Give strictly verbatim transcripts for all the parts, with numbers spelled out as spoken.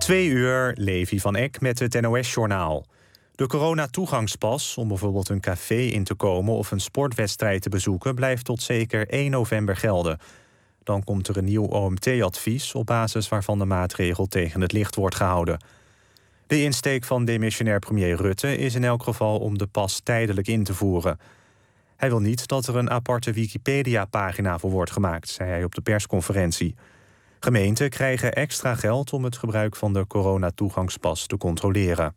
Twee uur, Levi van Eck met het N O S-journaal. De coronatoegangspas om bijvoorbeeld een café in te komen of een sportwedstrijd te bezoeken blijft tot zeker één november gelden. Dan komt er een nieuw O M T-advies op basis waarvan de maatregel tegen het licht wordt gehouden. De insteek van demissionair premier Rutte is in elk geval om de pas tijdelijk in te voeren. Hij wil niet dat er een aparte Wikipedia-pagina voor wordt gemaakt, zei hij op de persconferentie. Gemeenten krijgen extra geld om het gebruik van de coronatoegangspas te controleren.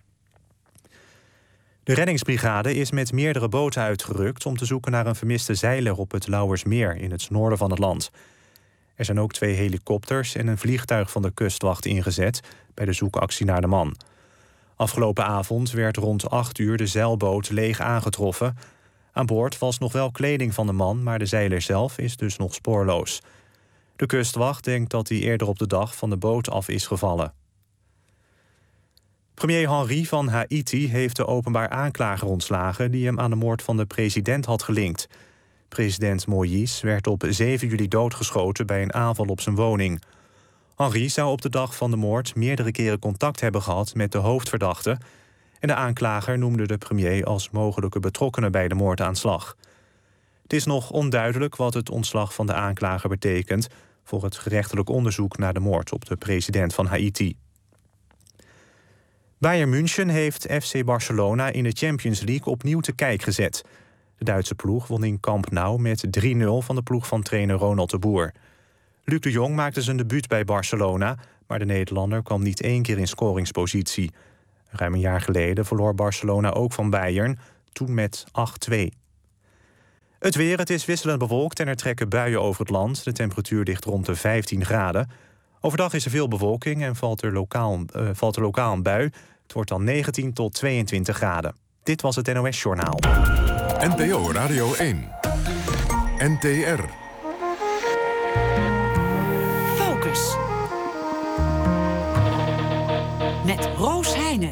De reddingsbrigade is met meerdere boten uitgerukt om te zoeken naar een vermiste zeiler op het Lauwersmeer in het noorden van het land. Er zijn ook twee helikopters en een vliegtuig van de kustwacht ingezet bij de zoekactie naar de man. Afgelopen avond werd rond acht uur de zeilboot leeg aangetroffen. Aan boord was nog wel kleding van de man, maar de zeiler zelf is dus nog spoorloos. De kustwacht denkt dat hij eerder op de dag van de boot af is gevallen. Premier Henry van Haïti heeft de openbaar aanklager ontslagen die hem aan de moord van de president had gelinkt. President Moïse werd op zeven juli doodgeschoten bij een aanval op zijn woning. Henry zou op de dag van de moord meerdere keren contact hebben gehad met de hoofdverdachte en de aanklager noemde de premier als mogelijke betrokkenen bij de moordaanslag. Het is nog onduidelijk wat het ontslag van de aanklager betekent voor het gerechtelijk onderzoek naar de moord op de president van Haïti. Bayern München heeft F C Barcelona in de Champions League opnieuw te kijk gezet. De Duitse ploeg won in Camp Nou met drie nul van de ploeg van trainer Ronald de Boer. Luc de Jong maakte zijn debuut bij Barcelona, maar de Nederlander kwam niet één keer in scoringspositie. Ruim een jaar geleden verloor Barcelona ook van Bayern, toen met acht twee. Het weer, het is wisselend bewolkt en er trekken buien over het land. De temperatuur ligt rond de vijftien graden. Overdag is er veel bewolking en valt er lokaal, uh, valt er lokaal een bui. Het wordt dan negentien tot tweeëntwintig graden. Dit was het N O S-journaal. N P O Radio één. N T R. Focus. Met Roos Heijnen.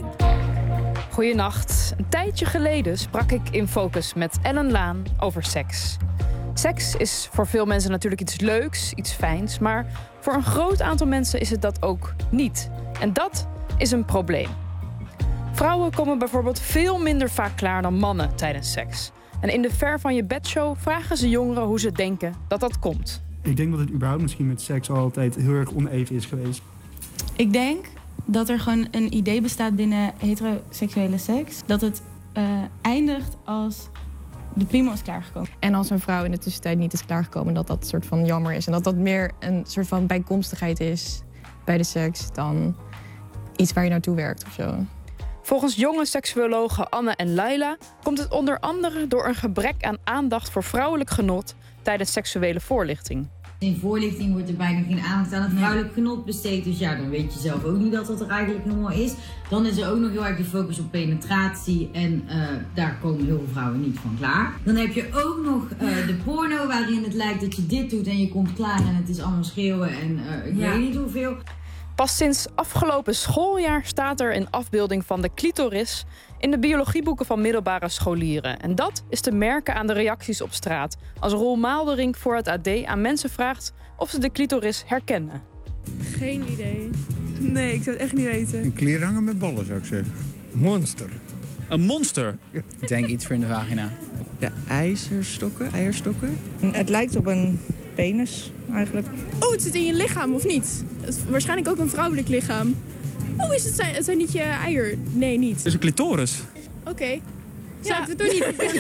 Goedenacht. Een tijdje geleden sprak ik in Focus met Ellen Laan over seks. Seks is voor veel mensen natuurlijk iets leuks, iets fijns, maar voor een groot aantal mensen is het dat ook niet. En dat is een probleem. Vrouwen komen bijvoorbeeld veel minder vaak klaar dan mannen tijdens seks. En in de Ver van je bedshow vragen ze jongeren hoe ze denken dat dat komt. Ik denk dat het überhaupt misschien met seks altijd heel erg oneven is geweest. Ik denk dat er gewoon een idee bestaat binnen heteroseksuele seks. Dat het uh, eindigt als de piemel is klaargekomen. En als een vrouw in de tussentijd niet is klaargekomen, dat dat een soort van jammer is. En dat dat meer een soort van bijkomstigheid is bij de seks dan iets waar je naartoe werkt of zo. Volgens jonge seksuologen Anne en Laila komt het onder andere door een gebrek aan aandacht voor vrouwelijk genot tijdens seksuele voorlichting. In voorlichting wordt er bijna geen aandacht aan het vrouwelijk genot besteed. Dus ja, dan weet je zelf ook niet dat dat er eigenlijk helemaal is. Dan is er ook nog heel erg de focus op penetratie. En uh, daar komen heel veel vrouwen niet van klaar. Dan heb je ook nog uh, de porno waarin het lijkt dat je dit doet en je komt klaar en het is allemaal schreeuwen en uh, ik ja. weet niet hoeveel. Pas sinds afgelopen schooljaar staat er een afbeelding van de clitoris in de biologieboeken van middelbare scholieren. En dat is te merken aan de reacties op straat. Als Roel Maalderink voor het A D aan mensen vraagt of ze de clitoris herkennen. Geen idee. Nee, ik zou het echt niet weten. Een klierhanger met ballen, zou ik zeggen. Monster. Een monster? Ja. Ik denk iets voor in de vagina. Ja, ijzerstokken, eierstokken. Het lijkt op een penis, eigenlijk. Oh, het zit in je lichaam, of niet? Het is waarschijnlijk ook een vrouwelijk lichaam. Oh, is het zijn, het zijn niet je eier? Nee, niet. Het is een clitoris. Oké. Okay. Zou ik het toch niet?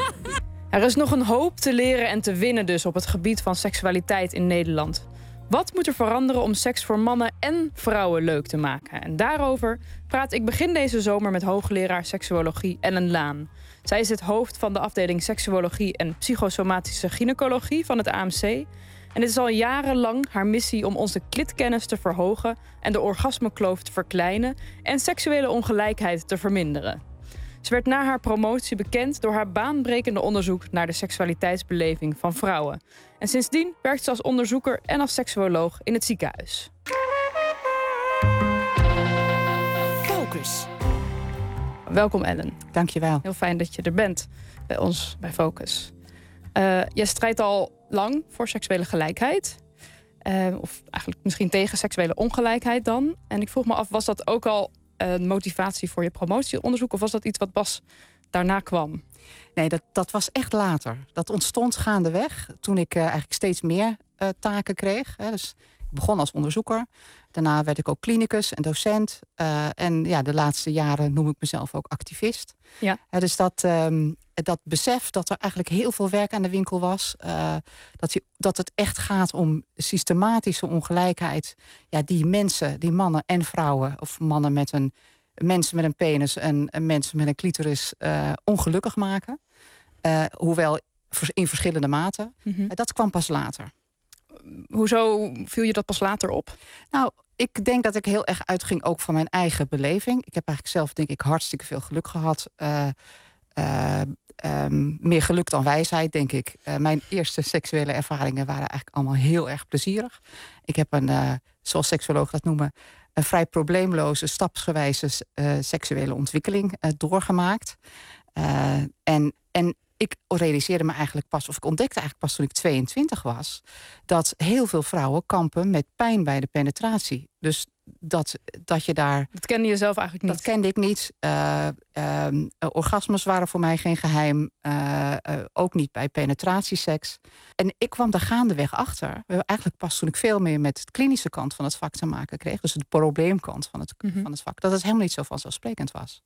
Er is nog een hoop te leren en te winnen dus op het gebied van seksualiteit in Nederland. Wat moet er veranderen om seks voor mannen en vrouwen leuk te maken? En daarover praat ik begin deze zomer met hoogleraar seksuologie Ellen Laan. Zij is het hoofd van de afdeling seksuologie en psychosomatische gynaecologie van het A M C. En het is al jarenlang haar missie om onze klitkennis te verhogen en de orgasmekloof te verkleinen en seksuele ongelijkheid te verminderen. Ze werd na haar promotie bekend door haar baanbrekende onderzoek naar de seksualiteitsbeleving van vrouwen. En sindsdien werkt ze als onderzoeker en als seksuoloog in het ziekenhuis. Focus. Welkom Ellen. Dankjewel. Heel fijn dat je er bent bij ons bij Focus. Uh, jij strijdt al lang voor seksuele gelijkheid. Uh, of eigenlijk misschien tegen seksuele ongelijkheid dan. En ik vroeg me af, was dat ook al een motivatie voor je promotieonderzoek? Of was dat iets wat pas daarna kwam? Nee, dat, dat was echt later. Dat ontstond gaandeweg toen ik uh, eigenlijk steeds meer uh, taken kreeg. Hè. Dus ik begon als onderzoeker. Daarna werd ik ook klinicus en docent. Uh, en ja, de laatste jaren noem ik mezelf ook activist. Ja. Uh, dus dat, um, dat besef dat er eigenlijk heel veel werk aan de winkel was. Uh, dat, die, dat het echt gaat om systematische ongelijkheid. Ja, die mensen, die mannen en vrouwen, of mannen met een, mensen met een penis en, en mensen met een clitoris uh, ongelukkig maken. Uh, hoewel in verschillende maten. Mm-hmm. Uh, dat kwam pas later. Hoezo viel je dat pas later op? Nou, ik denk dat ik heel erg uitging ook van mijn eigen beleving. Ik heb eigenlijk zelf, denk ik, hartstikke veel geluk gehad. Uh, uh, um, meer geluk dan wijsheid, denk ik. Uh, mijn eerste seksuele ervaringen waren eigenlijk allemaal heel erg plezierig. Ik heb een, uh, zoals seksuologen dat noemen, een vrij probleemloze, stapsgewijze uh, seksuele ontwikkeling uh, doorgemaakt. Uh, en, en ik realiseerde me eigenlijk pas, of ik ontdekte eigenlijk pas toen ik tweeëntwintig was, dat heel veel vrouwen kampen met pijn bij de penetratie. Dus dat, dat je daar... Dat kende je zelf eigenlijk niet? Dat kende ik niet. Uh, uh, orgasmes waren voor mij geen geheim. Uh, uh, ook niet bij penetratieseks. En ik kwam daar gaandeweg achter. Eigenlijk pas toen ik veel meer met de klinische kant van het vak te maken kreeg. Dus de probleemkant van het, mm-hmm. van het vak. Dat het helemaal niet zo vanzelfsprekend was.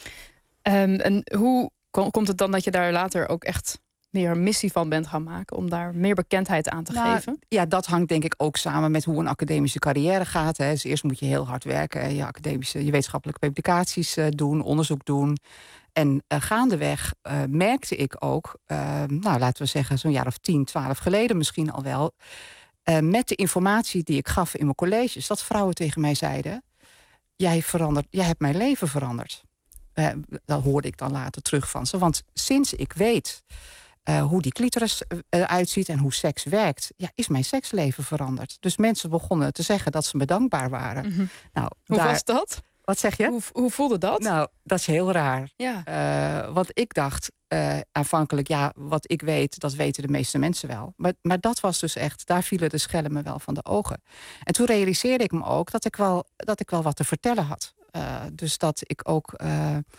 Um, en hoe komt het dan dat je daar later ook echt meer een missie van bent gaan maken, om daar meer bekendheid aan te nou, geven? Ja, dat hangt denk ik ook samen met hoe een academische carrière gaat. Hè. Dus eerst moet je heel hard werken, je academische, je wetenschappelijke publicaties uh, doen, onderzoek doen. En uh, gaandeweg uh, merkte ik ook, uh, nou laten we zeggen zo'n jaar of tien, twaalf geleden misschien al wel, uh, met de informatie die ik gaf in mijn colleges, dat vrouwen tegen mij zeiden: jij verandert, jij hebt mijn leven veranderd. Uh, dat hoorde ik dan later terug van ze. Want sinds ik weet uh, hoe die clitoris eruit ziet en hoe seks werkt, ja, is mijn seksleven veranderd. Dus mensen begonnen te zeggen dat ze me dankbaar waren. Mm-hmm. Nou, hoe daar... was dat? Wat zeg je? Hoe, hoe voelde dat? Nou, dat is heel raar. Ja. Uh, want ik dacht uh, aanvankelijk, ja, wat ik weet, dat weten de meeste mensen wel. Maar, maar dat was dus echt, daar vielen de schellen me wel van de ogen. En toen realiseerde ik me ook dat ik wel, dat ik wel wat te vertellen had. Uh, dus dat ik ook, uh,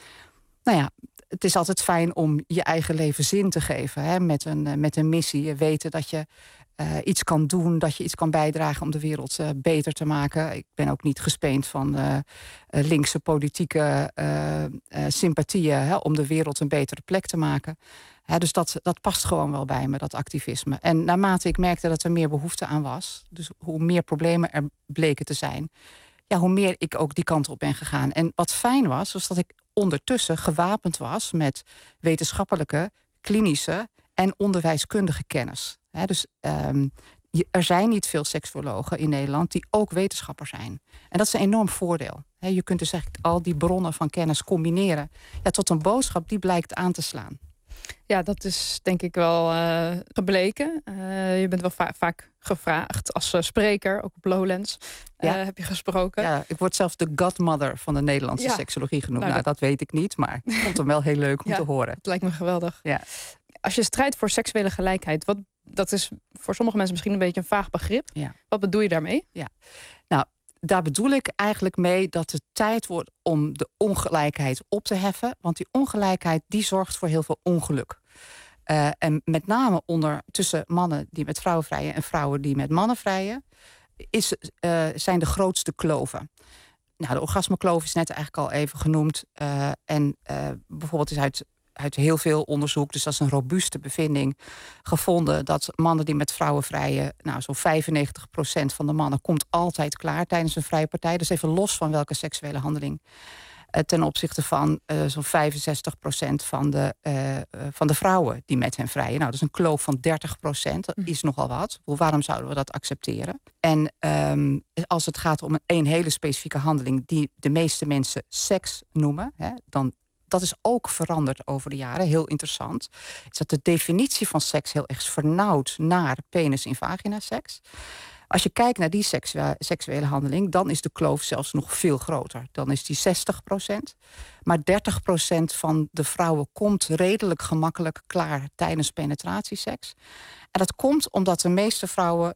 nou ja, het is altijd fijn om je eigen leven zin te geven. Hè, met, een, uh, met een missie. Weten dat je uh, iets kan doen, dat je iets kan bijdragen om de wereld uh, beter te maken. Ik ben ook niet gespeend van uh, uh, linkse politieke uh, uh, sympathieën, hè, om de wereld een betere plek te maken. Hè, dus dat, dat past gewoon wel bij me, dat activisme. En naarmate ik merkte dat er meer behoefte aan was, dus hoe meer problemen er bleken te zijn, ja, hoe meer ik ook die kant op ben gegaan. En wat fijn was, was dat ik ondertussen gewapend was met wetenschappelijke, klinische en onderwijskundige kennis. He, dus um, je, er zijn niet veel seksuologen in Nederland die ook wetenschapper zijn. En dat is een enorm voordeel. He, je kunt dus eigenlijk al die bronnen van kennis combineren, ja, tot een boodschap die blijkt aan te slaan. Ja, dat is denk ik wel uh, gebleken. Uh, je bent wel va- vaak gevraagd als uh, spreker, ook op Lowlands. Uh, ja. Heb je gesproken? Ja, ik word zelfs de godmother van de Nederlandse ja. seksologie genoemd. Nou, nou dat... dat weet ik niet, maar ik vond hem wel heel leuk om ja, te horen. Het lijkt me geweldig. Ja. Als je strijdt voor seksuele gelijkheid, wat, dat is voor sommige mensen misschien een beetje een vaag begrip. Ja. Wat bedoel je daarmee? Ja. Nou, daar bedoel ik eigenlijk mee dat het tijd wordt om de ongelijkheid op te heffen. Want die ongelijkheid die zorgt voor heel veel ongeluk. Uh, en met name onder, tussen mannen die met vrouwen vrijen en vrouwen die met mannen vrijen, is, uh, zijn de grootste kloven. Nou, de orgasmekloof is net eigenlijk al even genoemd. Uh, en uh, bijvoorbeeld is uit, uit heel veel onderzoek, dus dat is een robuuste bevinding, gevonden dat mannen die met vrouwen vrijen, nou zo'n vijfennegentig procent van de mannen komt altijd klaar tijdens een vrije partij. Dus even los van welke seksuele handeling. Ten opzichte van uh, zo'n vijfenzestig procent van de, uh, uh, van de vrouwen die met hen vrijen. Nou, dat is een kloof van dertig procent. Dat is nogal wat. Waarom zouden we dat accepteren? En um, als het gaat om een, een hele specifieke handeling die de meeste mensen seks noemen, hè, dan dat is ook veranderd over de jaren. Heel interessant. Is dat de definitie van seks heel erg vernauwd naar penis in vagina seks. Als je kijkt naar die seksuele, seksuele handeling, dan is de kloof zelfs nog veel groter. Dan is die zestig procent. Maar dertig procent van de vrouwen komt redelijk gemakkelijk klaar tijdens penetratieseks. En dat komt omdat de meeste vrouwen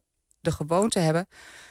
de gewoonte hebben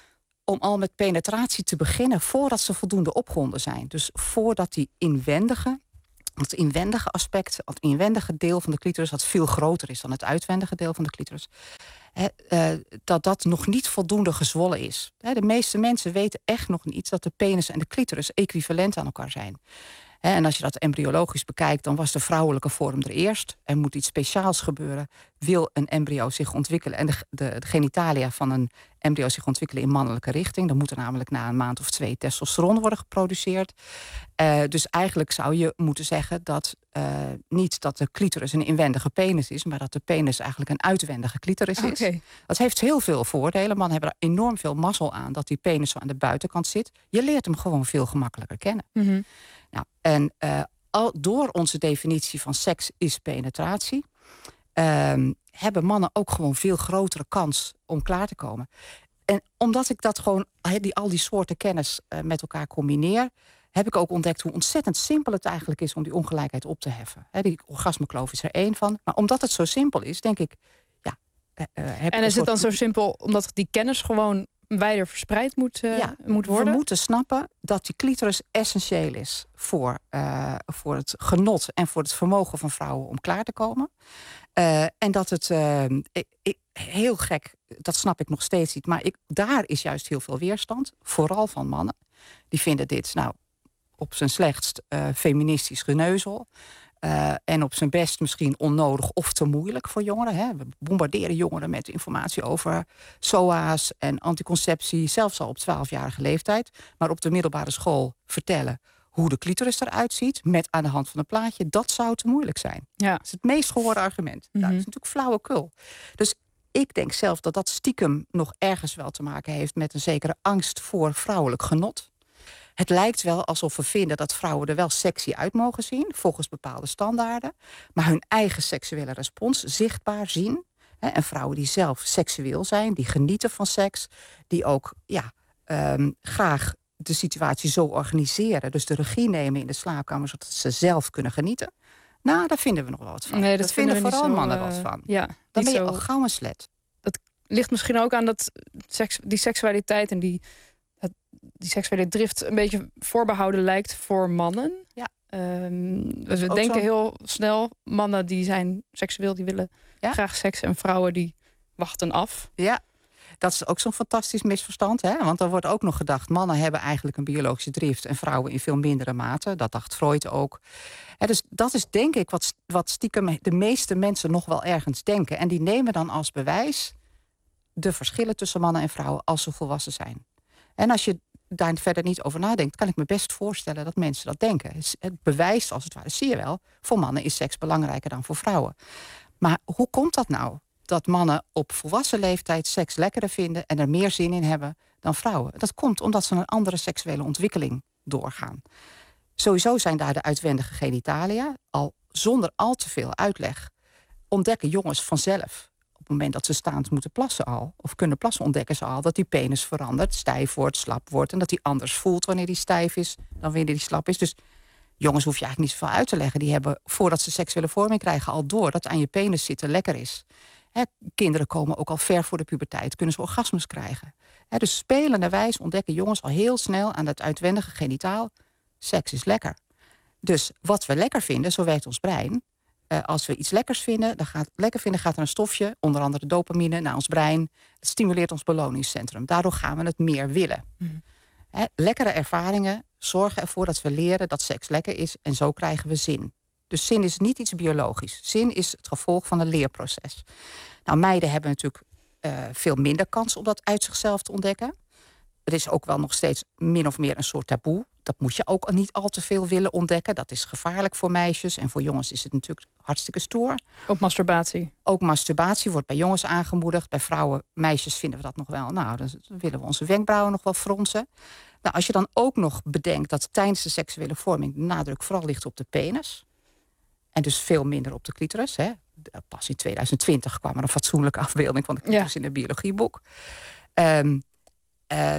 om al met penetratie te beginnen voordat ze voldoende opgewonden zijn. Dus voordat die inwendige, het inwendige aspect, het inwendige deel van de clitoris, dat veel groter is dan het uitwendige deel van de clitoris, he, uh, dat dat nog niet voldoende gezwollen is. He, de meeste mensen weten echt nog niet dat de penis en de clitoris equivalent aan elkaar zijn. He, en als je dat embryologisch bekijkt, dan was de vrouwelijke vorm er eerst. Er moet iets speciaals gebeuren. Wil een embryo zich ontwikkelen en de, de, de genitalia van een embryo zich ontwikkelen in mannelijke richting, dan moet er namelijk na een maand of twee testosteron worden geproduceerd. Uh, dus eigenlijk zou je moeten zeggen dat uh, niet dat de clitoris een inwendige penis is, maar dat de penis eigenlijk een uitwendige clitoris is. Okay. Dat heeft heel veel voordelen. Mannen hebben er enorm veel mazzel aan dat die penis zo aan de buitenkant zit. Je leert hem gewoon veel gemakkelijker kennen. Mm-hmm. Nou, en uh, al, door onze definitie van seks is penetratie, uh, hebben mannen ook gewoon veel grotere kans om klaar te komen. En omdat ik dat gewoon, die, al die soorten kennis uh, met elkaar combineer, heb ik ook ontdekt hoe ontzettend simpel het eigenlijk is om die ongelijkheid op te heffen. He, die orgasmekloof is er één van. Maar omdat het zo simpel is, denk ik, ja. Uh, heb en is het dan zo simpel omdat die kennis gewoon wijder verspreid moet, uh, ja, moet worden? We moeten snappen dat die clitoris essentieel is voor, uh, voor het genot en voor het vermogen van vrouwen om klaar te komen. Uh, en dat het, uh, ik, ik, heel gek, dat snap ik nog steeds niet, maar ik, daar is juist heel veel weerstand, vooral van mannen. Die vinden dit, nou, op zijn slechtst uh, feministisch geneuzel. Uh, en op zijn best misschien onnodig of te moeilijk voor jongeren. Hè. We bombarderen jongeren met informatie over S O A's en anticonceptie, zelfs al op twaalfjarige leeftijd. Maar op de middelbare school vertellen hoe de clitoris eruit ziet, met aan de hand van een plaatje, dat zou te moeilijk zijn. Ja. Dat is het meest gehoorde argument. Mm-hmm. Dat is natuurlijk flauwekul. Dus ik denk zelf dat dat stiekem nog ergens wel te maken heeft met een zekere angst voor vrouwelijk genot. Het lijkt wel alsof we vinden dat vrouwen er wel sexy uit mogen zien, volgens bepaalde standaarden, maar hun eigen seksuele respons zichtbaar zien. Hè, en vrouwen die zelf seksueel zijn, die genieten van seks, die ook ja, um, graag de situatie zo organiseren, dus de regie nemen in de slaapkamer, zodat ze zelf kunnen genieten. Nou, daar vinden we nog wel wat van. Nee, dat, dat vinden, vinden vooral zo, mannen uh, wat van. Ja, dan ben je zo... al gauw een slet. Dat ligt misschien ook aan dat seks, die seksualiteit en die, het, die seksuele drift een beetje voorbehouden lijkt voor mannen. Ja. Um, dus we denken zo... heel snel, mannen die zijn seksueel, die willen ja? graag seks, en vrouwen die wachten af. Ja. Dat is ook zo'n fantastisch misverstand. Hè? Want er wordt ook nog gedacht, mannen hebben eigenlijk een biologische drift en vrouwen in veel mindere mate. Dat dacht Freud ook. Hè, dus dat is denk ik wat, wat stiekem de meeste mensen nog wel ergens denken. En die nemen dan als bewijs de verschillen tussen mannen en vrouwen als ze volwassen zijn. En als je daar verder niet over nadenkt, kan ik me best voorstellen dat mensen dat denken. Het bewijst als het ware, zie je wel, voor mannen is seks belangrijker dan voor vrouwen. Maar hoe komt dat nou? Dat mannen op volwassen leeftijd seks lekkerder vinden en er meer zin in hebben dan vrouwen. Dat komt omdat ze een andere seksuele ontwikkeling doorgaan. Sowieso zijn daar de uitwendige genitalia, al zonder al te veel uitleg, ontdekken jongens vanzelf, op het moment dat ze staand moeten plassen al, of kunnen plassen, ontdekken ze al dat die penis verandert, stijf wordt, slap wordt, en dat die anders voelt wanneer die stijf is dan wanneer die slap is. Dus jongens hoef je eigenlijk niet zoveel uit te leggen. Die hebben, voordat ze seksuele vorming krijgen, al door dat aan je penis zitten lekker is. He, kinderen komen ook al ver voor de puberteit, kunnen ze orgasmes krijgen. He, dus spelenderwijs ontdekken jongens al heel snel aan het uitwendige genitaal, seks is lekker. Dus wat we lekker vinden, zo werkt ons brein. Uh, als we iets lekkers vinden, dan gaat, lekker vinden, gaat er een stofje, onder andere dopamine, naar ons brein. Het stimuleert ons beloningscentrum. Daardoor gaan we het meer willen. Mm. He, lekkere ervaringen zorgen ervoor dat we leren dat seks lekker is en zo krijgen we zin. Dus zin is niet iets biologisch. Zin is het gevolg van een leerproces. Nou, meiden hebben natuurlijk uh, veel minder kans om dat uit zichzelf te ontdekken. Er is ook wel nog steeds min of meer een soort taboe. Dat moet je ook niet al te veel willen ontdekken. Dat is gevaarlijk voor meisjes. En voor jongens is het natuurlijk hartstikke stoer. Ook masturbatie. Ook masturbatie wordt bij jongens aangemoedigd. Bij vrouwen, meisjes vinden we dat nog wel. Nou, dan willen we onze wenkbrauwen nog wel fronsen. Nou, als je dan ook nog bedenkt dat tijdens de seksuele vorming de nadruk vooral ligt op de penis. En dus veel minder op de clitoris. Hè. Pas in tweeduizend twintig kwam er een fatsoenlijke afbeelding van de clitoris ja. in een biologieboek. Um, uh,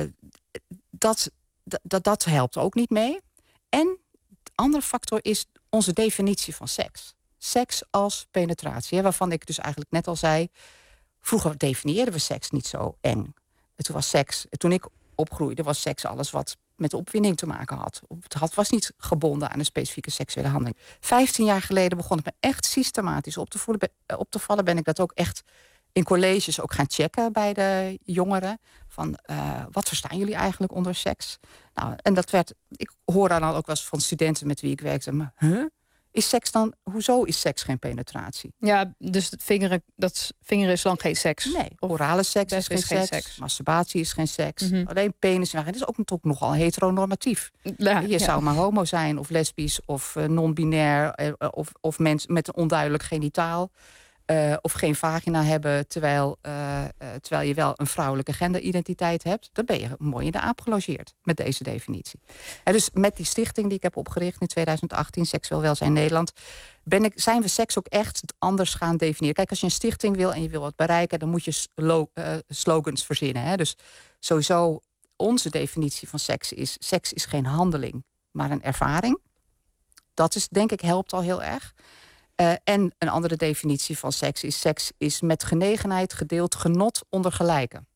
dat, dat, dat helpt ook niet mee. En de andere factor is onze definitie van seks. Seks als penetratie. Hè, waarvan ik dus eigenlijk net al zei, vroeger definieerden we seks niet zo eng. En toen was seks, toen ik opgroeide, was seks alles wat met opwinding te maken had. Het had, was niet gebonden aan een specifieke seksuele handeling. Vijftien jaar geleden begon het me echt systematisch op te, voelen, op te vallen. Ben ik dat ook echt in colleges ook gaan checken bij de jongeren. Van, uh, wat verstaan jullie eigenlijk onder seks? Nou, en dat werd, ik hoor dan ook wel eens van studenten met wie ik werkte. Maar, huh? Is seks dan, hoezo is seks geen penetratie? Ja, dus het vingeren, dat vingeren is dan geen seks? Nee, orale seks is geen, is geen seks. seks. Masturbatie is geen seks. Mm-hmm. Alleen penis. Het is ook natuurlijk nogal heteronormatief. Ja, je ja. zou maar homo zijn, of lesbisch, of uh, non-binair, uh, of, of mens met een onduidelijk genitaal. Uh, of geen vagina hebben, terwijl, uh, uh, terwijl je wel een vrouwelijke genderidentiteit hebt. Dan ben je mooi in de aap gelogeerd met deze definitie. En dus met die stichting die ik heb opgericht in tweeduizend achttien, Seksueel Welzijn Nederland, ben ik, zijn we seks ook echt anders gaan definiëren. Kijk, als je een stichting wil en je wil wat bereiken, dan moet je slo- uh, slogans verzinnen. Hè? Dus sowieso, onze definitie van seks is, seks is geen handeling, maar een ervaring. Dat is, denk ik, helpt al heel erg. Uh, en een andere definitie van seks is... seks is met genegenheid gedeeld genot onder gelijken.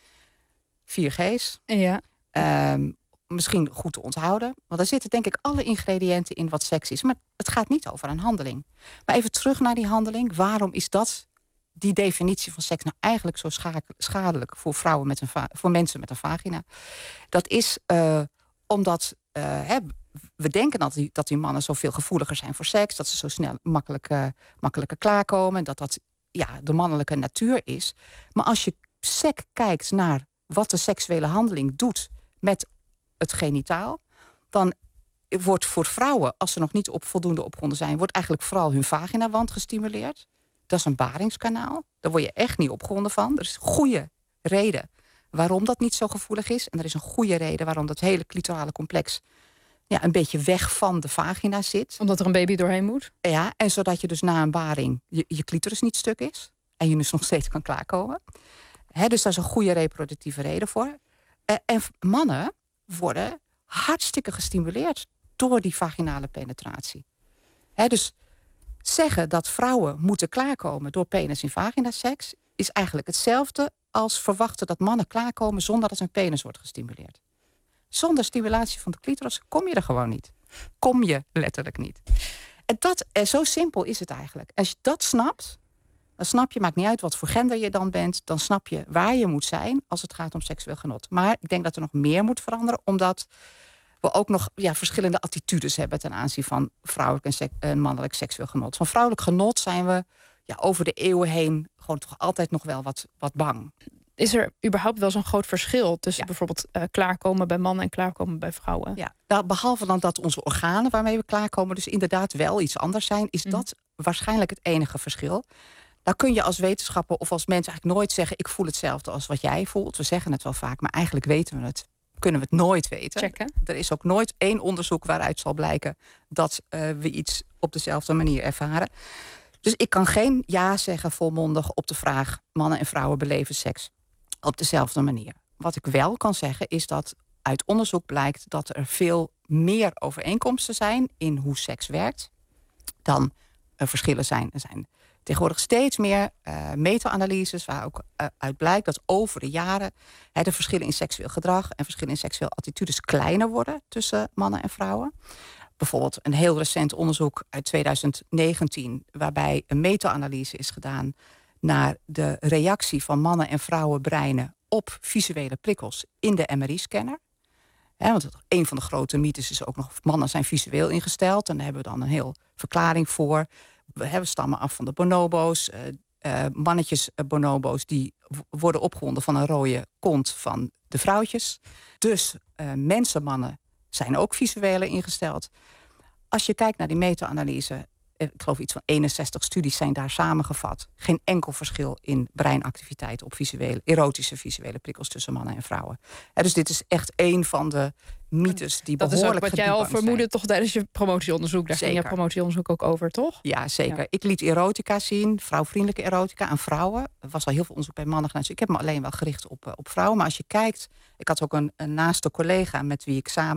Vier G's. Ja. Uh, misschien goed te onthouden. Want daar zitten denk ik alle ingrediënten in wat seks is. Maar het gaat niet over een handeling. Maar even terug naar die handeling. Waarom is dat, die definitie van seks nou eigenlijk zo schadelijk... voor, vrouwen met een va- voor mensen met een vagina? Dat is uh, omdat... Uh, hè, we denken dat die, dat die mannen zoveel gevoeliger zijn voor seks. Dat ze zo snel makkelijk, uh, makkelijker klaarkomen. Dat dat ja, de mannelijke natuur is. Maar als je sec kijkt naar wat de seksuele handeling doet met het genitaal, dan wordt voor vrouwen, als ze nog niet op voldoende opgewonden zijn, wordt eigenlijk vooral hun vaginawand gestimuleerd. Dat is een baringskanaal. Daar word je echt niet opgewonden van. Er is een goede reden waarom dat niet zo gevoelig is. En er is een goede reden waarom dat hele clitorale complex ja, een beetje weg van de vagina zit. Omdat er een baby doorheen moet? Ja, en zodat je dus na een baring je, je clitoris niet stuk is. En je dus nog steeds kan klaarkomen. He, dus daar is een goede reproductieve reden voor. Uh, en mannen worden hartstikke gestimuleerd door die vaginale penetratie. He, dus zeggen dat vrouwen moeten klaarkomen door penis in vaginaseks is eigenlijk hetzelfde als verwachten dat mannen klaarkomen zonder dat hun penis wordt gestimuleerd. Zonder stimulatie van de clitoris kom je er gewoon niet. Kom je letterlijk niet. En dat, en zo simpel is het eigenlijk. Als je dat snapt, dan snap je, maakt niet uit wat voor gender je dan bent, dan snap je waar je moet zijn als het gaat om seksueel genot. Maar ik denk dat er nog meer moet veranderen, omdat we ook nog ja, verschillende attitudes hebben ten aanzien van vrouwelijk en, sek- en mannelijk seksueel genot. Van vrouwelijk genot zijn we ja, over de eeuwen heen gewoon toch altijd nog wel wat, wat bang. Is er überhaupt wel zo'n groot verschil tussen ja. bijvoorbeeld uh, klaarkomen bij mannen en klaarkomen bij vrouwen? Ja, nou, behalve dan dat onze organen waarmee we klaarkomen dus inderdaad wel iets anders zijn, is mm. dat waarschijnlijk het enige verschil. Dan kun je als wetenschapper of als mens eigenlijk nooit zeggen, ik voel hetzelfde als wat jij voelt. We zeggen het wel vaak, maar eigenlijk weten we het. Kunnen we het nooit weten. Checken. Er is ook nooit één onderzoek waaruit zal blijken dat uh, we iets op dezelfde manier ervaren. Dus ik kan geen ja zeggen volmondig op de vraag, mannen en vrouwen beleven seks op dezelfde manier. Wat ik wel kan zeggen is dat uit onderzoek blijkt dat er veel meer overeenkomsten zijn in hoe seks werkt dan er verschillen zijn. Er zijn tegenwoordig steeds meer uh, meta-analyses waar ook uh, uit blijkt dat over de jaren hè, de verschillen in seksueel gedrag en verschillen in seksueel attitudes kleiner worden tussen mannen en vrouwen. Bijvoorbeeld een heel recent onderzoek uit tweeduizend negentien waarbij een meta-analyse is gedaan naar de reactie van mannen- en vrouwenbreinen op visuele prikkels in de M R I-scanner. He, want een van de grote mythes is ook nog, mannen zijn visueel ingesteld. En daar hebben we dan een heel verklaring voor. We, he, we stammen af van de bonobo's. Uh, uh, mannetjes uh, bonobo's die w- worden opgewonden van een rode kont van de vrouwtjes. Dus uh, mensenmannen zijn ook visueel ingesteld. Als je kijkt naar die meta-analyse, ik geloof iets van eenenzestig studies zijn daar samengevat. Geen enkel verschil in breinactiviteit op visuele, erotische visuele prikkels tussen mannen en vrouwen. Ja, dus dit is echt een van de mythes die dat behoorlijk Dat is ook wat jij al vermoedde zijn. toch tijdens je promotieonderzoek. Daar Zeker. ging je promotieonderzoek ook over, toch? Ja, zeker. Ja. Ik liet erotica zien, vrouwvriendelijke erotica aan vrouwen. Er was al heel veel onderzoek bij mannen gedaan. Dus ik heb me alleen wel gericht op, op vrouwen. Maar als je kijkt, ik had ook een, een naaste collega met wie ik samen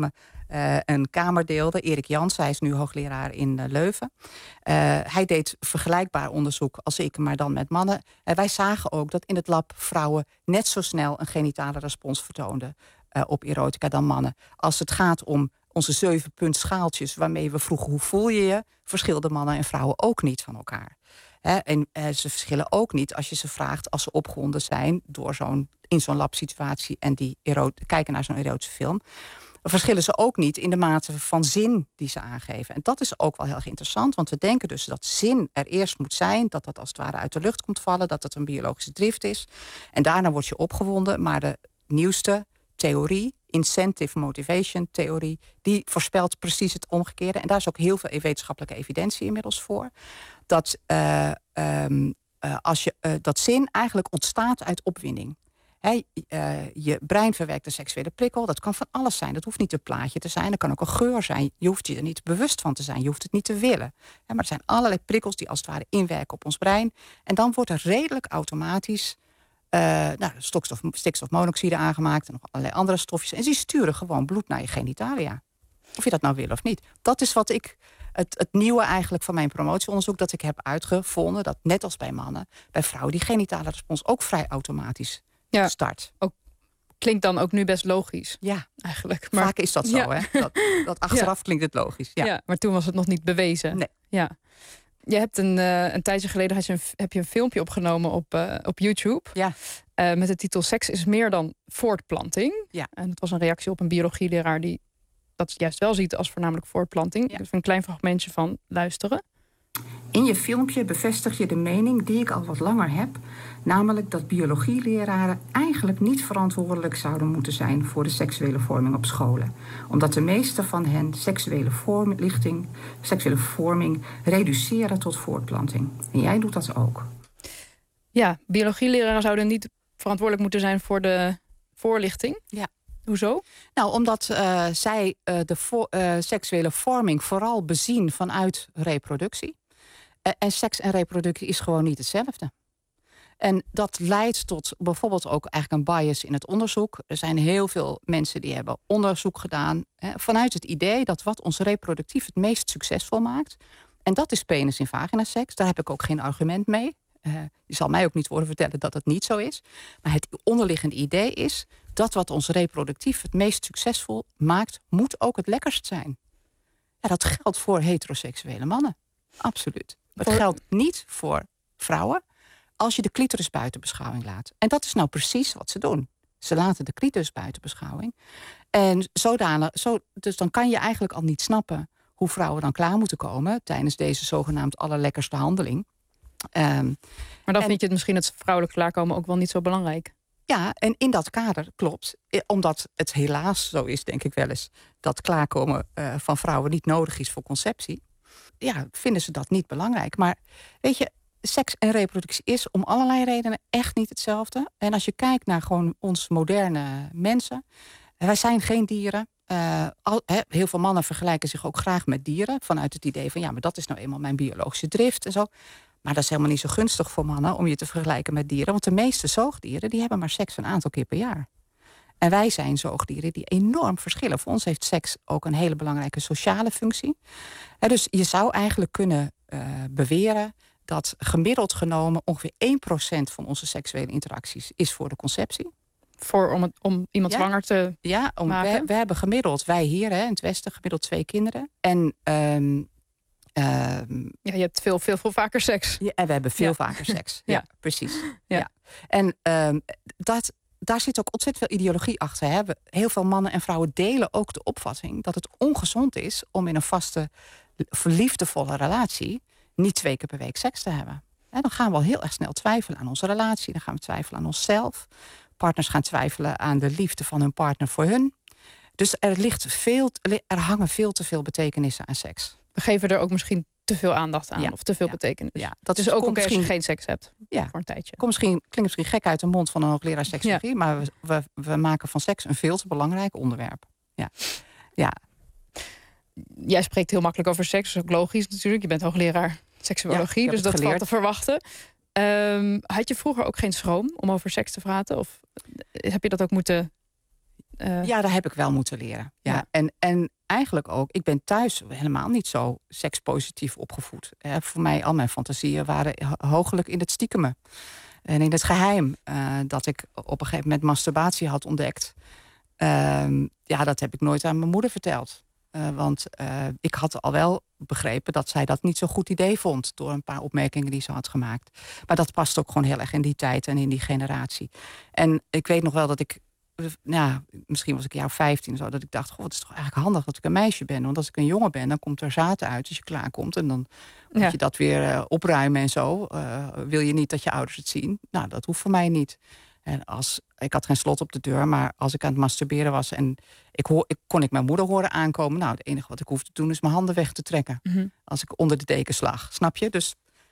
uh, een kamer deelde. Erik Jans, hij is nu hoogleraar in uh, Leuven. Uh, hij deed vergelijkbaar onderzoek als ik, maar dan met mannen. Uh, wij zagen ook dat in het lab vrouwen net zo snel een genitale respons vertoonden uh, op erotica dan mannen. Als het gaat om onze zeven punt schaaltjes waarmee we vroegen hoe voel je je, verschilden mannen en vrouwen ook niet van elkaar. He, en uh, ze verschillen ook niet als je ze vraagt als ze opgewonden zijn door zo'n, in zo'n labsituatie en die erot- kijken naar zo'n erotische film. Verschillen ze ook niet in de mate van zin die ze aangeven. En dat is ook wel heel erg interessant, want we denken dus dat zin er eerst moet zijn, dat dat als het ware uit de lucht komt vallen, dat het een biologische drift is. En daarna word je opgewonden, maar de nieuwste theorie, incentive motivation theorie, die voorspelt precies het omgekeerde. En daar is ook heel veel wetenschappelijke evidentie inmiddels voor. Dat, uh, um, uh, als je, uh, dat zin eigenlijk ontstaat uit opwinding. He, uh, je brein verwerkt een seksuele prikkel. Dat kan van alles zijn. Dat hoeft niet een plaatje te zijn. Dat kan ook een geur zijn. Je hoeft je er niet bewust van te zijn. Je hoeft het niet te willen. He, maar er zijn allerlei prikkels die als het ware inwerken op ons brein. En dan wordt er redelijk automatisch Uh, nou, stikstof, stikstofmonoxide aangemaakt en nog allerlei andere stofjes. En die sturen gewoon bloed naar je genitalia. Of je dat nou wil of niet. Dat is wat ik, het, het nieuwe eigenlijk van mijn promotieonderzoek, dat ik heb uitgevonden, dat net als bij mannen, bij vrouwen die genitale respons ook vrij automatisch ja, start. Ook, klinkt dan ook nu best logisch. Ja, eigenlijk. Maar, vaak is dat zo, ja. hè? Dat, dat achteraf ja. klinkt het logisch. Ja. ja, maar toen was het nog niet bewezen. Nee. Ja. Je hebt een, uh, een tijdje geleden had je een, heb je een filmpje opgenomen op, uh, op YouTube. Ja. Uh, met de titel Seks is meer dan voortplanting. Ja. En het was een reactie op een biologieleraar die dat juist wel ziet als voornamelijk voortplanting. Ja. Even een klein fragmentje van luisteren. In je filmpje bevestig je de mening die ik al wat langer heb, namelijk dat biologieleraren eigenlijk niet verantwoordelijk zouden moeten zijn voor de seksuele vorming op scholen. Omdat de meeste van hen seksuele voorlichting, seksuele vorming reduceren tot voortplanting. En jij doet dat ook. Ja, biologieleraren zouden niet verantwoordelijk moeten zijn voor de voorlichting. Ja. Hoezo? Nou, omdat uh, zij uh, de vo- uh, seksuele vorming vooral bezien vanuit reproductie. Uh, en seks en reproductie is gewoon niet hetzelfde. En dat leidt tot bijvoorbeeld ook eigenlijk een bias in het onderzoek. Er zijn heel veel mensen die hebben onderzoek gedaan hè, vanuit het idee dat wat ons reproductief het meest succesvol maakt. En dat is penis in vagina seks. Daar heb ik ook geen argument mee. Uh, je zal mij ook niet worden vertellen dat het niet zo is. Maar het onderliggende idee is dat wat ons reproductief het meest succesvol maakt, moet ook het lekkerst zijn. Ja, dat geldt voor heteroseksuele mannen. Absoluut. Maar het geldt niet voor vrouwen als je de clitoris buiten beschouwing laat. En dat is nou precies wat ze doen. Ze laten de clitoris buiten beschouwing. En zodanig, zo, dus dan kan je eigenlijk al niet snappen hoe vrouwen dan klaar moeten komen tijdens deze zogenaamd allerlekkerste handeling. Um, maar dan en, vind je het misschien het vrouwelijk klaarkomen ook wel niet zo belangrijk. Ja, en in dat kader klopt. Omdat het helaas zo is, denk ik wel eens, dat klaarkomen uh, van vrouwen niet nodig is voor conceptie. Ja, vinden ze dat niet belangrijk. Maar weet je, seks en reproductie is om allerlei redenen echt niet hetzelfde. En als je kijkt naar gewoon ons moderne mensen, wij zijn geen dieren. Uh, al, he, heel veel mannen vergelijken zich ook graag met dieren vanuit het idee van ja, maar dat is nou eenmaal mijn biologische drift en zo. Maar dat is helemaal niet zo gunstig voor mannen om je te vergelijken met dieren. Want de meeste zoogdieren die hebben maar seks een aantal keer per jaar. En wij zijn zoogdieren die enorm verschillen. Voor ons heeft seks ook een hele belangrijke sociale functie. En dus je zou eigenlijk kunnen uh, beweren dat gemiddeld genomen ongeveer één procent van onze seksuele interacties is voor de conceptie. Voor om, het, om iemand ja. zwanger te ja, om, maken? We, we hebben gemiddeld, wij hier hè, in het Westen, gemiddeld twee kinderen. En um, Um, ja, je hebt veel, veel, veel vaker seks. Ja, en we hebben veel ja. vaker seks. Ja, ja. precies. Ja. Ja. En um, dat, daar zit ook ontzettend veel ideologie achter. Hè. We, heel veel mannen en vrouwen delen ook de opvatting dat het ongezond is om in een vaste, liefdevolle relatie niet twee keer per week seks te hebben. En dan gaan we al heel erg snel twijfelen aan onze relatie. Dan gaan we twijfelen aan onszelf. Partners gaan twijfelen aan de liefde van hun partner voor hun. Dus er, ligt veel, er hangen veel te veel betekenissen aan seks. We geven er ook misschien te veel aandacht aan. Ja, of te veel ja, betekenis. Ja, dat dus is ook oké misschien als je geen seks hebt. Ja, voor een tijdje. Komt misschien, klinkt misschien gek uit de mond van een hoogleraar seksologie. Ja. Maar we, we, we maken van seks een veel te belangrijk onderwerp. Ja. Ja. Jij spreekt heel makkelijk over seks. Dat is ook logisch natuurlijk. Je bent hoogleraar seksuologie. Ja, dus dat geleerd. Valt te verwachten. Um, had je vroeger ook geen schroom om over seks te praten? Of heb je dat ook moeten Uh... Ja, daar heb ik wel moeten leren. Ja. Ja. En, en eigenlijk ook, ik ben thuis helemaal niet zo sekspositief opgevoed. Eh, voor mij, al mijn fantasieën waren hoogelijk in het stiekemen. En in het geheim. Uh, dat ik op een gegeven moment masturbatie had ontdekt. Uh, ja, dat heb ik nooit aan mijn moeder verteld. Uh, want uh, ik had al wel begrepen dat zij dat niet zo'n goed idee vond. Door een paar opmerkingen die ze had gemaakt. Maar dat past ook gewoon heel erg in die tijd en in die generatie. En ik weet nog wel dat ik... Nou, misschien was ik een jaar vijftien zo, dat ik dacht, goh, het is toch eigenlijk handig dat ik een meisje ben. Want als ik een jongen ben, dan komt er zaten uit als je klaarkomt. En dan moet ja. je dat weer uh, opruimen en zo. Uh, wil je niet dat je ouders het zien? Nou, dat hoeft voor mij niet. En als, ik had geen slot op de deur, maar als ik aan het masturberen was... en ik, hoor, ik kon ik mijn moeder horen aankomen... nou, het enige wat ik hoef te doen is mijn handen weg te trekken. Mm-hmm. Als ik onder de dekens lag, snap je? Dus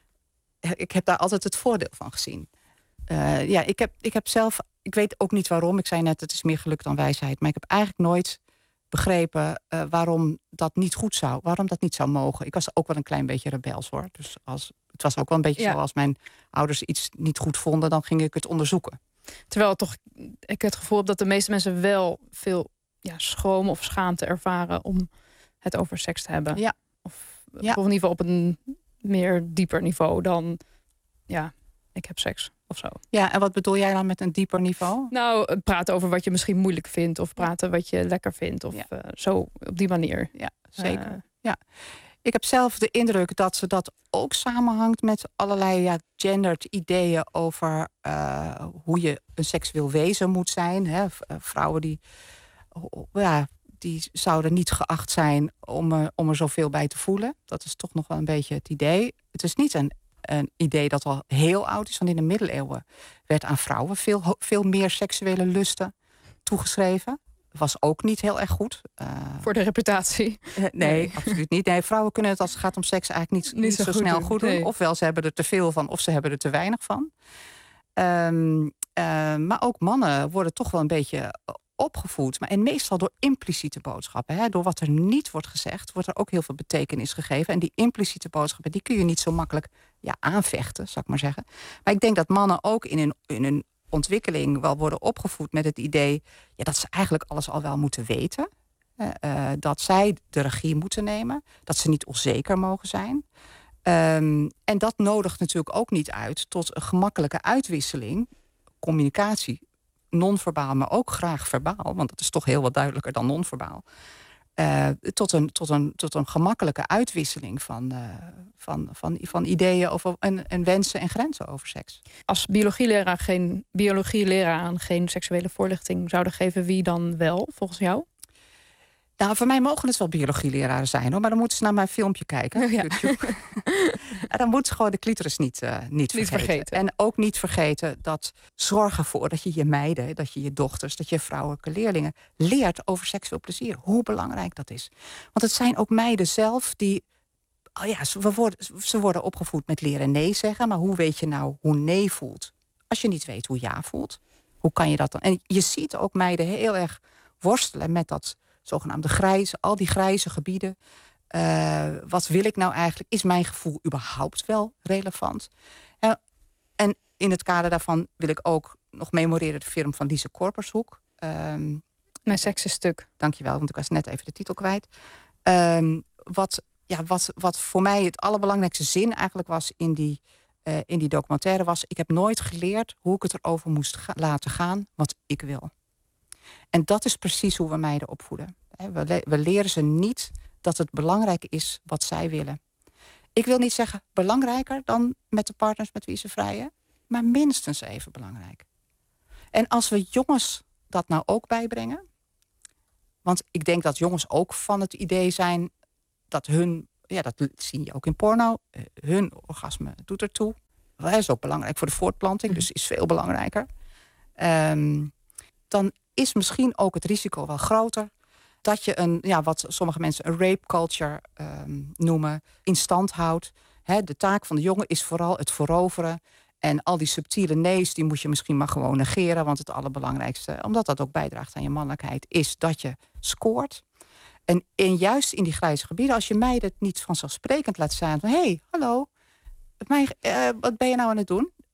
ik heb daar altijd het voordeel van gezien. Uh, ja, ik heb, ik heb zelf... Ik weet ook niet waarom. Ik zei net, het is meer geluk dan wijsheid. Maar ik heb eigenlijk nooit begrepen uh, waarom dat niet goed zou. Waarom dat niet zou mogen. Ik was ook wel een klein beetje rebels, hoor. Dus als, het was ook wel een beetje ja. zo, als mijn ouders iets niet goed vonden... dan ging ik het onderzoeken. Terwijl toch ik het gevoel heb dat de meeste mensen wel veel ja, schroom of schaamte ervaren... om het over seks te hebben. Ja. Of, ja. of in ieder geval op een meer dieper niveau dan... ja, ik heb seks. Of zo. Ja, en wat bedoel jij dan met een dieper niveau? Nou, praten over wat je misschien moeilijk vindt. Of praten wat je lekker vindt. Of ja. uh, zo op die manier. Ja, zeker. Uh, ja. Ik heb zelf de indruk dat ze dat ook samenhangt met allerlei ja, gendered ideeën over uh, hoe je een seksueel wezen moet zijn. Hè. Vrouwen die, ja, die zouden niet geacht zijn om, uh, om er zoveel bij te voelen. Dat is toch nog wel een beetje het idee. Het is niet een Een idee dat al heel oud is. Want in de middeleeuwen werd aan vrouwen veel, veel meer seksuele lusten toegeschreven. Was ook niet heel erg goed. Uh, Voor de reputatie? Uh, nee, nee, absoluut niet. Nee, vrouwen kunnen het als het gaat om seks eigenlijk niet, niet, niet zo, zo goed snel doen. goed doen. Nee. Ofwel ze hebben er te veel van, of ze hebben er te weinig van. Um, uh, maar ook mannen worden toch wel een beetje opgevoed. Maar en meestal door impliciete boodschappen. Hè. Door wat er niet wordt gezegd, wordt er ook heel veel betekenis gegeven. En die impliciete boodschappen, die kun je niet zo makkelijk ja, aanvechten, zou ik maar zeggen. Maar ik denk dat mannen ook in hun, in hun ontwikkeling wel worden opgevoed met het idee ja, dat ze eigenlijk alles al wel moeten weten. Uh, uh, dat zij de regie moeten nemen. Dat ze niet onzeker mogen zijn. Um, en dat nodigt natuurlijk ook niet uit tot een gemakkelijke uitwisseling, communicatie. Non-verbaal, maar ook graag verbaal. Want dat is toch heel wat duidelijker dan non-verbaal. Uh, tot, een, tot, een, tot een gemakkelijke uitwisseling van, uh, van, van, van ideeën over, en, en wensen en grenzen over seks. Als biologieleraar geen, biologieleraar geen seksuele voorlichting zouden geven, wie dan wel, volgens jou? Nou, voor mij mogen het wel biologieleraren zijn, hoor. Maar dan moeten ze naar mijn filmpje kijken. Oh, ja. En dan moeten ze gewoon de clitoris niet, uh, niet, niet vergeten. vergeten. En ook niet vergeten dat zorg ervoor dat je je meiden, dat je je dochters, dat je vrouwelijke leerlingen leert over seksueel plezier. Hoe belangrijk dat is. Want het zijn ook meiden zelf die... Oh ja, ze worden, ze worden opgevoed met leren nee zeggen. Maar hoe weet je nou hoe nee voelt? Als je niet weet hoe ja voelt, hoe kan je dat dan? En je ziet ook meiden heel erg worstelen met dat zogenaamde grijze, al die grijze gebieden. Uh, wat wil ik nou eigenlijk? Is mijn gevoel überhaupt wel relevant? Uh, en in het kader daarvan wil ik ook nog memoreren de film van Lise Korpershoek. Um, Mijn seksenstuk. Dankjewel, want ik was net even de titel kwijt. Um, wat, ja, wat, wat voor mij het allerbelangrijkste zin eigenlijk was in die, uh, in die documentaire was: ik heb nooit geleerd hoe ik het erover moest ga- laten gaan wat ik wil. En dat is precies hoe we meiden opvoeden. We, le- we leren ze niet dat het belangrijk is wat zij willen. Ik wil niet zeggen belangrijker dan met de partners met wie ze vrijen, maar minstens even belangrijk. En als we jongens dat nou ook bijbrengen, want ik denk dat jongens ook van het idee zijn dat hun, ja, dat zie je ook in porno, hun orgasme doet ertoe. Dat is ook belangrijk voor de voortplanting, dus is veel belangrijker. Um, dan is misschien ook het risico wel groter dat je een, ja, wat sommige mensen een rape culture um, noemen, in stand houdt. He, de taak van de jongen is vooral het veroveren. En al die subtiele nee's, die moet je misschien maar gewoon negeren. Want het allerbelangrijkste, omdat dat ook bijdraagt aan je mannelijkheid, is dat je scoort. En, en juist in die grijze gebieden, als je meiden het niet vanzelfsprekend laat staan van, hé, hey, hallo, mij, uh, wat ben je nou aan het doen?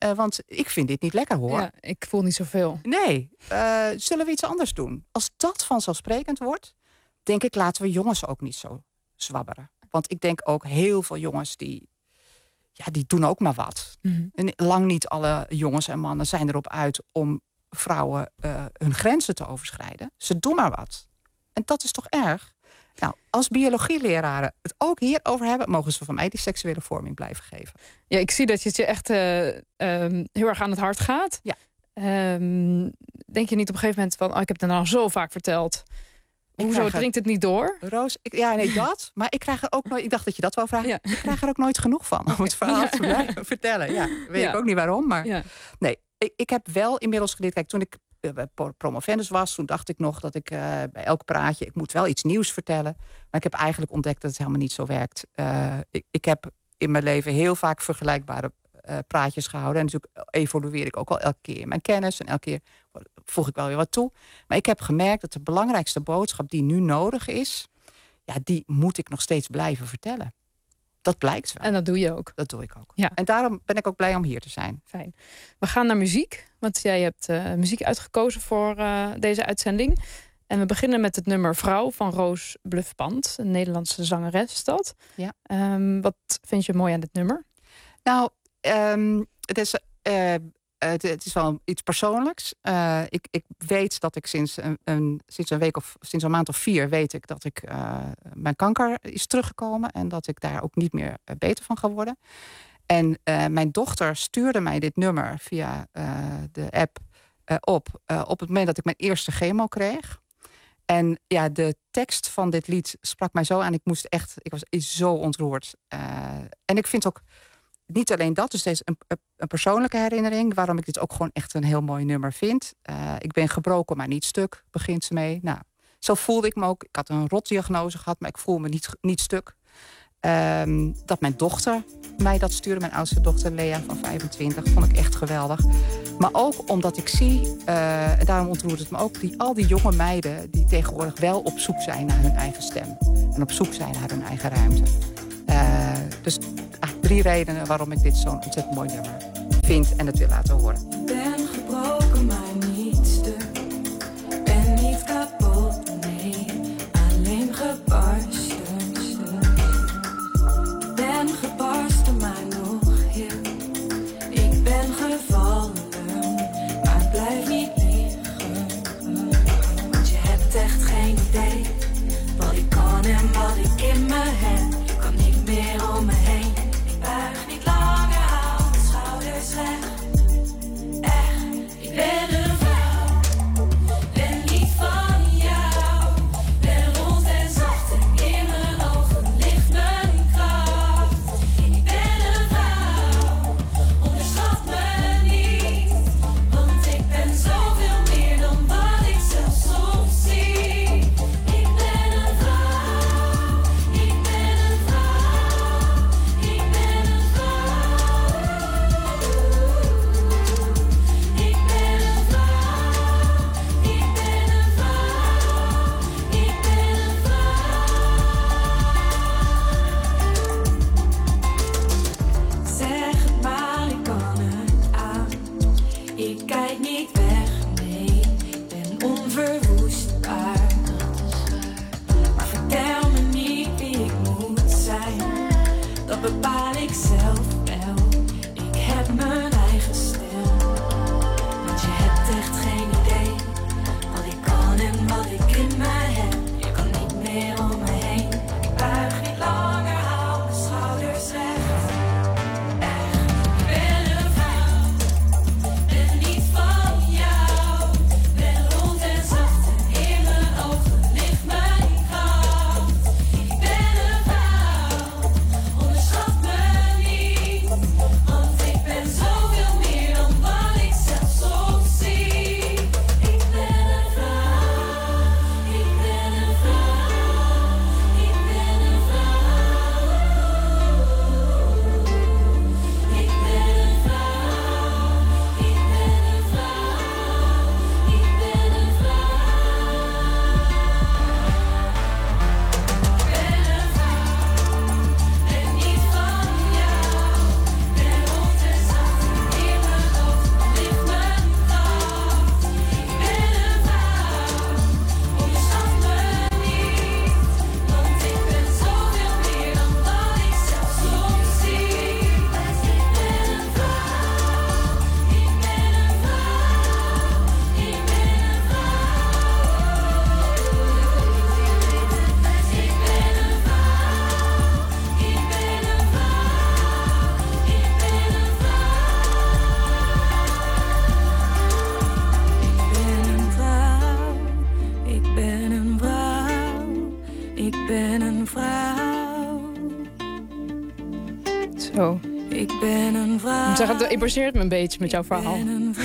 Uh, want ik vind dit niet lekker, hoor. Ja, ik voel niet zoveel. Nee, uh, zullen we iets anders doen? Als dat vanzelfsprekend wordt, denk ik, laten we jongens ook niet zo zwabberen. Want ik denk ook heel veel jongens die, ja, die doen ook maar wat. Mm-hmm. En lang niet alle jongens en mannen zijn erop uit om vrouwen uh, hun grenzen te overschrijden. Ze doen maar wat. En dat is toch erg? Nou, als biologieleraren het ook hierover hebben, mogen ze van mij die seksuele vorming blijven geven. Ja, ik zie dat je het je echt uh, um, heel erg aan het hart gaat. Ja. Um, denk je niet op een gegeven moment van, oh, ik heb het nou zo vaak verteld. Hoezo dringt het niet door? Roos, ik, ja, nee, dat. Maar ik krijg er ook nooit. Ik dacht dat je dat wel vraagt. Ja. Ik krijg er ook nooit genoeg van om het verhaal ja. te blijven vertellen. Ja, weet ja. ik ook niet waarom. Maar ja. nee, ik, ik heb wel inmiddels geleerd. Kijk, toen ik uh, promovendus was, toen dacht ik nog dat ik uh, bij elk praatje, ik moet wel iets nieuws vertellen. Maar ik heb eigenlijk ontdekt dat het helemaal niet zo werkt. Uh, ik, ik heb in mijn leven heel vaak vergelijkbare Uh, praatjes gehouden. En natuurlijk evolueer ik ook wel elke keer in mijn kennis. En elke keer voeg ik wel weer wat toe. Maar ik heb gemerkt dat de belangrijkste boodschap die nu nodig is, ja, die moet ik nog steeds blijven vertellen. Dat blijkt wel. En dat doe je ook. Dat doe ik ook. Ja. En daarom ben ik ook blij om hier te zijn. Fijn. We gaan naar muziek. Want jij hebt uh, muziek uitgekozen voor uh, deze uitzending. En we beginnen met het nummer Vrouw van Roos Bluffband. Een Nederlandse zangeres is dat. Ja. Um, wat vind je mooi aan dit nummer? Nou, Um, het, is, uh, het, het is wel iets persoonlijks. Uh, ik, ik weet dat ik sinds een, een, sinds een week of sinds een maand of vier weet ik dat ik uh, mijn kanker is teruggekomen en dat ik daar ook niet meer uh, beter van ga worden. En uh, mijn dochter stuurde mij dit nummer via uh, de app uh, op uh, op het moment dat ik mijn eerste chemo kreeg. En ja, de tekst van dit lied sprak mij zo aan. Ik moest echt, ik was zo ontroerd. Uh, en ik vind ook niet alleen dat, dus deze een, een persoonlijke herinnering, waarom ik dit ook gewoon echt een heel mooi nummer vind. Uh, ik ben gebroken, maar niet stuk, begint ze mee. Nou, zo voelde ik me ook. Ik had een rotdiagnose gehad, maar ik voel me niet, niet stuk. Um, dat mijn dochter mij dat stuurde, mijn oudste dochter Lea van vijfentwintig, vond ik echt geweldig. Maar ook omdat ik zie, uh, en daarom ontroert het me ook, die, al die jonge meiden die tegenwoordig wel op zoek zijn naar hun eigen stem. En op zoek zijn naar hun eigen ruimte. Uh, dus ah, drie redenen waarom ik dit zo'n ontzettend mooi nummer vind en het wil laten horen. Ik ben gebroken, maar niet stuk. Ben niet kapot, nee, alleen gebarsten. Ben gebarsten, maar nog heel. Ik ben gevallen, maar blijf niet liggen. Want je hebt echt geen idee wat ik kan en wat ik in me heb. Kan niet meer om me heen. Ik buig niet langer, hou mijn schouders weg. Ik ben een vrouw. Zo. Ik ben een vrouw. Ik zeg, het emotioneert me een beetje met jouw verhaal.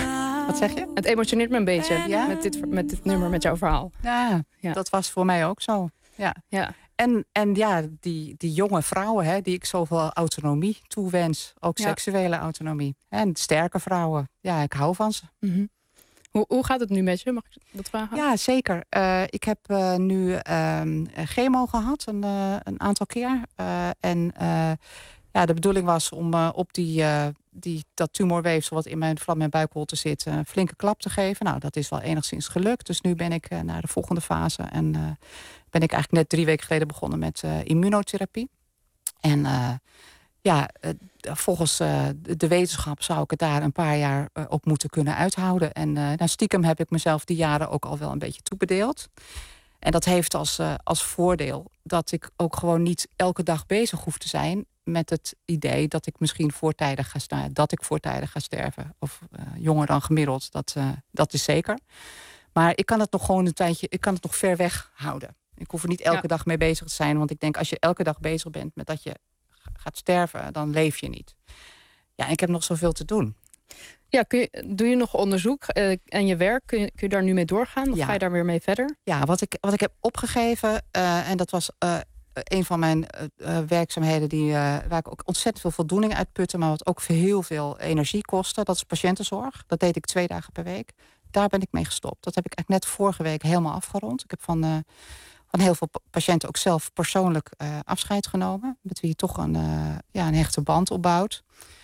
Wat zeg je? Het emotioneert me een beetje Ja? met, dit, met dit nummer, met jouw verhaal. Ja, Ja. dat was voor mij ook zo. Ja. Ja. En, en ja, die, die jonge vrouwen, hè, die ik zoveel autonomie toewens. Ook Ja. seksuele autonomie. En sterke vrouwen. Ja, ik hou van ze. Mm-hmm. Hoe, hoe gaat het nu met je? Mag ik dat vragen? Ja, zeker. Uh, ik heb uh, nu uh, chemo gehad, een, uh, een aantal keer. Uh, en uh, ja, de bedoeling was om uh, op die, uh, die, dat tumorweefsel wat in mijn vlam en buikholte zit, een flinke klap te geven. Nou, dat is wel enigszins gelukt. Dus nu ben ik uh, naar de volgende fase. En uh, ben ik eigenlijk net drie weken geleden begonnen met uh, immunotherapie. En uh, ja, uh, volgens uh, de wetenschap zou ik het daar een paar jaar uh, op moeten kunnen uithouden. En uh, nou, stiekem heb ik mezelf die jaren ook al wel een beetje toebedeeld. En dat heeft als, uh, als voordeel dat ik ook gewoon niet elke dag bezig hoef te zijn met het idee dat ik misschien voortijdig ga sterven. Dat ik voortijdig ga sterven. Of uh, jonger dan gemiddeld, dat, uh, dat is zeker. Maar ik kan het nog gewoon een tijdje, ik kan het nog ver weg houden. Ik hoef er niet elke ja. dag mee bezig te zijn. Want ik denk, als je elke dag bezig bent met dat je gaat sterven, dan leef je niet. Ja, ik heb nog zoveel te doen. Ja, kun je, doe je nog onderzoek uh, en je werk? Kun je, kun je daar nu mee doorgaan? Of ja. ga je daar weer mee verder? Ja, wat ik, wat ik heb opgegeven, uh, en dat was uh, een van mijn uh, werkzaamheden die, uh, waar ik ook ontzettend veel voldoening uit putte, maar wat ook heel veel energie kostte, dat is patiëntenzorg. Dat deed ik twee dagen per week. Daar ben ik mee gestopt. Dat heb ik eigenlijk net vorige week helemaal afgerond. Ik heb van, uh, van heel veel patiënten ook zelf persoonlijk uh, afscheid genomen, met wie je toch een, uh, ja, een hechte band opbouwt.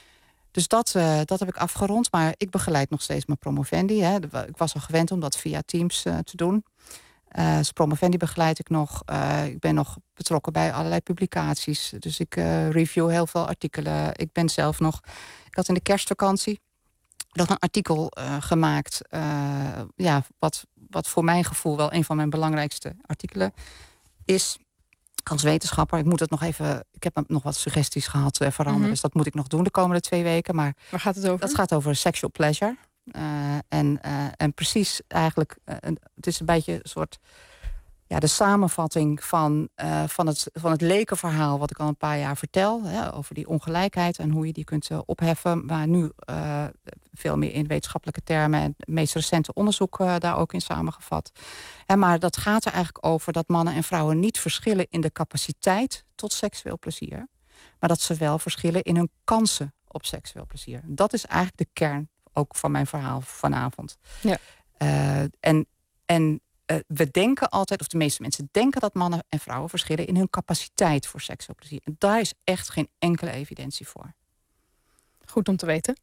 Dus dat, uh, dat heb ik afgerond. Maar ik begeleid nog steeds mijn promovendi. Hè. Ik was al gewend om dat via Teams uh, te doen. Uh, dus promovendi begeleid ik nog. Uh, ik ben nog betrokken bij allerlei publicaties. Dus ik uh, review heel veel artikelen. Ik ben zelf nog... Ik had in de kerstvakantie nog een artikel uh, gemaakt. Uh, ja, wat, wat voor mijn gevoel wel een van mijn belangrijkste artikelen is. Als wetenschapper, ik moet het nog even. Ik heb nog wat suggesties gehad uh, veranderen, mm-hmm. dus dat moet ik nog doen de komende twee weken. Maar waar gaat het over? Dat gaat over sexual pleasure. Uh, en, uh, en precies eigenlijk, uh, het is een beetje een soort. Ja, de samenvatting van, uh, van, het, van het lekenverhaal wat ik al een paar jaar vertel. Hè, over die ongelijkheid en hoe je die kunt uh, opheffen. Maar nu uh, veel meer in wetenschappelijke termen. En het meest recente onderzoek uh, daar ook in samengevat. En maar dat gaat er eigenlijk over dat mannen en vrouwen niet verschillen in de capaciteit tot seksueel plezier. Maar dat ze wel verschillen in hun kansen op seksueel plezier. Dat is eigenlijk de kern ook van mijn verhaal vanavond. Ja. Uh, en... en Uh, we denken altijd, of de meeste mensen denken dat mannen en vrouwen verschillen in hun capaciteit voor seksueel plezier. En daar is echt geen enkele evidentie voor. Goed om te weten.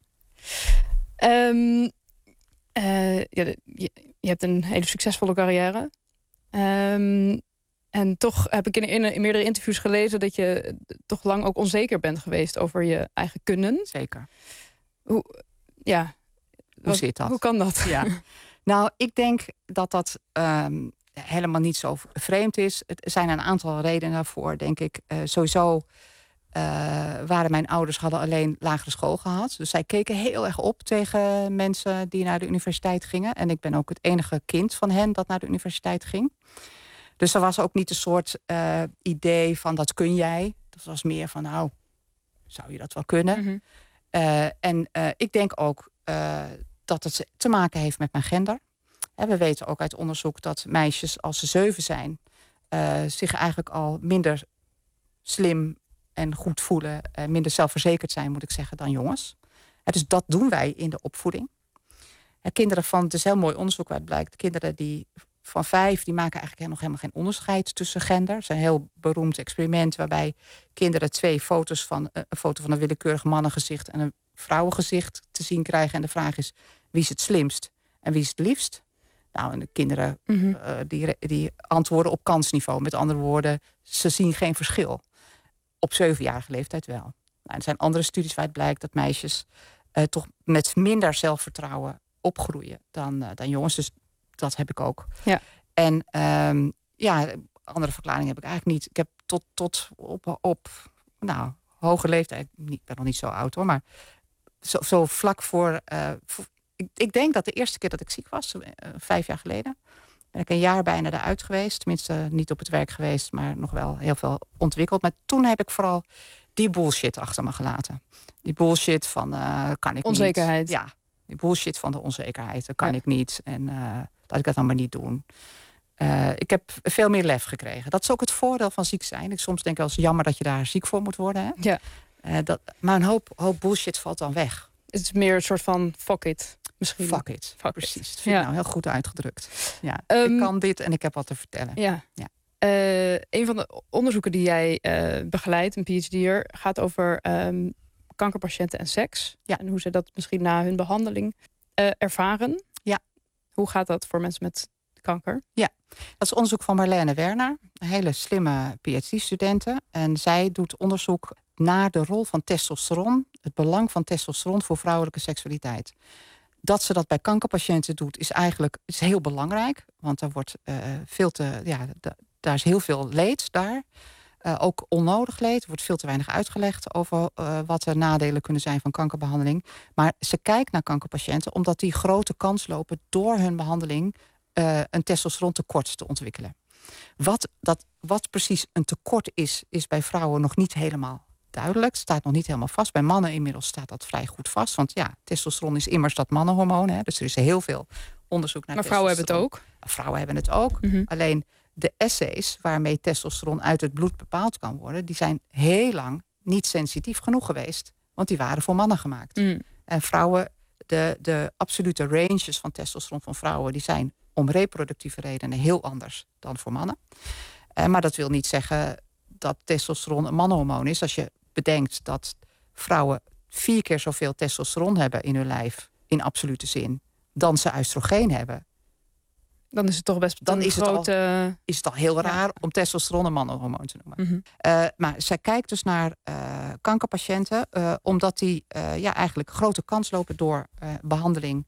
Um, uh, ja, je, je hebt een hele succesvolle carrière. Um, en toch heb ik in, in, in meerdere interviews gelezen dat je toch lang ook onzeker bent geweest over je eigen kunnen. Zeker. Hoe, ja. Hoe wat, zit dat? Hoe kan dat? Ja. Nou, ik denk dat dat um, helemaal niet zo vreemd is. Er zijn een aantal redenen daarvoor, denk ik. Uh, sowieso uh, waren mijn ouders hadden alleen lagere school gehad. Dus zij keken heel erg op tegen mensen die naar de universiteit gingen. En ik ben ook het enige kind van hen dat naar de universiteit ging. Dus er was ook niet een soort uh, idee van dat kun jij. Dat was meer van nou, zou je dat wel kunnen? Mm-hmm. Uh, en uh, ik denk ook... Uh, dat het te maken heeft met mijn gender. En we weten ook uit onderzoek dat meisjes, als ze zeven zijn, uh, zich eigenlijk al minder slim en goed voelen, uh, minder zelfverzekerd zijn, moet ik zeggen, dan jongens. Uh, dus dat doen wij in de opvoeding. Uh, kinderen van, het is heel mooi onderzoek waaruit blijkt, kinderen die van vijf, die maken eigenlijk nog helemaal geen onderscheid tussen gender. Het is een heel beroemd experiment waarbij kinderen twee foto's van, uh, een foto van een willekeurig mannengezicht en een vrouwengezicht te zien krijgen. En de vraag is, wie is het slimst en wie is het liefst? Nou, en de kinderen mm-hmm. uh, die, die antwoorden op kansniveau. Met andere woorden, ze zien geen verschil. Op zevenjarige leeftijd wel. Nou, er zijn andere studies waaruit blijkt dat meisjes uh, toch met minder zelfvertrouwen opgroeien dan, uh, dan jongens. Dus dat heb ik ook. Ja. En um, ja, andere verklaring heb ik eigenlijk niet. Ik heb tot, tot op, op nou, hoge leeftijd, ik ben nog niet zo oud hoor, maar zo, zo vlak voor, uh, voor ik, ik denk dat de eerste keer dat ik ziek was, uh, vijf jaar geleden, Ben ik een jaar bijna eruit geweest. Tenminste, niet op het werk geweest, maar nog wel heel veel ontwikkeld. Maar toen heb ik vooral die bullshit achter me gelaten. Die bullshit van, uh, kan ik onzekerheid. niet. Ja, die bullshit van de onzekerheid. Dat kan ja. ik niet. En uh, laat ik dat dan maar niet doen. Uh, ik heb veel meer lef gekregen. Dat is ook het voordeel van ziek zijn. Ik soms denk wel eens jammer dat je daar ziek voor moet worden. Hè? Ja. Uh, dat, maar een hoop, hoop bullshit valt dan weg. Het is meer een soort van fuck it. Misschien. Fuck it, fuck precies. It. Dat vind ja. ik nou heel goed uitgedrukt. Ja, um, ik kan dit en ik heb wat te vertellen. Ja. ja. Uh, een van de onderzoeken die jij uh, begeleidt, een P H D'er, gaat over um, kankerpatiënten en seks. Ja. En hoe ze dat misschien na hun behandeling uh, ervaren. Ja. Hoe gaat dat voor mensen met kanker? Ja, dat is onderzoek van Marlene Werner. Een hele slimme P H D-studente. En zij doet onderzoek naar de rol van testosteron. Het belang van testosteron voor vrouwelijke seksualiteit. Dat ze dat bij kankerpatiënten doet is eigenlijk is heel belangrijk. Want er wordt uh, veel te, ja, d- daar is heel veel leed daar. Uh, ook onnodig leed. Er wordt veel te weinig uitgelegd over uh, wat de nadelen kunnen zijn van kankerbehandeling. Maar ze kijkt naar kankerpatiënten omdat die grote kans lopen door hun behandeling uh, een testosterontekort te ontwikkelen. Wat, dat, wat precies een tekort is, is bij vrouwen nog niet helemaal duidelijk. Het staat nog niet helemaal vast. Bij mannen inmiddels staat dat vrij goed vast. Want ja, testosteron is immers dat mannenhormoon. Hè, dus er is heel veel onderzoek naar maar vrouwen hebben het ook? Vrouwen hebben het ook. Mm-hmm. Alleen de assays waarmee testosteron uit het bloed bepaald kan worden, die zijn heel lang niet sensitief genoeg geweest. Want die waren voor mannen gemaakt. Mm. En vrouwen, de, de absolute ranges van testosteron van vrouwen, die zijn om reproductieve redenen heel anders dan voor mannen. Uh, maar dat wil niet zeggen dat testosteron een mannenhormoon is. Als je bedenkt dat vrouwen vier keer zoveel testosteron hebben in hun lijf, in absolute zin, dan ze oestrogeen hebben. Dan is het toch best dan een is grote... Het al, is het al heel raar ja. om testosteron een mannenhormoon te noemen. Mm-hmm. Uh, maar zij kijkt dus naar uh, kankerpatiënten, uh, omdat die uh, ja, eigenlijk grote kans lopen door uh, behandeling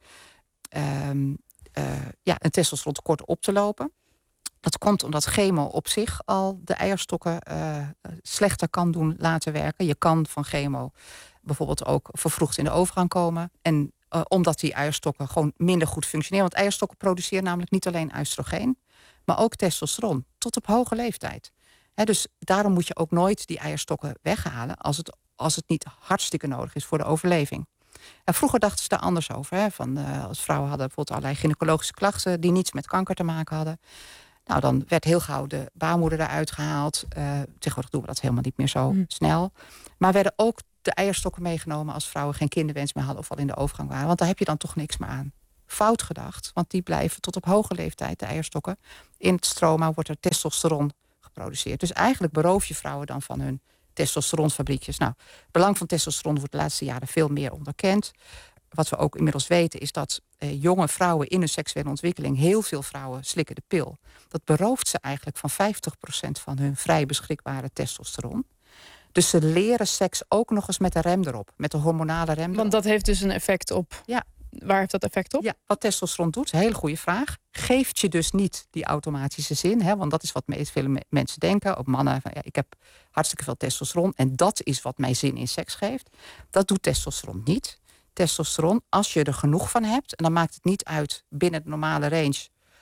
uh, uh, ja, een testosterontekort op te lopen. Dat komt omdat chemo op zich al de eierstokken uh, slechter kan doen laten werken. Je kan van chemo bijvoorbeeld ook vervroegd in de overgang komen. En uh, omdat die eierstokken gewoon minder goed functioneren. Want eierstokken produceren namelijk niet alleen oestrogeen, maar ook testosteron. Tot op hoge leeftijd. He, dus daarom moet je ook nooit die eierstokken weghalen als het, als het niet hartstikke nodig is voor de overleving. En vroeger dachten ze daar anders over. Hè, van, uh, als vrouwen hadden bijvoorbeeld allerlei gynaecologische klachten die niets met kanker te maken hadden. Nou, dan werd heel gauw de baarmoeder eruit gehaald. Uh, tegenwoordig doen we dat helemaal niet meer zo mm. snel. Maar werden ook de eierstokken meegenomen als vrouwen geen kinderwens meer hadden of al in de overgang waren. Want daar heb je dan toch niks meer aan. Fout gedacht, want die blijven tot op hoge leeftijd, de eierstokken. In het stroma wordt er testosteron geproduceerd. Dus eigenlijk beroof je vrouwen dan van hun testosteronfabriekjes. Nou, het belang van testosteron wordt de laatste jaren veel meer onderkend. Wat we ook inmiddels weten is dat eh, jonge vrouwen in hun seksuele ontwikkeling, heel veel vrouwen slikken de pil. Dat berooft ze eigenlijk van vijftig procent van hun vrij beschikbare testosteron. Dus ze leren seks ook nog eens met de rem erop, met de hormonale rem erop. Want dat heeft dus een effect op. Ja. Waar heeft dat effect op? Ja, wat testosteron doet, een hele goede vraag. Geeft je dus niet die automatische zin, hè, want dat is wat veel me- mensen denken. Ook mannen, van, ja, ik heb hartstikke veel testosteron en dat is wat mij zin in seks geeft. Dat doet testosteron niet. Testosteron, als je er genoeg van hebt, en dan maakt het niet uit binnen de normale range,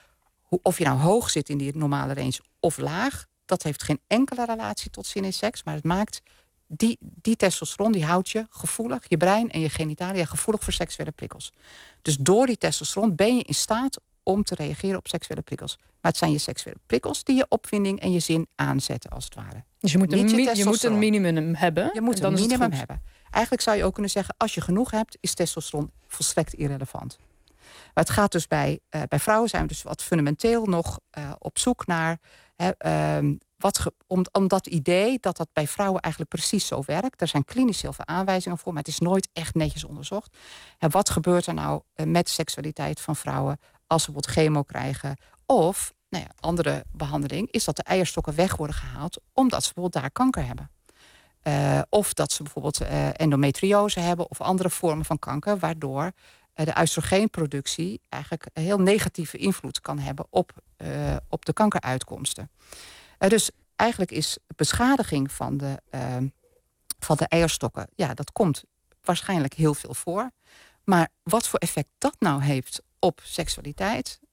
of je nou hoog zit in die normale range of laag, dat heeft geen enkele relatie tot zin in seks, maar het maakt die, die testosteron, die houdt je gevoelig, je brein en je genitalia gevoelig voor seksuele prikkels. Dus door die testosteron ben je in staat om te reageren op seksuele prikkels. Maar het zijn je seksuele prikkels die je opwinding en je zin aanzetten, als het ware. Dus je moet, een, mi- je moet een minimum hebben. Je moet en dan een minimum is het goed. hebben. Eigenlijk zou je ook kunnen zeggen, als je genoeg hebt, is testosteron volstrekt irrelevant. Maar het gaat dus bij, uh, bij vrouwen zijn we dus wat fundamenteel nog uh, op zoek naar Hè, um, wat ge, om, om dat idee dat dat bij vrouwen eigenlijk precies zo werkt. Er zijn klinisch heel veel aanwijzingen voor, maar het is nooit echt netjes onderzocht. Hè, wat gebeurt er nou uh, met de seksualiteit van vrouwen als ze bijvoorbeeld chemo krijgen? Of, nou ja, andere behandeling is dat de eierstokken weg worden gehaald omdat ze bijvoorbeeld daar kanker hebben. Uh, of dat ze bijvoorbeeld uh, endometriose hebben of andere vormen van kanker, waardoor uh, de oestrogeenproductie eigenlijk een heel negatieve invloed kan hebben op, uh, op de kankeruitkomsten. Uh, dus eigenlijk is beschadiging van de, uh, van de eierstokken, ja, dat komt waarschijnlijk heel veel voor. Maar wat voor effect dat nou heeft op seksualiteit,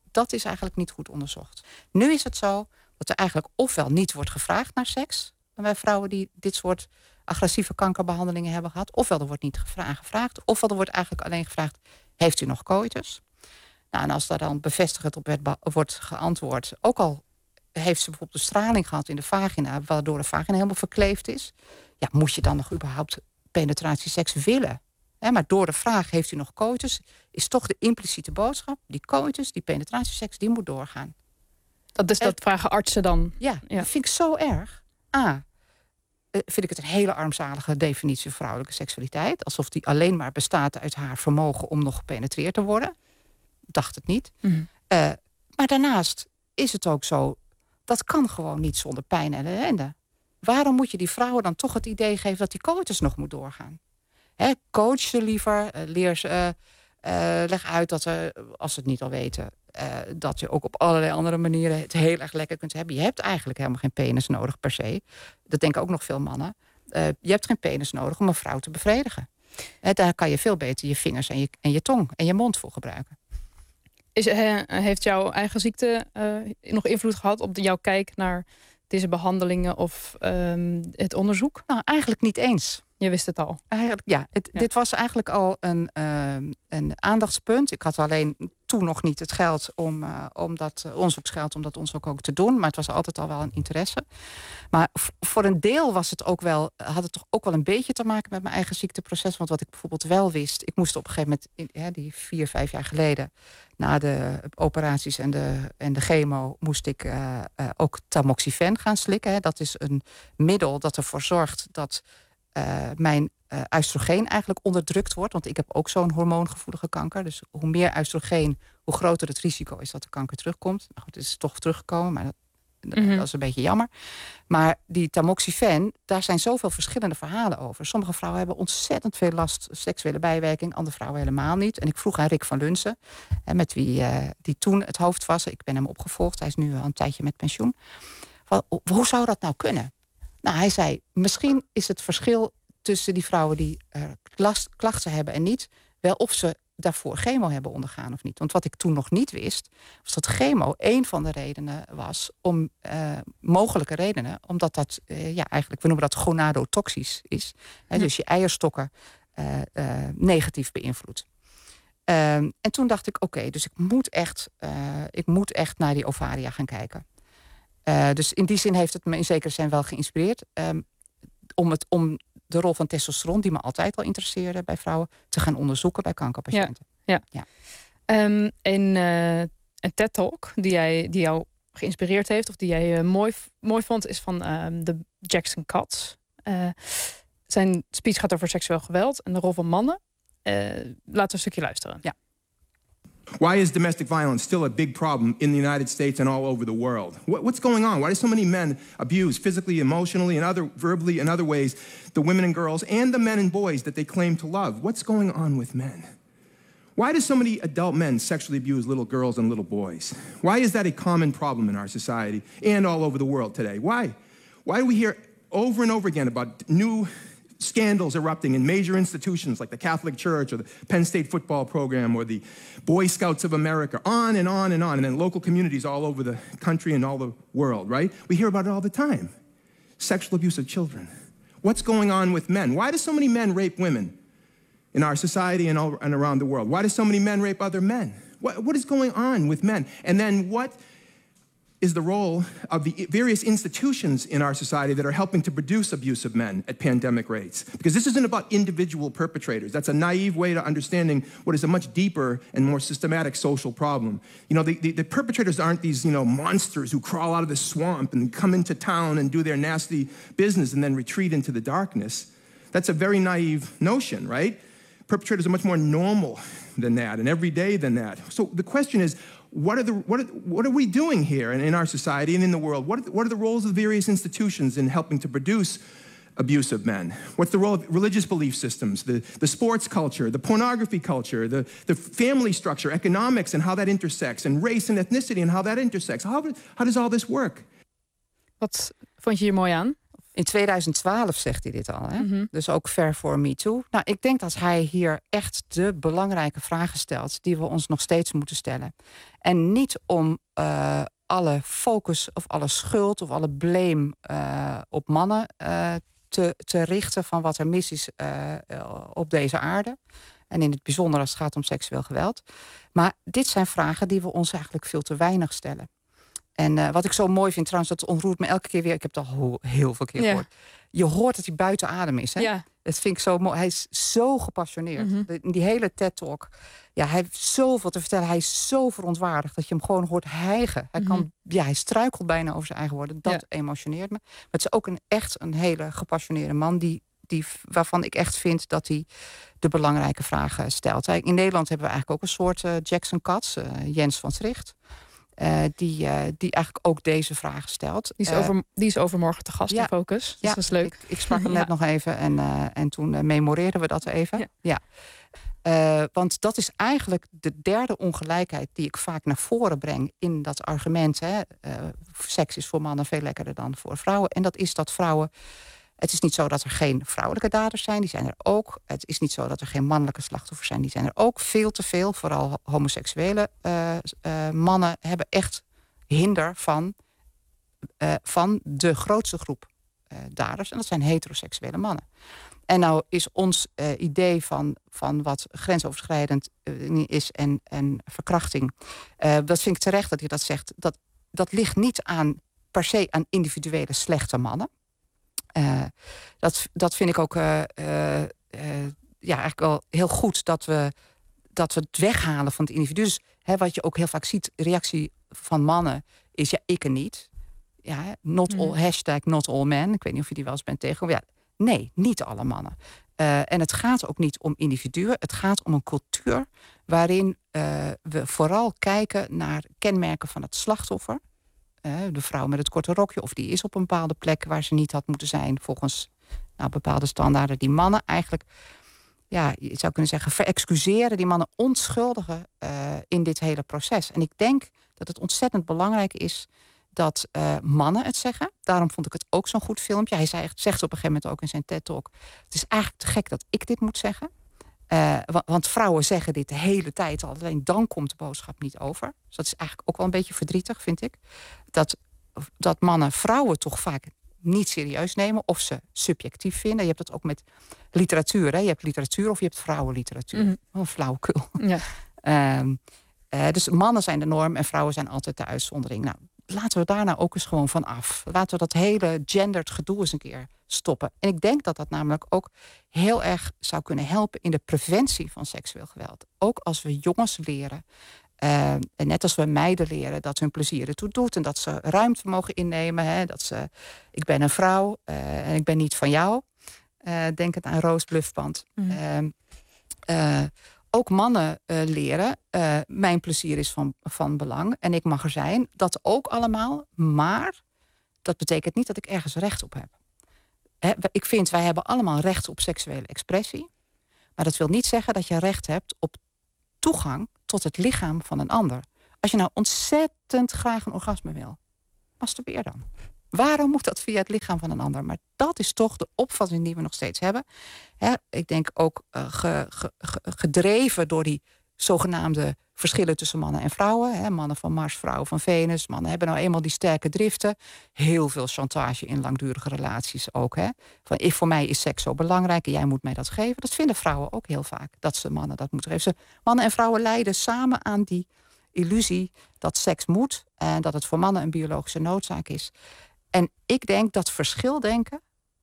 dat is eigenlijk niet goed onderzocht. Nu is het zo dat er eigenlijk ofwel niet wordt gevraagd naar seks bij vrouwen die dit soort agressieve kankerbehandelingen hebben gehad, ofwel er wordt niet gevra- gevraagd, ofwel er wordt eigenlijk alleen gevraagd: heeft u nog coitus? Nou, en als daar dan bevestigend op werd, wordt geantwoord, ook al heeft ze bijvoorbeeld een straling gehad in de vagina, waardoor de vagina helemaal verkleefd is, ja, moet je dan nog überhaupt penetratieseks willen? He, maar door de vraag, heeft u nog coitus, is toch de impliciete boodschap, die coitus, die penetratieseks, die moet doorgaan. Dat is dat vragen artsen dan? Ja, ja, dat vind ik zo erg. A, vind ik het een hele armzalige definitie van vrouwelijke seksualiteit. Alsof die alleen maar bestaat uit haar vermogen om nog gepenetreerd te worden. Dacht het niet. Mm-hmm. Uh, maar daarnaast is het ook zo, dat kan gewoon niet zonder pijn en ellende. Waarom moet je die vrouwen dan toch het idee geven dat die coitus nog moet doorgaan? He, coach ze liever, uh, leer ze, uh, uh, leg uit dat ze, als ze het niet al weten, uh, dat je ook op allerlei andere manieren het heel erg lekker kunt hebben. Je hebt eigenlijk helemaal geen penis nodig per se. Dat denken ook nog veel mannen. Uh, je hebt geen penis nodig om een vrouw te bevredigen. He, daar kan je veel beter je vingers en je, en je tong en je mond voor gebruiken. Is, he, heeft jouw eigen ziekte uh, nog invloed gehad op jouw kijk naar deze behandelingen of um, het onderzoek? Nou, eigenlijk niet eens. Je wist het al? Eigenlijk, ja, het, ja. Dit was eigenlijk al een, uh, een aandachtspunt. Ik had alleen toen nog niet het geld om, uh, om dat uh, onderzoeksgeld om dat onderzoek ook te doen. Maar het was altijd al wel een interesse. Maar v- voor een deel was het ook wel, had het toch ook wel een beetje te maken met mijn eigen ziekteproces. Want wat ik bijvoorbeeld wel wist, ik moest op een gegeven moment, in, hè, die vier, vijf jaar geleden, na de operaties en de, en de chemo, moest ik uh, uh, ook tamoxifen gaan slikken. Hè. Dat is een middel dat ervoor zorgt dat Uh, mijn uh, oestrogeen eigenlijk onderdrukt wordt. Want ik heb ook zo'n hormoongevoelige kanker. Dus hoe meer oestrogeen, hoe groter het risico is dat de kanker terugkomt. Nou goed, het is toch teruggekomen, maar dat, mm-hmm. dat is een beetje jammer. Maar die tamoxifen, daar zijn zoveel verschillende verhalen over. Sommige vrouwen hebben ontzettend veel last, seksuele bijwerking. Andere vrouwen helemaal niet. En ik vroeg aan Rick van Lunsen, hè, met wie uh, die toen het hoofd was. Ik ben hem opgevolgd. Hij is nu al een tijdje met pensioen. Van, hoe zou dat nou kunnen? Nou, hij zei, misschien is het verschil tussen die vrouwen die uh, last, klachten hebben en niet, wel of ze daarvoor chemo hebben ondergaan of niet. Want wat ik toen nog niet wist, was dat chemo een van de redenen was, om uh, mogelijke redenen, omdat dat, uh, ja, eigenlijk, we noemen dat gonadotoxisch is. Hè, ja. Dus je eierstokken uh, uh, negatief beïnvloedt. Uh, en toen dacht ik, oké, okay, dus ik moet, echt, uh, ik moet echt naar die ovaria gaan kijken. Uh, dus in die zin heeft het me in zekere zin wel geïnspireerd um, om, het, om de rol van testosteron, die me altijd al interesseerde bij vrouwen, te gaan onderzoeken bij kankerpatiënten. Ja, ja. ja. Um, in uh, een TED-talk die, jij, die jou geïnspireerd heeft, of die jij uh, mooi, mooi vond, is van uh, de Jackson Katz. Uh, zijn speech gaat over seksueel geweld en de rol van mannen. Uh, laten we een stukje luisteren. Ja. Why is domestic violence still a big problem in the United States and all over the world? What, what's going on? Why do so many men abuse physically, emotionally, and other verbally and other ways the women and girls and the men and boys that they claim to love? What's going on with men? Why do so many adult men sexually abuse little girls and little boys? Why is that a common problem in our society and all over the world today? Why? Why do we hear over and over again about new scandals erupting in major institutions like the Catholic Church or the Penn State football program or the Boy Scouts of America, on and on and on, and then local communities all over the country and all the world, right? We hear about it all the time. Sexual abuse of children. What's going on with men? Why do so many men rape women in our society and, all, and around the world? Why do so many men rape other men? What, what is going on with men? And then what is the role of the various institutions in our society that are helping to produce abusive men at pandemic rates? Because this isn't about individual perpetrators. That's a naive way to understanding what is a much deeper and more systematic social problem. You know, the, the, the perpetrators aren't these, you know, monsters who crawl out of the swamp and come into town and do their nasty business and then retreat into the darkness. That's a very naive notion, right? Perpetrators are much more normal than that and everyday than that. So the question is, What are the what are, what are we doing here in, in our society and in the world? What are the, what are the roles of the various institutions in helping to produce abusive men? What's the role of religious belief systems, the, the sports culture, the pornography culture, the, the family structure, economics and how that intersects, and race and ethnicity and how that intersects? How, how does all this work? Wat vond je hier mooi aan? In tweeduizend twaalf zegt hij dit al, hè? Mm-hmm. Dus ook ver voor Me Too. Nou, ik denk dat hij hier echt de belangrijke vragen stelt die we ons nog steeds moeten stellen. En niet om uh, alle focus of alle schuld of alle blame uh, op mannen uh, te, te richten van wat er mis is uh, op deze aarde. En in het bijzonder als het gaat om seksueel geweld. Maar dit zijn vragen die we ons eigenlijk veel te weinig stellen. En uh, wat ik zo mooi vind trouwens, dat ontroert me elke keer weer. Ik heb het al heel veel keer ja. gehoord. Je hoort dat hij buiten adem is. Hè? Ja. Dat vind ik zo mooi. Hij is zo gepassioneerd. Mm-hmm. In die hele TED-talk. Ja, hij heeft zoveel te vertellen. Hij is zo verontwaardigd dat je hem gewoon hoort hijgen. Hij, kan, Mm-hmm. ja, hij struikelt bijna over zijn eigen woorden. Dat ja. emotioneert me. Maar het is ook een, echt een hele gepassioneerde man die... Die, waarvan ik echt vind dat hij de belangrijke vragen stelt. In Nederland hebben we eigenlijk ook een soort uh, Jackson Katz, uh, Jens van Zricht. Uh, die, uh, die eigenlijk ook deze vragen stelt. Die is, over, uh, die is overmorgen te gast ja, in Focus. Dus ja, dat is leuk. Ik, ik sprak hem ja. net nog even en, uh, en toen uh, memoreerden we dat even. Ja. ja. Uh, want dat is eigenlijk de derde ongelijkheid die ik vaak naar voren breng in dat argument. Hè. Uh, seks is voor mannen veel lekkerder dan voor vrouwen. En dat is dat vrouwen... Het is niet zo dat er geen vrouwelijke daders zijn, die zijn er ook. Het is niet zo dat er geen mannelijke slachtoffers zijn, die zijn er ook. Veel te veel, vooral homoseksuele uh, uh, mannen hebben echt hinder van, uh, van de grootste groep uh, daders. En dat zijn heteroseksuele mannen. En nou is ons uh, idee van, van wat grensoverschrijdend uh, is en, en verkrachting. Uh, dat vind ik terecht dat hij dat zegt. Dat, dat ligt niet aan per se aan individuele slechte mannen. Uh, dat, dat vind ik ook uh, uh, uh, ja, eigenlijk wel heel goed dat we, dat we het weghalen van het individu. Dus hè, wat je ook heel vaak ziet, reactie van mannen is ja, ik er niet. Ja, not all, mm. hashtag not all men. Ik weet niet of je die wel eens bent tegengekomen. Ja, nee, niet alle mannen. Uh, en het gaat ook niet om individuen. Het gaat om een cultuur waarin uh, we vooral kijken naar kenmerken van het slachtoffer. Uh, de vrouw met het korte rokje, of die is op een bepaalde plek waar ze niet had moeten zijn, volgens nou, bepaalde standaarden. Die mannen eigenlijk, ja, je zou kunnen zeggen, verexcuseren, die mannen onschuldigen uh, in dit hele proces. En ik denk dat het ontzettend belangrijk is dat uh, mannen het zeggen. Daarom vond ik het ook zo'n goed filmpje. Hij zei, zegt op een gegeven moment ook in zijn TED-talk, het is eigenlijk te gek dat ik dit moet zeggen. Uh, want, want vrouwen zeggen dit de hele tijd al. Alleen dan komt de boodschap niet over. Dus dat is eigenlijk ook wel een beetje verdrietig, vind ik. Dat, dat mannen vrouwen toch vaak niet serieus nemen. Of ze subjectief vinden. Je hebt dat ook met literatuur. Hè? Je hebt literatuur of je hebt vrouwenliteratuur. Mm-hmm. Wat een flauwekul. Ja. uh, uh, dus mannen zijn de norm en vrouwen zijn altijd de uitzondering. Nou, laten we daar nou ook eens gewoon van af. Laten we dat hele gendered gedoe eens een keer stoppen. En ik denk dat dat namelijk ook heel erg zou kunnen helpen in de preventie van seksueel geweld. Ook als we jongens leren, uh, en net als we meiden leren, dat hun plezier ertoe doet en dat ze ruimte mogen innemen. Hè, dat ze, ik ben een vrouw uh, en ik ben niet van jou. Uh, denk het aan Roos Bluffband. Mm-hmm. Uh, uh, ook mannen uh, leren, uh, mijn plezier is van, van belang en ik mag er zijn. Dat ook allemaal, maar dat betekent niet dat ik ergens recht op heb. He, ik vind, wij hebben allemaal recht op seksuele expressie. Maar dat wil niet zeggen dat je recht hebt op toegang tot het lichaam van een ander. Als je nou ontzettend graag een orgasme wil, masturbeer dan. Waarom moet dat via het lichaam van een ander? Maar dat is toch de opvatting die we nog steeds hebben. He, ik denk ook uh, ge, ge, ge, gedreven door die zogenaamde verschillen tussen mannen en vrouwen. Hè. Mannen van Mars, vrouwen van Venus. Mannen hebben nou eenmaal die sterke driften. Heel veel chantage in langdurige relaties ook. Hè. Van, ik, voor mij is seks zo belangrijk en jij moet mij dat geven. Dat vinden vrouwen ook heel vaak, dat ze mannen dat moeten geven. Ze, mannen en vrouwen lijden samen aan die illusie dat seks moet en dat het voor mannen een biologische noodzaak is. En ik denk dat verschildenken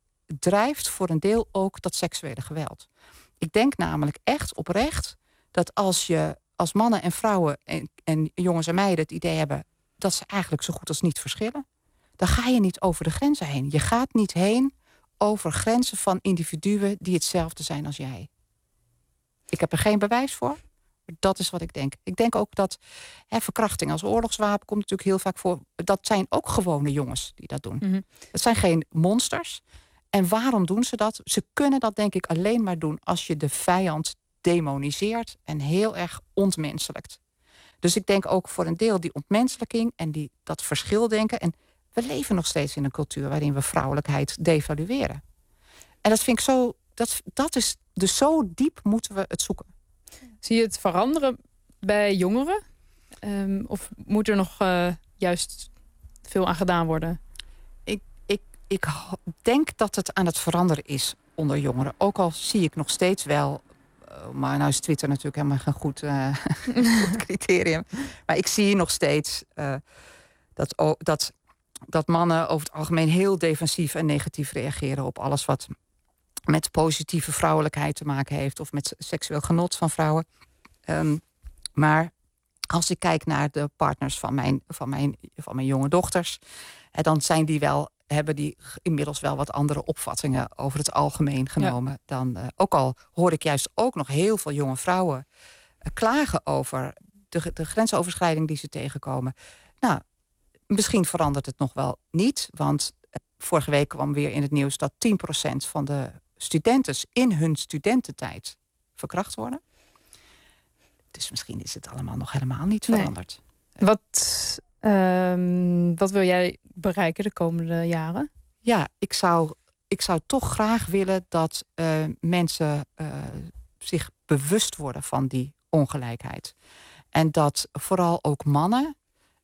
drijft voor een deel ook dat seksuele geweld. Ik denk namelijk echt oprecht dat als je als mannen en vrouwen en, en jongens en meiden het idee hebben dat ze eigenlijk zo goed als niet verschillen, dan ga je niet over de grenzen heen. Je gaat niet heen over grenzen van individuen die hetzelfde zijn als jij. Ik heb er geen bewijs voor. Dat is wat ik denk. Ik denk ook dat hè, verkrachting als oorlogswapen komt natuurlijk heel vaak voor. Dat zijn ook gewone jongens die dat doen. Mm-hmm. Dat zijn geen monsters. En waarom doen ze dat? Ze kunnen dat denk ik alleen maar doen als je de vijand demoniseert en heel erg ontmenselijkt. Dus ik denk ook voor een deel die ontmenselijking en die, dat verschildenken. En we leven nog steeds in een cultuur waarin we vrouwelijkheid devalueren. En dat vind ik zo, dat, dat is dus zo diep moeten we het zoeken. Zie je het veranderen bij jongeren? Um, of moet er nog uh, juist veel aan gedaan worden? Ik, ik, ik denk dat het aan het veranderen is onder jongeren. Ook al zie ik nog steeds wel... Uh, maar nou is Twitter natuurlijk helemaal geen goed, uh, goed criterium. Maar ik zie nog steeds uh, dat, oh, dat, dat mannen over het algemeen heel defensief en negatief reageren op alles wat met positieve vrouwelijkheid te maken heeft. Of met seksueel genot van vrouwen. Um, maar als ik kijk naar de partners van mijn, van mijn, van mijn jonge dochters, hè, dan zijn die wel, hebben die inmiddels wel wat andere opvattingen over het algemeen genomen. Ja. Dan, uh, ook al hoor ik juist ook nog heel veel jonge vrouwen uh, klagen over de, de grensoverschrijding die ze tegenkomen. Nou, misschien verandert het nog wel niet. Want uh, vorige week kwam weer in het nieuws dat tien procent van de studenten in hun studententijd verkracht worden. Dus misschien is het allemaal nog helemaal niet veranderd. Nee. Wat, um, wat wil jij bereiken de komende jaren? Ja, ik zou, ik zou toch graag willen dat uh, mensen uh, zich bewust worden van die ongelijkheid. En dat vooral ook mannen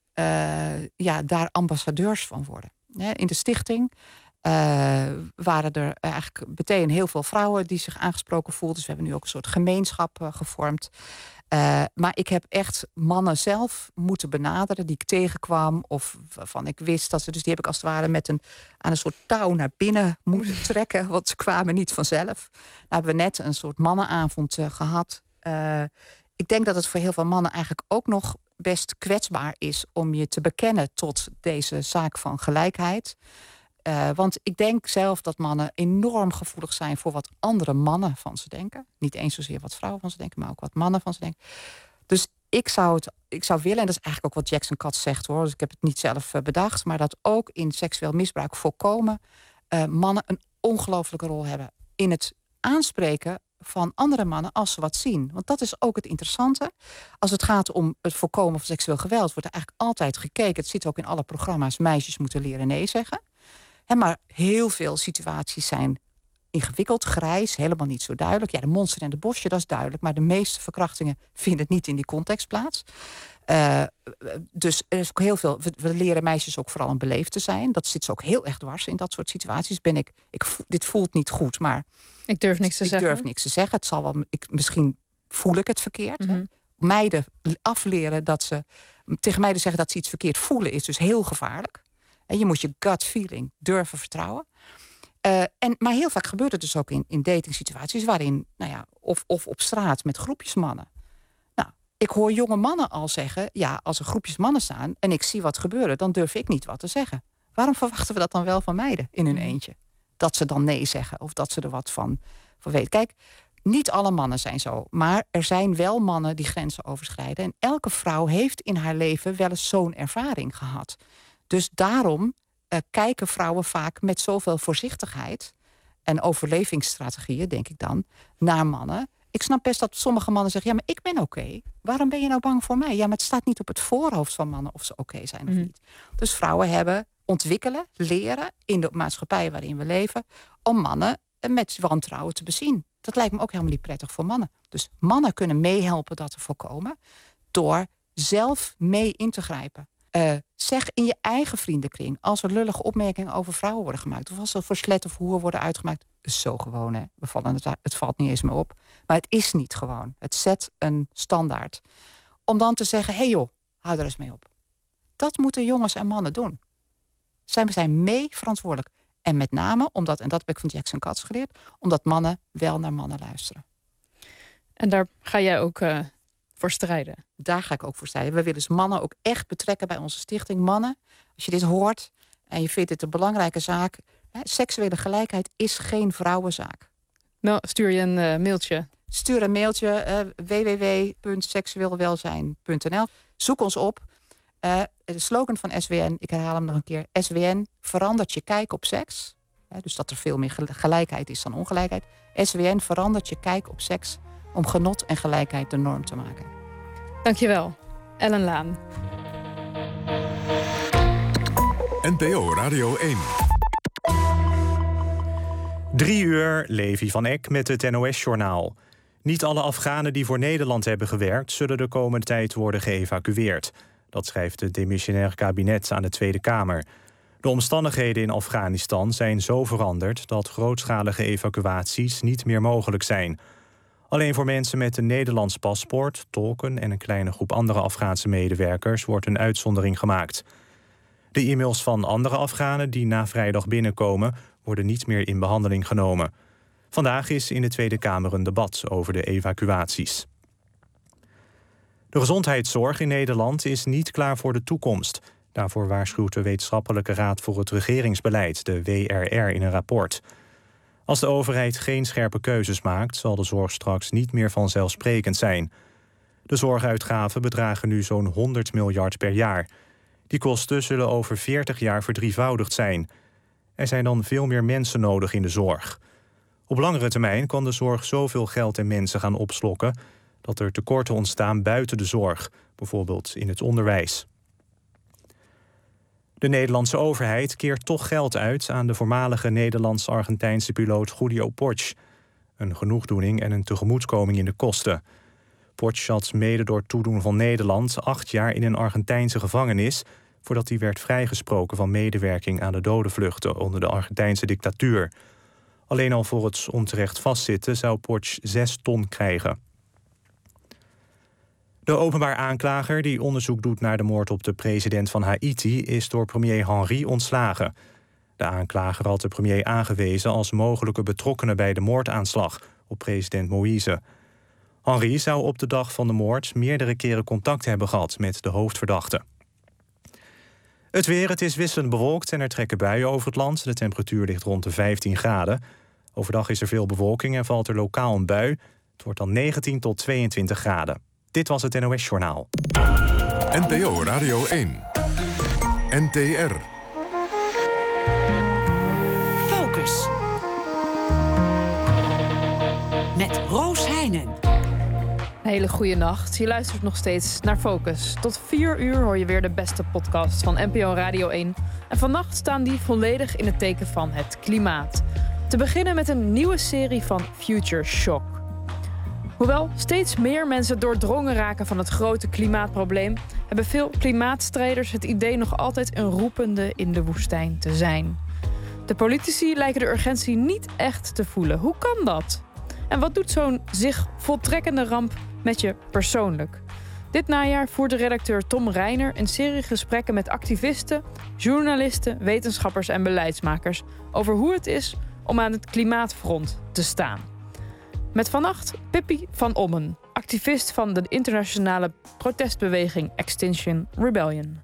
uh, ja, daar ambassadeurs van worden. In de stichting uh, waren er eigenlijk meteen heel veel vrouwen die zich aangesproken voelden. Dus we hebben nu ook een soort gemeenschap uh, gevormd. Uh, maar ik heb echt mannen zelf moeten benaderen die ik tegenkwam. Of waarvan ik wist dat ze... Dus die heb ik als het ware met een, aan een soort touw naar binnen moeten trekken. Want ze kwamen niet vanzelf. Nou hebben we net een soort mannenavond uh, gehad. Uh, ik denk dat het voor heel veel mannen eigenlijk ook nog best kwetsbaar is om je te bekennen tot deze zaak van gelijkheid. Uh, want ik denk zelf dat mannen enorm gevoelig zijn voor wat andere mannen van ze denken. Niet eens zozeer wat vrouwen van ze denken, maar ook wat mannen van ze denken. Dus ik zou het, ik zou willen, en dat is eigenlijk ook wat Jackson Katz zegt hoor, dus ik heb het niet zelf uh, bedacht, maar dat ook in seksueel misbruik voorkomen uh, mannen een ongelofelijke rol hebben in het aanspreken van andere mannen als ze wat zien. Want dat is ook het interessante. Als het gaat om het voorkomen van seksueel geweld, wordt er eigenlijk altijd gekeken. Het zit ook in alle programma's, meisjes moeten leren nee zeggen. He, maar heel veel situaties zijn ingewikkeld, grijs, helemaal niet zo duidelijk. Ja, de monster en de bosje, dat is duidelijk. Maar de meeste verkrachtingen vinden niet in die context plaats. Uh, dus er is ook heel veel. We, we leren meisjes ook vooral een beleefd te zijn. Dat zit ze ook heel erg dwars in dat soort situaties. Ben ik, ik, dit voelt niet goed, maar ik durf niks te ik zeggen. durf niks te zeggen. Het zal wel. Ik, misschien voel ik het verkeerd. Mm-hmm. Meiden afleren dat ze tegen meiden zeggen dat ze iets verkeerd voelen is dus heel gevaarlijk. En je moet je gut feeling durven vertrouwen. Uh, en, maar heel vaak gebeurt het dus ook in, in datingsituaties waarin, nou ja, of, of op straat met groepjes mannen. Nou, ik hoor jonge mannen al zeggen, ja, als er groepjes mannen staan en ik zie wat gebeuren, dan durf ik niet wat te zeggen. Waarom verwachten we dat dan wel van meiden in hun eentje? Dat ze dan nee zeggen of dat ze er wat van, van weten. Kijk, niet alle mannen zijn zo, maar er zijn wel mannen die grenzen overschrijden. En elke vrouw heeft in haar leven wel eens zo'n ervaring gehad. Dus daarom uh, kijken vrouwen vaak met zoveel voorzichtigheid en overlevingsstrategieën, denk ik dan, naar mannen. Ik snap best dat sommige mannen zeggen, ja, maar ik ben oké. Okay. Waarom ben je nou bang voor mij? Ja, maar het staat niet op het voorhoofd van mannen of ze oké okay zijn of Mm. niet. Dus vrouwen hebben ontwikkelen, leren in de maatschappij waarin we leven, om mannen met wantrouwen te bezien. Dat lijkt me ook helemaal niet prettig voor mannen. Dus mannen kunnen meehelpen dat te voorkomen door zelf mee in te grijpen. Uh, zeg in je eigen vriendenkring, als er lullige opmerkingen over vrouwen worden gemaakt, of als er voor slet of hoer worden uitgemaakt, is zo gewoon, hè. We vallen het, het valt niet eens meer op. Maar het is niet gewoon. Het zet een standaard. Om dan te zeggen, hé hey joh, hou er eens mee op. Dat moeten jongens en mannen doen. Zij zijn mee verantwoordelijk. En met name, omdat, en dat heb ik van Jackson Katz geleerd, omdat mannen wel naar mannen luisteren. En daar ga jij ook uh, voor strijden? Daar ga ik ook voor strijden. We willen dus mannen ook echt betrekken bij onze stichting. Mannen, als je dit hoort en je vindt dit een belangrijke zaak, hè, seksuele gelijkheid is geen vrouwenzaak. Nou, stuur je een uh, mailtje? Stuur een mailtje, uh, w w w punt seksueelwelzijn punt n l. Zoek ons op. Uh, de slogan van S W N, ik herhaal hem nog een keer. S W N verandert je kijk op seks. Uh, dus dat er veel meer gelijkheid is dan ongelijkheid. S W N verandert je kijk op seks om genot en gelijkheid de norm te maken. Dankjewel, Ellen Laan. N P O Radio één. Drie uur, Levi van Eck met het N O S-journaal. Niet alle Afghanen die voor Nederland hebben gewerkt zullen de komende tijd worden geëvacueerd. Dat schrijft het demissionair kabinet aan de Tweede Kamer. De omstandigheden in Afghanistan zijn zo veranderd dat grootschalige evacuaties niet meer mogelijk zijn. Alleen voor mensen met een Nederlands paspoort, tolken en een kleine groep andere Afghaanse medewerkers wordt een uitzondering gemaakt. De e-mails van andere Afghanen die na vrijdag binnenkomen worden niet meer in behandeling genomen. Vandaag is in de Tweede Kamer een debat over de evacuaties. De gezondheidszorg in Nederland is niet klaar voor de toekomst. Daarvoor waarschuwt de Wetenschappelijke Raad voor het Regeringsbeleid, de W R R, in een rapport. Als de overheid geen scherpe keuzes maakt, zal de zorg straks niet meer vanzelfsprekend zijn. De zorguitgaven bedragen nu zo'n honderd miljard per jaar. Die kosten zullen over veertig jaar verdrievoudigd zijn. Er zijn dan veel meer mensen nodig in de zorg. Op langere termijn kan de zorg zoveel geld en mensen gaan opslokken dat er tekorten ontstaan buiten de zorg, bijvoorbeeld in het onderwijs. De Nederlandse overheid keert toch geld uit aan de voormalige Nederlands-Argentijnse piloot Julio Porch. Een genoegdoening en een tegemoetkoming in de kosten. Porch zat mede door toedoen van Nederland acht jaar in een Argentijnse gevangenis voordat hij werd vrijgesproken van medewerking aan de dodenvluchten onder de Argentijnse dictatuur. Alleen al voor het onterecht vastzitten zou Porch zes ton krijgen. De openbaar aanklager die onderzoek doet naar de moord op de president van Haïti is door premier Henry ontslagen. De aanklager had de premier aangewezen als mogelijke betrokkenen bij de moordaanslag op president Moïse. Henry zou op de dag van de moord meerdere keren contact hebben gehad met de hoofdverdachte. Het weer, het is wisselend bewolkt en er trekken buien over het land. De temperatuur ligt rond de vijftien graden. Overdag is er veel bewolking en valt er lokaal een bui. Het wordt dan negentien tot tweeëntwintig graden. Dit was het N O S-journaal. N P O Radio één. N T R. Focus. Met Roos Heijnen. Een hele goede nacht. Je luistert nog steeds naar Focus. Tot vier uur hoor je weer de beste podcast van N P O Radio één. En vannacht staan die volledig in het teken van het klimaat. Te beginnen met een nieuwe serie van Future Shock. Hoewel steeds meer mensen doordrongen raken van het grote klimaatprobleem, hebben veel klimaatstrijders het idee nog altijd een roepende in de woestijn te zijn. De politici lijken de urgentie niet echt te voelen. Hoe kan dat? En wat doet zo'n zich voltrekkende ramp met je persoonlijk? Dit najaar voerde redacteur Tom Reiner een serie gesprekken met activisten, journalisten, wetenschappers en beleidsmakers over hoe het is om aan het klimaatfront te staan. Met vannacht Pippi van Ommen, activist van de internationale protestbeweging Extinction Rebellion.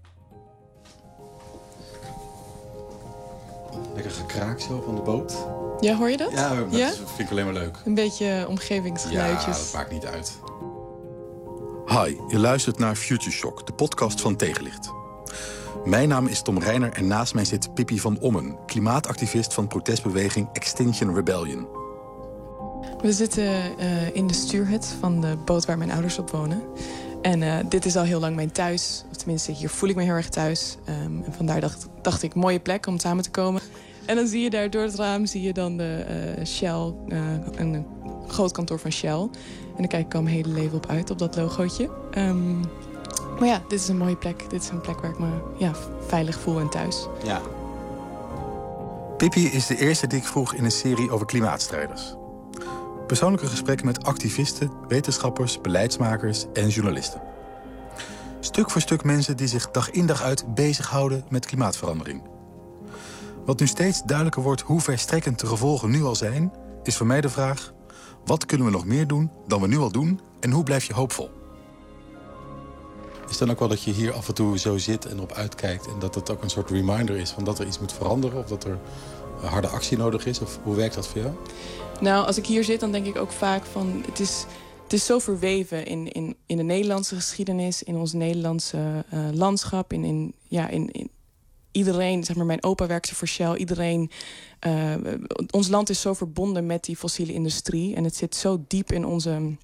Lekker gekraak zo van de boot. Ja, hoor je dat? Ja, dat ja? vind ik alleen maar leuk. Een beetje omgevingsgeluidjes. Ja, dat maakt niet uit. Hi, je luistert naar Future Shock, de podcast van Tegenlicht. Mijn naam is Tom Reiner en naast mij zit Pippi van Ommen, klimaatactivist van protestbeweging Extinction Rebellion. We zitten uh, in de stuurhut van de boot waar mijn ouders op wonen. En uh, dit is al heel lang mijn thuis. Of tenminste, hier voel ik me heel erg thuis. Um, en vandaar dacht, dacht ik, mooie plek om samen te komen. En dan zie je daar door het raam zie je dan de uh, Shell, uh, een groot kantoor van Shell. En dan kijk ik al mijn hele leven op uit, op dat logootje. Um, maar ja, dit is een mooie plek. Dit is een plek waar ik me ja, veilig voel en thuis. Ja. Pippi is de eerste die ik vroeg in een serie over klimaatstrijders. Persoonlijke gesprekken met activisten, wetenschappers, beleidsmakers en journalisten. Stuk voor stuk mensen die zich dag in dag uit bezighouden met klimaatverandering. Wat nu steeds duidelijker wordt hoe verstrekkend de gevolgen nu al zijn, is voor mij de vraag: wat kunnen we nog meer doen dan we nu al doen en hoe blijf je hoopvol? Is dan ook wel dat je hier af en toe zo zit en op uitkijkt en dat het ook een soort reminder is van dat er iets moet veranderen of dat er harde actie nodig is? Of hoe werkt dat voor jou? Nou, als ik hier zit, dan denk ik ook vaak van het is, het is zo verweven in, in, in de Nederlandse geschiedenis, in ons Nederlandse uh, landschap, in, in, ja, in, in iedereen, zeg maar, mijn opa werkte voor Shell, iedereen, uh, ons land is zo verbonden met die fossiele industrie en het zit zo diep in onze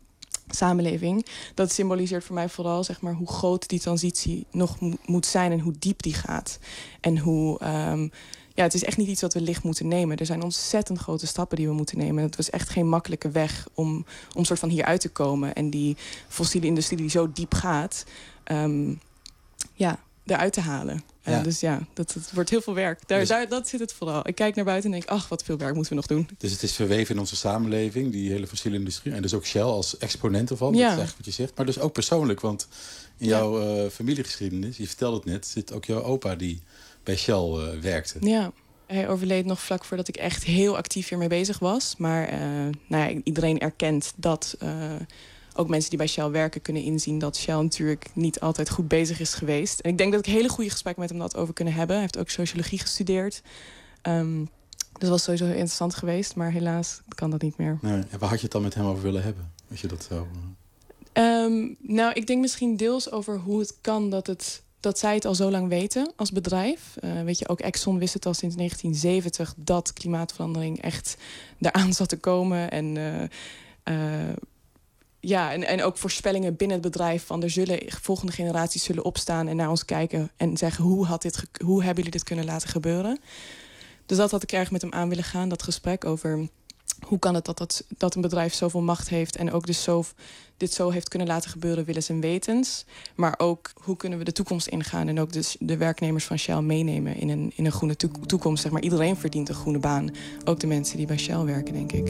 samenleving. Dat symboliseert voor mij vooral zeg maar, hoe groot die transitie nog mo- moet zijn en hoe diep die gaat. En hoe... Um, ja, het is echt niet iets wat we licht moeten nemen. Er zijn ontzettend grote stappen die we moeten nemen. Het was echt geen makkelijke weg om, om soort van hieruit te komen. En die fossiele industrie die zo diep gaat, um, ja, eruit te halen. Ja. Uh, dus ja, dat, dat wordt heel veel werk. Daar, dus, daar, dat zit het vooral. Ik kijk naar buiten en denk, ach, wat veel werk moeten we nog doen. Dus het is verweven in onze samenleving, die hele fossiele industrie. En dus ook Shell als exponent ervan, ja. Dat is echt wat je zegt. Maar dus ook persoonlijk, want in jouw ja. uh, familiegeschiedenis, je vertelde het net, zit ook jouw opa die bij Shell uh, werkte. Ja, hij overleed nog vlak voordat ik echt heel actief hiermee bezig was. Maar uh, nou ja, iedereen erkent dat... Uh, ook mensen die bij Shell werken kunnen inzien dat Shell natuurlijk niet altijd goed bezig is geweest. En ik denk dat ik hele goede gesprekken met hem dat over kunnen hebben. Hij heeft ook sociologie gestudeerd. Um, dus dat was sowieso heel interessant geweest, maar helaas kan dat niet meer. Nee, en waar had je het dan met hem over willen hebben? Als je dat zo... Um, nou, ik denk misschien deels over hoe het kan dat, het, dat zij het al zo lang weten als bedrijf. Uh, weet je, ook Exxon wist het al sinds negentien zeventig dat klimaatverandering echt eraan zat te komen. En... Uh, uh, Ja, en, en ook voorspellingen binnen het bedrijf van er zullen volgende generaties zullen opstaan en naar ons kijken en zeggen hoe, had dit ge- hoe hebben jullie dit kunnen laten gebeuren. Dus dat had ik erg met hem aan willen gaan, dat gesprek over hoe kan het dat, dat, dat een bedrijf zoveel macht heeft en ook dus zo, dit zo heeft kunnen laten gebeuren willens en wetens. Maar ook hoe kunnen we de toekomst ingaan en ook dus de werknemers van Shell meenemen in een, in een groene toekomst. Zeg maar, iedereen verdient een groene baan, ook de mensen die bij Shell werken, denk ik.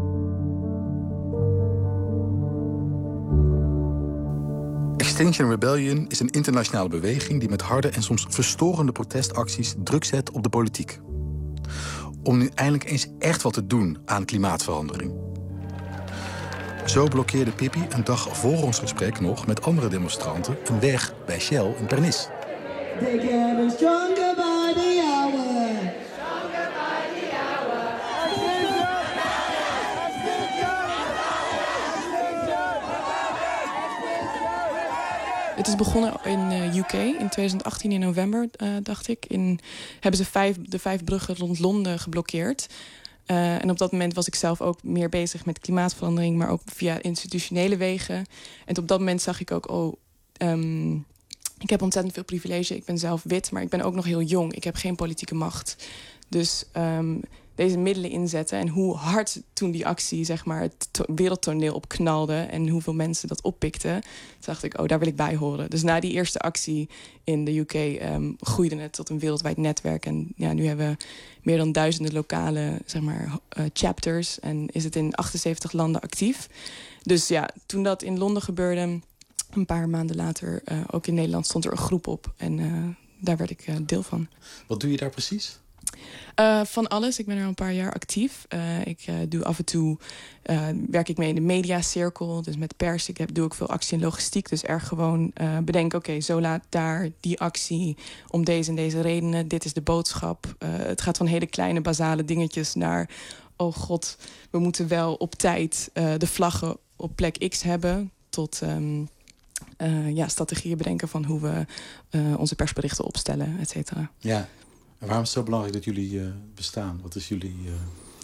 Extinction Rebellion is een internationale beweging die met harde en soms verstorende protestacties druk zet op de politiek. Om nu eindelijk eens echt wat te doen aan klimaatverandering. Zo blokkeerde Pippi een dag voor ons gesprek nog met andere demonstranten een weg bij Shell in Pernis. They get stronger by the hour. Het is begonnen in uh, U K in twintig achttien in november, uh, dacht ik. In, hebben ze vijf, de vijf bruggen rond Londen geblokkeerd. Uh, en op dat moment was ik zelf ook meer bezig met klimaatverandering, maar ook via institutionele wegen. En op dat moment zag ik ook, oh, um, ik heb ontzettend veel privilege. Ik ben zelf wit, maar ik ben ook nog heel jong. Ik heb geen politieke macht. Dus um, deze middelen inzetten en hoe hard toen die actie zeg maar, het to- wereldtoneel opknalde en hoeveel mensen dat oppikten, toen dacht ik, oh, daar wil ik bij horen. Dus na die eerste actie in de U K um, groeide het tot een wereldwijd netwerk. En ja, nu hebben we meer dan duizenden lokale zeg maar, uh, chapters en is het in achtenzeventig landen actief. Dus ja, toen dat in Londen gebeurde, een paar maanden later, uh, ook in Nederland, stond er een groep op. En uh, daar werd ik uh, deel van. Wat doe je daar precies? Uh, van alles. Ik ben er al een paar jaar actief. Uh, ik uh, doe af en toe uh, werk ik mee in de mediacirkel. Dus met pers. Ik heb, doe ook veel actie en logistiek. Dus erg gewoon uh, bedenken, oké, okay, zo laat daar die actie om deze en deze redenen. Dit is de boodschap. Uh, het gaat van hele kleine basale dingetjes naar, oh god, we moeten wel op tijd uh, de vlaggen op plek X hebben. Tot um, uh, ja, strategieën bedenken van hoe we uh, onze persberichten opstellen, et cetera. Ja. En waarom is het zo belangrijk dat jullie uh, bestaan? Wat is jullie... Uh...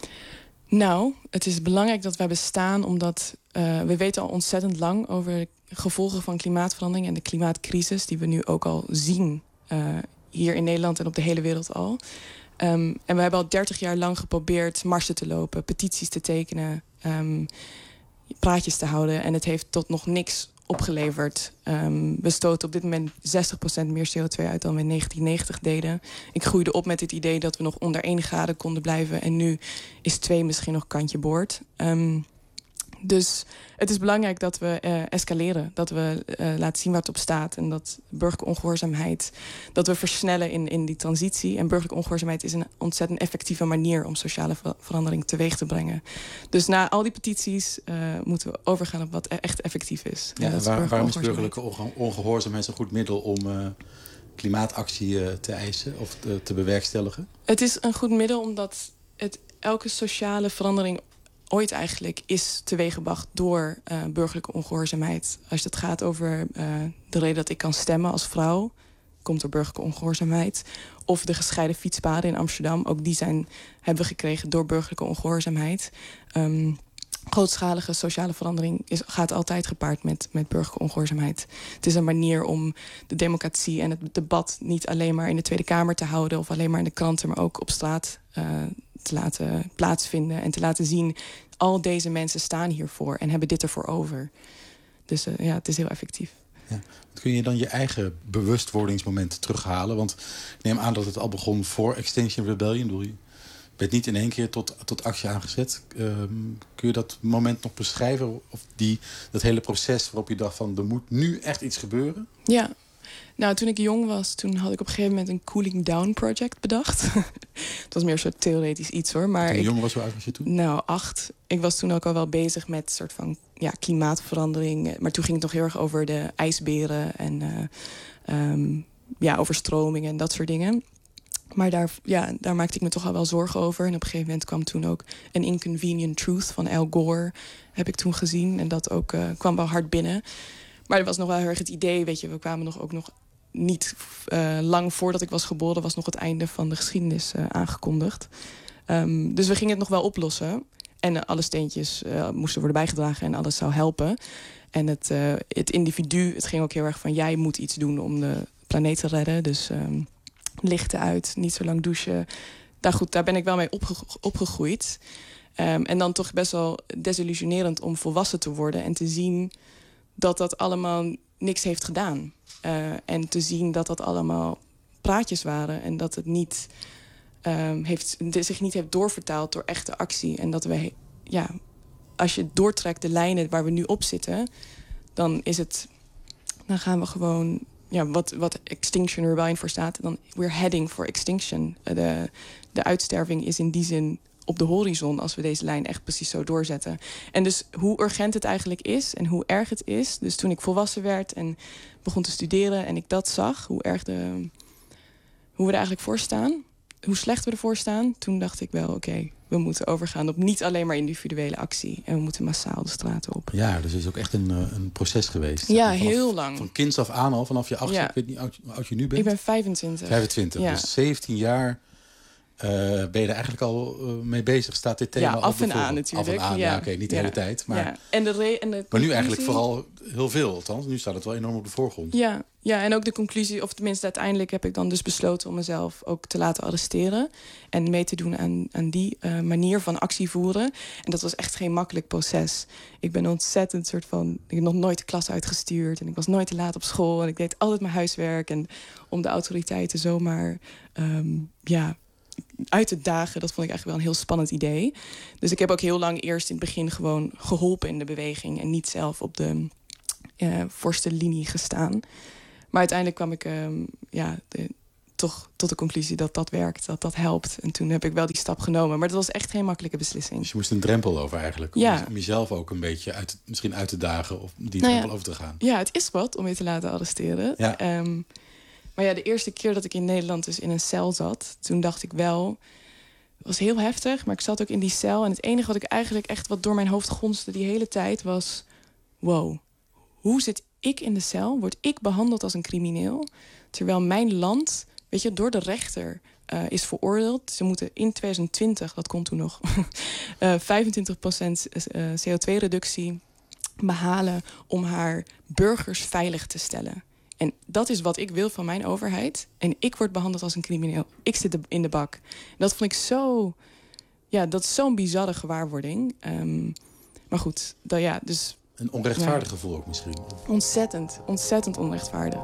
Nou, het is belangrijk dat wij bestaan omdat uh, we weten al ontzettend lang over de gevolgen van klimaatverandering en de klimaatcrisis die we nu ook al zien uh, hier in Nederland en op de hele wereld al. Um, en we hebben al dertig jaar lang geprobeerd marsen te lopen, petities te tekenen, um, praatjes te houden en het heeft tot nog niks opgeleverd. Um, we stoten op dit moment zestig procent meer C O twee uit dan we in negentien negentig deden. Ik groeide op met het idee dat we nog onder één graden konden blijven. En nu is twee misschien nog kantje boord. Um, dus het is belangrijk dat we uh, escaleren. Dat we uh, laten zien waar het op staat. En dat burgerlijke ongehoorzaamheid, dat we versnellen in, in die transitie. En burgerlijke ongehoorzaamheid is een ontzettend effectieve manier om sociale ver- verandering teweeg te brengen. Dus na al die petities uh, moeten we overgaan op wat echt effectief is. Ja, en waar, waarom is burgerlijke onge- ongehoorzaamheid een goed middel om uh, klimaatactie uh, te eisen of te, te bewerkstelligen? Het is een goed middel omdat het elke sociale verandering ooit eigenlijk is teweeggebracht door uh, burgerlijke ongehoorzaamheid. Als het gaat over uh, de reden dat ik kan stemmen als vrouw, komt door burgerlijke ongehoorzaamheid. Of de gescheiden fietspaden in Amsterdam, ook die zijn, hebben we gekregen door burgerlijke ongehoorzaamheid. Um, grootschalige sociale verandering is, gaat altijd gepaard met, met burgerlijke ongehoorzaamheid. Het is een manier om de democratie en het debat niet alleen maar in de Tweede Kamer te houden of alleen maar in de kranten, maar ook op straat uh, te laten plaatsvinden en te laten zien, al deze mensen staan hiervoor en hebben dit ervoor over. Dus uh, ja, het is heel effectief. Ja. Kun je dan je eigen bewustwordingsmomenten terughalen? Want ik neem aan dat het al begon voor Extinction Rebellion. Bedoel je? Je bent niet in één keer tot, tot actie aangezet. Um, kun je dat moment nog beschrijven? Of die, dat hele proces waarop je dacht van, er moet nu echt iets gebeuren? Ja. Nou, toen ik jong was, toen had ik op een gegeven moment een cooling down project bedacht. Het was meer een soort theoretisch iets hoor. Maar toen je ik, jong was, hoe oud was je toen? Nou, acht. Ik was toen ook al wel bezig met een soort van ja, klimaatverandering. Maar toen ging het nog heel erg over de ijsberen en uh, um, ja, overstromingen en dat soort dingen. Maar daar, ja, daar maakte ik me toch al wel zorgen over. En op een gegeven moment kwam toen ook An Inconvenient Truth van Al Gore. Heb ik toen gezien. En dat ook uh, kwam wel hard binnen. Maar er was nog wel heel erg het idee, weet je, we kwamen nog ook nog niet uh, lang voordat ik was geboren, was nog het einde van de geschiedenis uh, aangekondigd. Um, dus we gingen het nog wel oplossen. En uh, alle steentjes uh, moesten worden bijgedragen en alles zou helpen. En het, uh, het individu, het ging ook heel erg van, jij moet iets doen om de planeet te redden. Dus um, lichten uit, niet zo lang douchen. Daar, goed, daar ben ik wel mee opge- opgegroeid. Um, en dan toch best wel desillusionerend om volwassen te worden en te zien dat dat allemaal niks heeft gedaan. Uh, en te zien dat dat allemaal praatjes waren en dat het niet um, heeft, zich niet heeft doorvertaald door echte actie. En dat we, ja, als je doortrekt de lijnen waar we nu op zitten, dan is het, dan gaan we gewoon, ja, wat, wat Extinction Rebellion voor staat, dan we're heading for extinction. Uh, de, de uitsterving is in die zin op de horizon als we deze lijn echt precies zo doorzetten. En dus hoe urgent het eigenlijk is en hoe erg het is. Dus toen ik volwassen werd en begon te studeren en ik dat zag, hoe erg de, hoe we er eigenlijk voor staan, hoe slecht we ervoor staan, toen dacht ik wel, oké, okay, we moeten overgaan op niet alleen maar individuele actie. En we moeten massaal de straten op. Ja, dus het is ook echt een, een proces geweest. Ja, vanaf, heel lang. Van kinds af aan al, vanaf je achtste, ja. Ik weet niet hoe oud, oud je nu bent. Ik ben vijfentwintig. vijfentwintig, ja. Dus zeventien jaar uh, ben je er eigenlijk al uh, mee bezig. Staat dit thema ja, al af en bevoren? aan natuurlijk. Af en aan, ja, ja oké, okay, niet de ja. hele tijd. Maar, ja. en de re- en de maar nu eigenlijk vooral heel veel, althans. Nu staat het wel enorm op de voorgrond. Ja, ja, en ook de conclusie, of tenminste uiteindelijk heb ik dan dus besloten om mezelf ook te laten arresteren. En mee te doen aan, aan die uh, manier van actie voeren. En dat was echt geen makkelijk proces. Ik ben ontzettend soort van, ik heb nog nooit de klas uitgestuurd. En ik was nooit te laat op school. En ik deed altijd mijn huiswerk. En om de autoriteiten zomaar um, ja, uit te dagen, dat vond ik eigenlijk wel een heel spannend idee. Dus ik heb ook heel lang eerst in het begin gewoon geholpen in de beweging. En niet zelf op de uh, voorste linie gestaan. Maar uiteindelijk kwam ik um, ja, de, toch tot de conclusie dat dat werkt, dat dat helpt. En toen heb ik wel die stap genomen. Maar dat was echt geen makkelijke beslissing. Dus je moest een drempel over eigenlijk. Om, ja. om jezelf ook een beetje uit, misschien uit te dagen of die nou drempel ja, over te gaan. Ja, het is wat om je te laten arresteren. Ja. Um, maar ja, de eerste keer dat ik in Nederland dus in een cel zat, toen dacht ik wel, het was heel heftig, maar ik zat ook in die cel. En het enige wat ik eigenlijk echt wat door mijn hoofd gonste die hele tijd was, wow, hoe zit ik in de cel? Word ik behandeld als een crimineel? Terwijl mijn land, weet je, door de rechter uh, is veroordeeld. Ze moeten in twintig twintig, dat komt toen nog, uh, vijfentwintig procent uh, C O twee reductie behalen om haar burgers veilig te stellen. En dat is wat ik wil van mijn overheid. En ik word behandeld als een crimineel. Ik zit in de bak. En dat vond ik zo, ja, dat is zo'n bizarre gewaarwording. Um, maar goed, dat, ja, dus een onrechtvaardig ja. gevoel ook misschien. Ontzettend, ontzettend onrechtvaardig.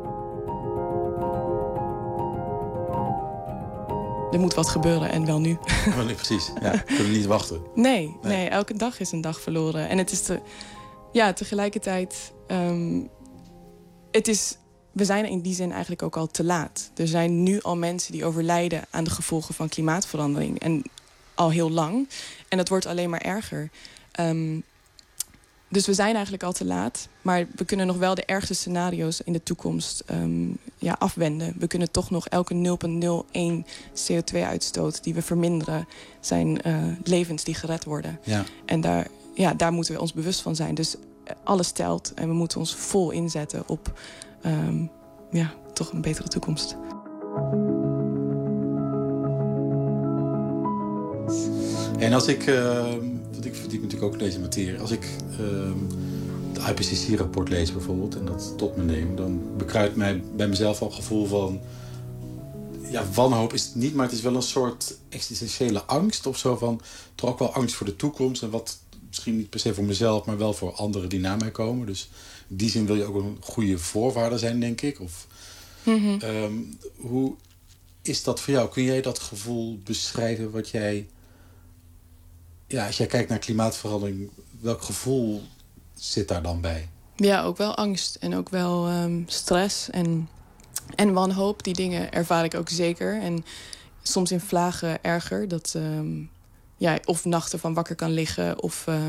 Er moet wat gebeuren en wel nu. Oh, nee, precies, ja, we kunnen niet wachten. Nee, nee, nee, elke dag is een dag verloren. En het is te, ja, tegelijkertijd, um, het is, we zijn in die zin eigenlijk ook al te laat. Er zijn nu al mensen die overlijden aan de gevolgen van klimaatverandering. En al heel lang. En dat wordt alleen maar erger. Um, Dus we zijn eigenlijk al te laat. Maar we kunnen nog wel de ergste scenario's in de toekomst um, ja, afwenden. We kunnen toch nog elke nul komma nul één C O twee uitstoot die we verminderen, zijn uh, levens die gered worden. Ja. En daar, ja, daar moeten we ons bewust van zijn. Dus alles telt en we moeten ons vol inzetten op um, ja, toch een betere toekomst. En als ik, uh, want ik verdiep natuurlijk ook in deze materie, als ik uh, de I P C C-rapport lees bijvoorbeeld en dat tot me neem, dan bekruidt mij bij mezelf al het gevoel van, ja, wanhoop is het niet, maar het is wel een soort existentiële angst of zo van, toch ook wel angst voor de toekomst en wat misschien niet per se voor mezelf, maar wel voor anderen die na mij komen. Dus in die zin wil je ook een goede voorwaarde zijn, denk ik. Of, mm-hmm. um, hoe is dat voor jou? Kun jij dat gevoel beschrijven wat jij, ja, als jij kijkt naar klimaatverandering, welk gevoel zit daar dan bij? Ja, ook wel angst en ook wel um, stress en, en wanhoop. Die dingen ervaar ik ook zeker. En soms in vlagen erger. Dat, um, ja, of nachten van wakker kan liggen. Of uh,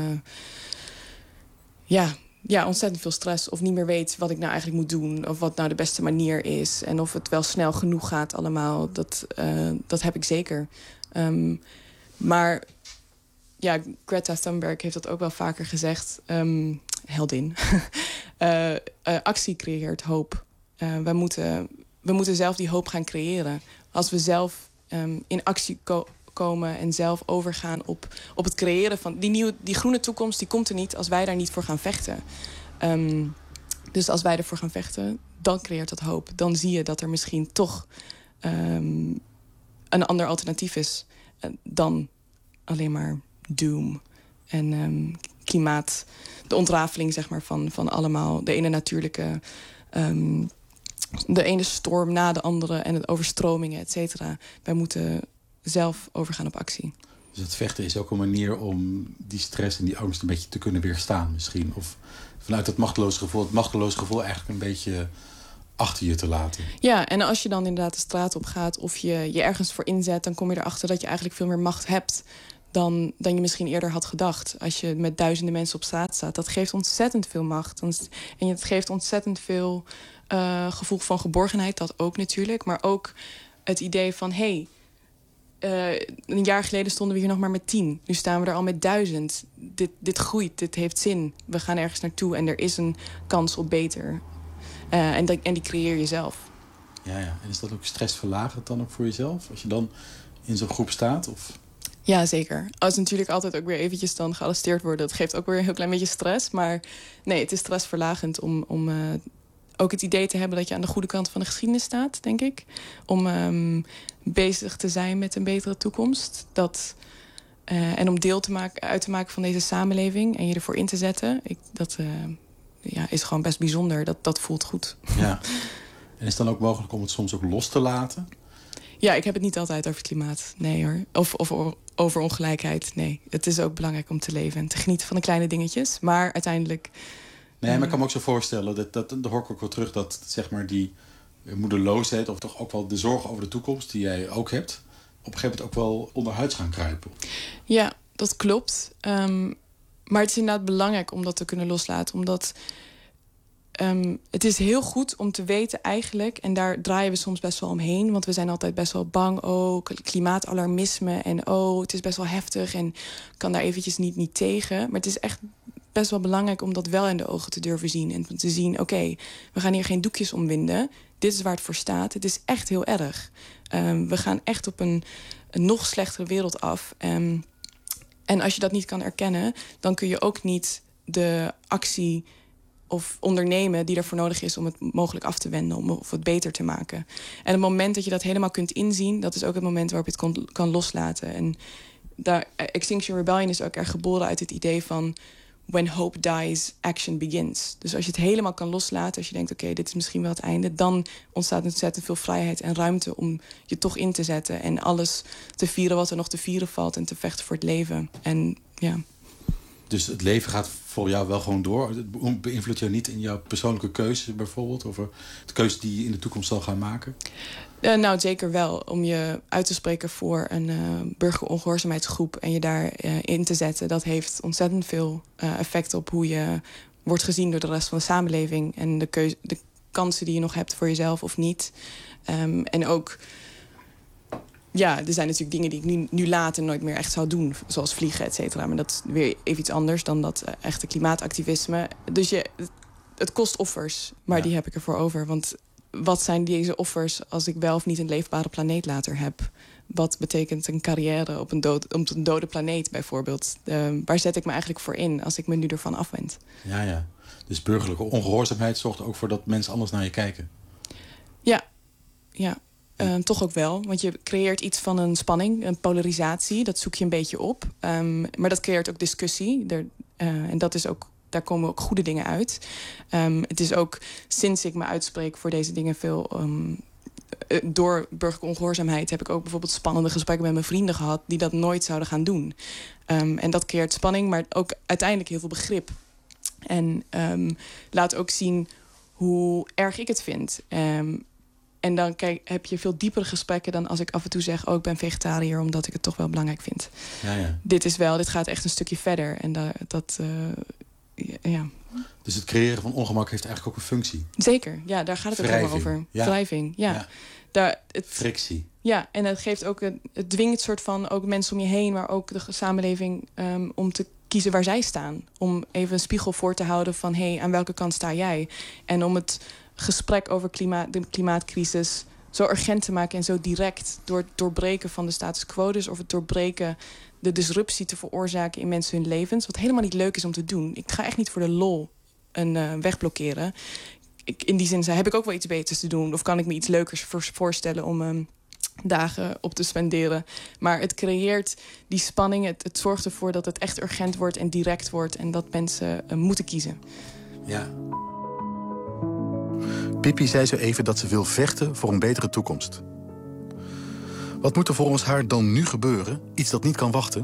ja, ja, ontzettend veel stress. Of niet meer weet wat ik nou eigenlijk moet doen. Of wat nou de beste manier is. En of het wel snel genoeg gaat allemaal. Dat, uh, dat heb ik zeker. Um, maar ja, Greta Thunberg heeft dat ook wel vaker gezegd. Um, heldin. uh, uh, actie creëert hoop. Uh, we, moeten, we moeten zelf die hoop gaan creëren. Als we zelf um, in actie ko- komen en zelf overgaan op, op het creëren van die nieuwe, die groene toekomst, die komt er niet als wij daar niet voor gaan vechten. Um, dus als wij ervoor gaan vechten, dan creëert dat hoop. Dan zie je dat er misschien toch um, een ander alternatief is uh, dan alleen maar doom en um, klimaat, de ontrafeling zeg maar van, van allemaal de ene natuurlijke, um, de ene storm na de andere en het overstromingen, et cetera. Wij moeten zelf overgaan op actie. Dus het vechten is ook een manier om die stress en die angst een beetje te kunnen weerstaan misschien? Of vanuit het machteloos gevoel, het machteloos gevoel eigenlijk een beetje achter je te laten? Ja, en als je dan inderdaad de straat op gaat of je je ergens voor inzet, dan kom je erachter dat je eigenlijk veel meer macht hebt dan, dan je misschien eerder had gedacht. Als je met duizenden mensen op straat staat, dat geeft ontzettend veel macht. En het geeft ontzettend veel uh, gevoel van geborgenheid, dat ook natuurlijk. Maar ook het idee van, hé, hey, uh, een jaar geleden stonden we hier nog maar met tien. Nu staan we er al met duizend. Dit, dit groeit, dit heeft zin. We gaan ergens naartoe en er is een kans op beter. Uh, en, dat, en die creëer je zelf. Ja, ja, en is dat ook stressverlagend dan ook voor jezelf? Als je dan in zo'n groep staat? Of? Ja, zeker. Als natuurlijk altijd ook weer eventjes dan gearresteerd worden. Dat geeft ook weer een heel klein beetje stress. Maar nee, het is stressverlagend om, om uh, ook het idee te hebben dat je aan de goede kant van de geschiedenis staat, denk ik. Om um, bezig te zijn met een betere toekomst. Dat, uh, en om deel te maken, uit te maken van deze samenleving en je ervoor in te zetten. Ik, dat uh, ja, is gewoon best bijzonder. Dat, dat voelt goed. Ja. En is het dan ook mogelijk om het soms ook los te laten? Ja, ik heb het niet altijd over het klimaat. Nee hoor. Of, of over ongelijkheid. Nee. Het is ook belangrijk om te leven en te genieten van de kleine dingetjes. Maar uiteindelijk... Nee, maar ik kan me ook zo voorstellen, dat, dat, dat hoor ik ook wel terug, dat zeg maar die moedeloosheid, of toch ook wel de zorg over de toekomst die jij ook hebt, op een gegeven moment ook wel onderhuids gaan kruipen. Ja, dat klopt. Um, maar het is inderdaad belangrijk om dat te kunnen loslaten. Omdat Um, het is heel goed om te weten eigenlijk, en daar draaien we soms best wel omheen, want we zijn altijd best wel bang, oh, klimaatalarmisme en oh, het is best wel heftig en kan daar eventjes niet, niet tegen. Maar het is echt best wel belangrijk om dat wel in de ogen te durven zien en te zien, oké, okay, we gaan hier geen doekjes omwinden. Dit is waar het voor staat. Het is echt heel erg. Um, we gaan echt op een, een nog slechtere wereld af. Um, en als je dat niet kan erkennen, dan kun je ook niet de actie of ondernemen die ervoor nodig is om het mogelijk af te wenden, om of het beter te maken. En het moment dat je dat helemaal kunt inzien, dat is ook het moment waarop je het kon, kan loslaten. En daar, Extinction Rebellion is ook erg geboren uit het idee van when hope dies, action begins. Dus als je het helemaal kan loslaten, als je denkt, oké, okay, dit is misschien wel het einde, dan ontstaat ontzettend veel vrijheid en ruimte om je toch in te zetten en alles te vieren wat er nog te vieren valt en te vechten voor het leven. En ja. Dus het leven gaat voor jou wel gewoon door? Het beïnvloedt jou niet in jouw persoonlijke keuze bijvoorbeeld? Over de keuze die je in de toekomst zal gaan maken? Uh, nou, zeker wel. Om je uit te spreken voor een uh, burgerongehoorzaamheidsgroep en je daarin uh, in te zetten, dat heeft ontzettend veel uh, effect op hoe je wordt gezien door de rest van de samenleving. En de, keuze, de kansen die je nog hebt voor jezelf of niet. Um, en ook, ja, er zijn natuurlijk dingen die ik nu, nu later nooit meer echt zou doen. Zoals vliegen, et cetera. Maar dat is weer even iets anders dan dat uh, echte klimaatactivisme. Dus je, het kost offers, maar ja, die heb ik ervoor over. Want wat zijn deze offers als ik wel of niet een leefbare planeet later heb? wat betekent een carrière op een, dood, op een dode planeet bijvoorbeeld? Uh, waar zet ik me eigenlijk voor in als ik me nu ervan afwend? Ja, ja. Dus burgerlijke ongehoorzaamheid zorgt ook voor dat mensen anders naar je kijken. Ja, ja. Uh, toch ook wel. Want je creëert iets van een spanning, een polarisatie. Dat zoek je een beetje op. Um, maar dat creëert ook discussie. Er, uh, en dat is ook, daar komen ook goede dingen uit. Um, het is ook sinds ik me uitspreek voor deze dingen veel... Um, door burgerlijke ongehoorzaamheid heb ik ook bijvoorbeeld spannende gesprekken met mijn vrienden gehad die dat nooit zouden gaan doen. Um, en dat creëert spanning, maar ook uiteindelijk heel veel begrip. En um, laat ook zien hoe erg ik het vind. Um, en dan kijk, heb je veel diepere gesprekken dan als ik af en toe zeg... oh, ik ben vegetariër, omdat ik het toch wel belangrijk vind. Ja, ja. Dit is wel, dit gaat echt een stukje verder. En da, dat, uh, ja... Dus het creëren van ongemak heeft eigenlijk ook een functie. Zeker, ja, daar gaat het ook helemaal over. Ja. Wrijving, ja. ja. Daar, het, Frictie. Ja, en het geeft ook een, het dwingt soort van ook mensen om je heen, maar ook de samenleving um, om te kiezen waar zij staan. Om even een spiegel voor te houden van hé, hey, aan welke kant sta jij? En om het gesprek over klimaat, de klimaatcrisis zo urgent te maken en zo direct door het doorbreken van de status quo, dus of het doorbreken, de disruptie te veroorzaken in mensen hun levens, wat helemaal niet leuk is om te doen. Ik ga echt niet voor de lol een uh, weg blokkeren. Ik, in die zin heb ik ook wel iets beters te doen, of kan ik me iets leukers voorstellen om um, dagen op te spenderen. Maar het creëert die spanning, het, het zorgt ervoor dat het echt urgent wordt en direct wordt en dat mensen uh, moeten kiezen. Ja. Pippi zei zo even dat ze wil vechten voor een betere toekomst. Wat moet er volgens haar dan nu gebeuren? Iets dat niet kan wachten?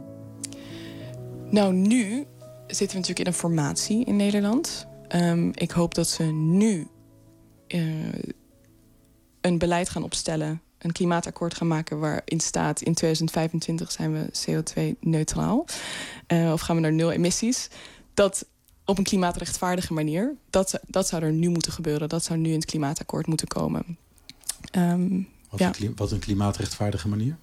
Nou, nu zitten we natuurlijk in een formatie in Nederland. Um, ik hoop dat ze nu uh, een beleid gaan opstellen, een klimaatakkoord gaan maken waarin staat in tweeduizend vijfentwintig zijn we C O twee neutraal. Uh, of gaan we naar nul emissies. Dat op een klimaatrechtvaardige manier. Dat, dat zou er nu moeten gebeuren. Dat zou nu in het klimaatakkoord moeten komen. Um, wat, ja. een, wat een klimaatrechtvaardige manier?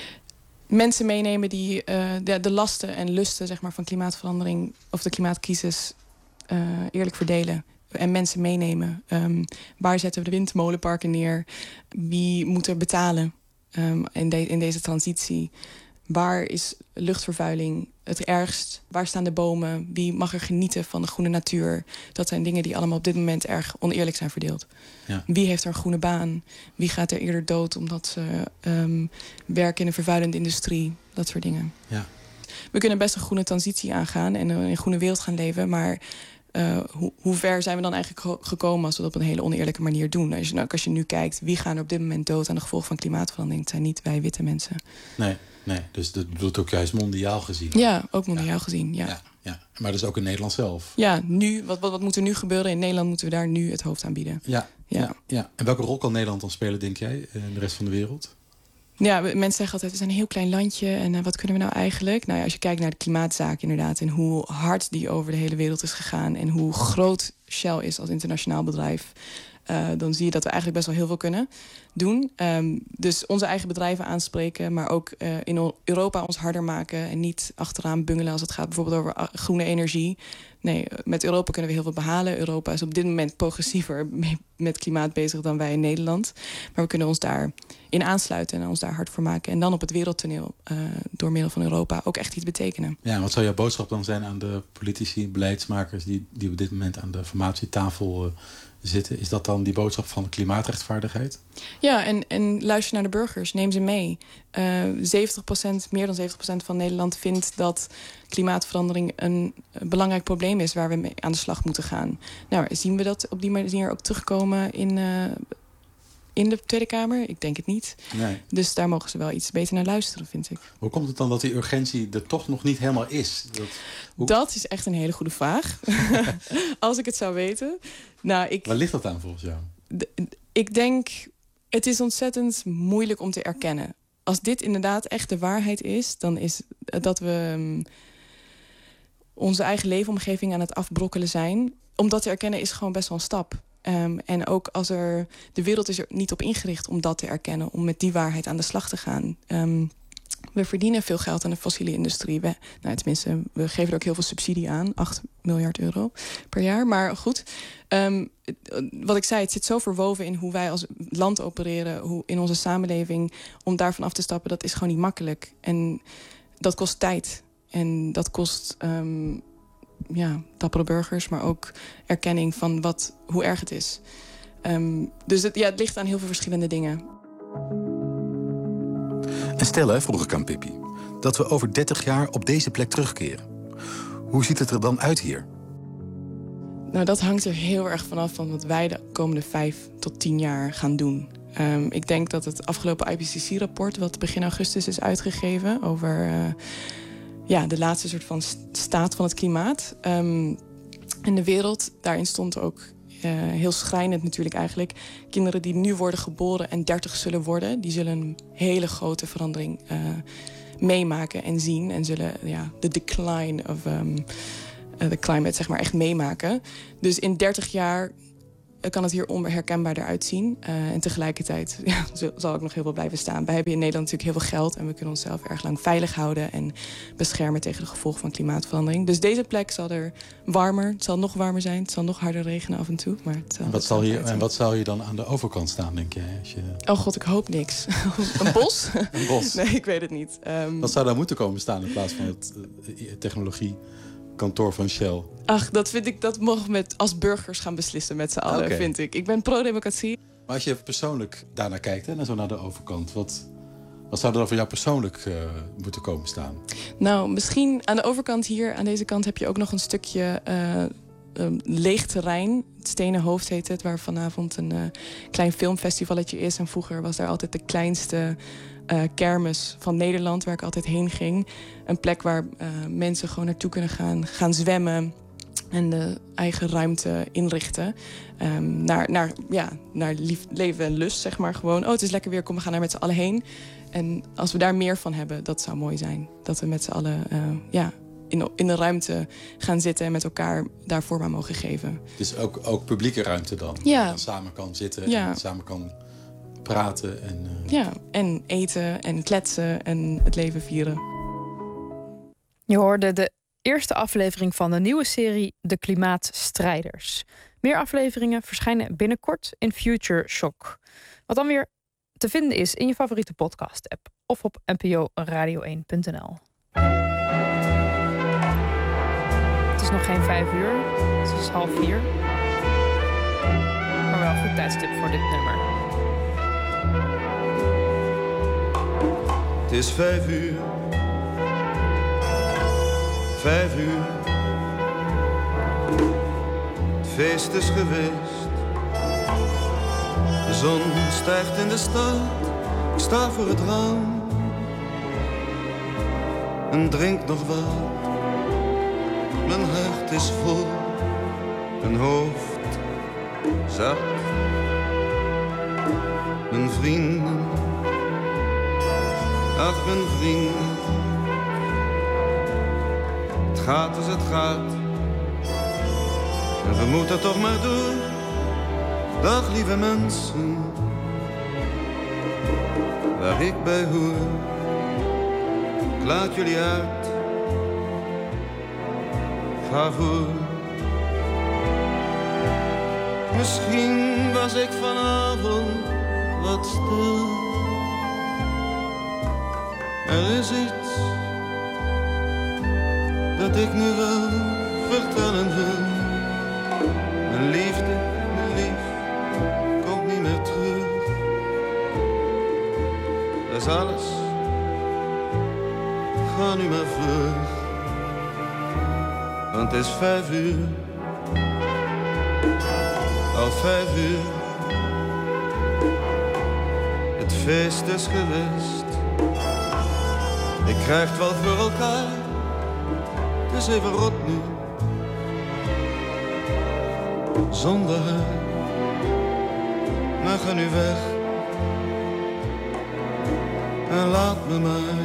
Mensen meenemen die uh, de, de lasten en lusten zeg maar, van klimaatverandering of de klimaatcrisis uh, eerlijk verdelen. En mensen meenemen. Um, waar zetten we de windmolenparken neer? Wie moet er betalen um, in, de, in deze transitie? Waar is luchtvervuiling het ergst? Waar staan de bomen? Wie mag er genieten van de groene natuur? Dat zijn dingen die allemaal op dit moment erg oneerlijk zijn verdeeld. Ja. Wie heeft er een groene baan? Wie gaat er eerder dood omdat ze um, werken in een vervuilende industrie? Dat soort dingen. Ja. We kunnen best een groene transitie aangaan en in een groene wereld gaan leven, maar Uh, hoe, hoe ver zijn we dan eigenlijk gekomen als we dat op een hele oneerlijke manier doen? Als je, nou, als je nu kijkt, wie gaan er op dit moment dood aan de gevolgen van klimaatverandering? Het zijn niet wij witte mensen. Nee, nee, dus dat bedoelt ook juist mondiaal gezien. Ja, ook mondiaal ja. gezien, ja. ja. Ja, maar dus ook in Nederland zelf. Ja, nu, wat, wat, wat moet er nu gebeuren? In Nederland moeten we daar nu het hoofd aan bieden. Ja, ja. ja, ja. En welke rol kan Nederland dan spelen, denk jij, in de rest van de wereld? Ja, mensen zeggen altijd, we zijn een heel klein landje en uh, wat kunnen we nou eigenlijk? Nou ja, als je kijkt naar de klimaatzaak inderdaad en hoe hard die over de hele wereld is gegaan en hoe groot Shell is als internationaal bedrijf, Uh, dan zie je dat we eigenlijk best wel heel veel kunnen doen. Um, dus onze eigen bedrijven aanspreken, maar ook uh, in Europa ons harder maken en niet achteraan bungelen als het gaat bijvoorbeeld over groene energie. Nee, met Europa kunnen we heel veel behalen. Europa is op dit moment progressiever met klimaat bezig dan wij in Nederland. Maar we kunnen ons daarin aansluiten en ons daar hard voor maken. En dan op het wereldtoneel, uh, door middel van Europa, ook echt iets betekenen. Ja, wat zou jouw boodschap dan zijn aan de politici, beleidsmakers die, die op dit moment aan de formatietafel uh, zitten? Is dat dan die boodschap van klimaatrechtvaardigheid? Ja, en, en luister naar de burgers. Neem ze mee. Uh, zeventig procent, meer dan zeventig procent van Nederland vindt dat klimaatverandering een belangrijk probleem is waar we mee aan de slag moeten gaan. Nou, zien we dat op die manier ook terugkomen in, uh, in de Tweede Kamer? Ik denk het niet. Nee. Dus daar mogen ze wel iets beter naar luisteren, vind ik. Hoe komt het dan dat die urgentie er toch nog niet helemaal is? Dat, hoe... dat is echt een hele goede vraag. Als ik het zou weten. Nou, ik... Waar ligt dat aan volgens jou? D- ik denk, het is ontzettend moeilijk om te erkennen. Als dit inderdaad echt de waarheid is, dan is dat we um, onze eigen leefomgeving aan het afbrokkelen zijn. Om dat te erkennen is gewoon best wel een stap. Um, en ook als er... De wereld is er niet op ingericht om dat te erkennen. Om met die waarheid aan de slag te gaan. Um, we verdienen veel geld aan de fossiele industrie. We, nou, tenminste, we geven er ook heel veel subsidie aan. acht miljard euro per jaar. Maar goed, um, wat ik zei, het zit zo verwoven in hoe wij als land opereren, hoe in onze samenleving, om daarvan af te stappen, dat is gewoon niet makkelijk. En dat kost tijd. En dat kost um, ja, dappere burgers, maar ook erkenning van wat, hoe erg het is. Um, dus het, ja, het ligt aan heel veel verschillende dingen. En stel, hè, vroeg ik aan Pippi, dat we over dertig jaar op deze plek terugkeren. Hoe ziet het er dan uit hier? Nou, dat hangt er heel erg vanaf van wat wij de komende vijf tot tien jaar gaan doen. Um, ik denk dat het afgelopen I P C C-rapport, wat begin augustus is uitgegeven, over uh, ja, de laatste soort van staat van het klimaat um, in de wereld, daarin stond ook uh, heel schrijnend natuurlijk eigenlijk, kinderen die nu worden geboren en dertig zullen worden, die zullen een hele grote verandering uh, meemaken en zien en zullen ja, de decline of um, de climate zeg maar echt meemaken. Dus in dertig jaar kan het hier onherkenbaar eruit zien. Uh, en tegelijkertijd ja, zal ik nog heel veel blijven staan. Wij hebben in Nederland natuurlijk heel veel geld en we kunnen onszelf erg lang veilig houden en beschermen tegen de gevolgen van klimaatverandering. Dus deze plek zal er warmer, het zal nog warmer zijn, het zal nog harder regenen af en toe. Maar het zal, wat het zal zal hier, en wat zou je dan aan de overkant staan, denk je? Als je... Oh god, ik hoop niks. Een bos? Een bos? Nee, ik weet het niet. Um... Wat zou daar moeten komen staan in plaats van het uh, technologie? Kantoor van Shell. Ach, dat vind ik, dat mogen we met, als burgers gaan beslissen met z'n allen, okay. vind ik. Ik ben pro-democratie. Maar als je persoonlijk daarnaar kijkt, hè, en zo naar de overkant, wat, wat zou er dan voor jou persoonlijk uh, moeten komen staan? Nou, misschien aan de overkant hier, aan deze kant heb je ook nog een stukje uh, um, leeg terrein. Het Stenen Hoofd heet het, waar vanavond een uh, klein filmfestivalletje is. En vroeger was daar altijd de kleinste Uh, kermis van Nederland, waar ik altijd heen ging. Een plek waar uh, mensen gewoon naartoe kunnen gaan, gaan zwemmen en de eigen ruimte inrichten. Um, naar, naar, ja, naar lief, leven en lust, zeg maar. Gewoon, oh, het is lekker weer, kom, we gaan daar met z'n allen heen. En als we daar meer van hebben, dat zou mooi zijn. Dat we met z'n allen uh, ja, in, in de ruimte gaan zitten en met elkaar daar vorm aan mogen geven. Dus ook, ook publieke ruimte dan? Ja. Waar je dan samen kan zitten ja. en samen kan praten. En, uh... Ja, en eten en kletsen en het leven vieren. Je hoorde de eerste aflevering van de nieuwe serie De Klimaatstrijders. Meer afleveringen verschijnen binnenkort in Future Shock. Wat dan weer te vinden is in je favoriete podcast-app of op n p o radio één punt n l. Het is nog geen vijf uur, het is half vier. Maar wel een goed tijdstip voor dit nummer. Het is vijf uur, vijf uur. Het feest is geweest. De zon stijgt in de stad. Ik sta voor het raam en drink nog wat. Mijn hart is vol, mijn hoofd zat. Mijn vrienden, ach mijn vrienden, het gaat als het gaat. En we moeten toch maar door. Dag lieve mensen, waar ik bij hoor. Ik laat jullie uit, ga voor. Misschien was ik vanavond wat stil. Er is iets dat ik nu wel vertellen wil. Mijn liefde, mijn lief, komt niet meer terug. Dat is alles, ga nu maar vlug. Want het is vijf uur, al vijf uur. Het feest is geweest. Ik krijg het wel voor elkaar, het is even rot nu. Zonder haar, maar ga nu weg. En laat me maar.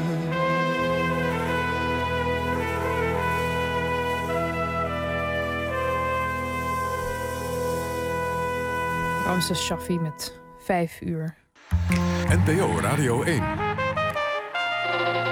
Ramses Shaffi met vijf uur. N P O Radio één.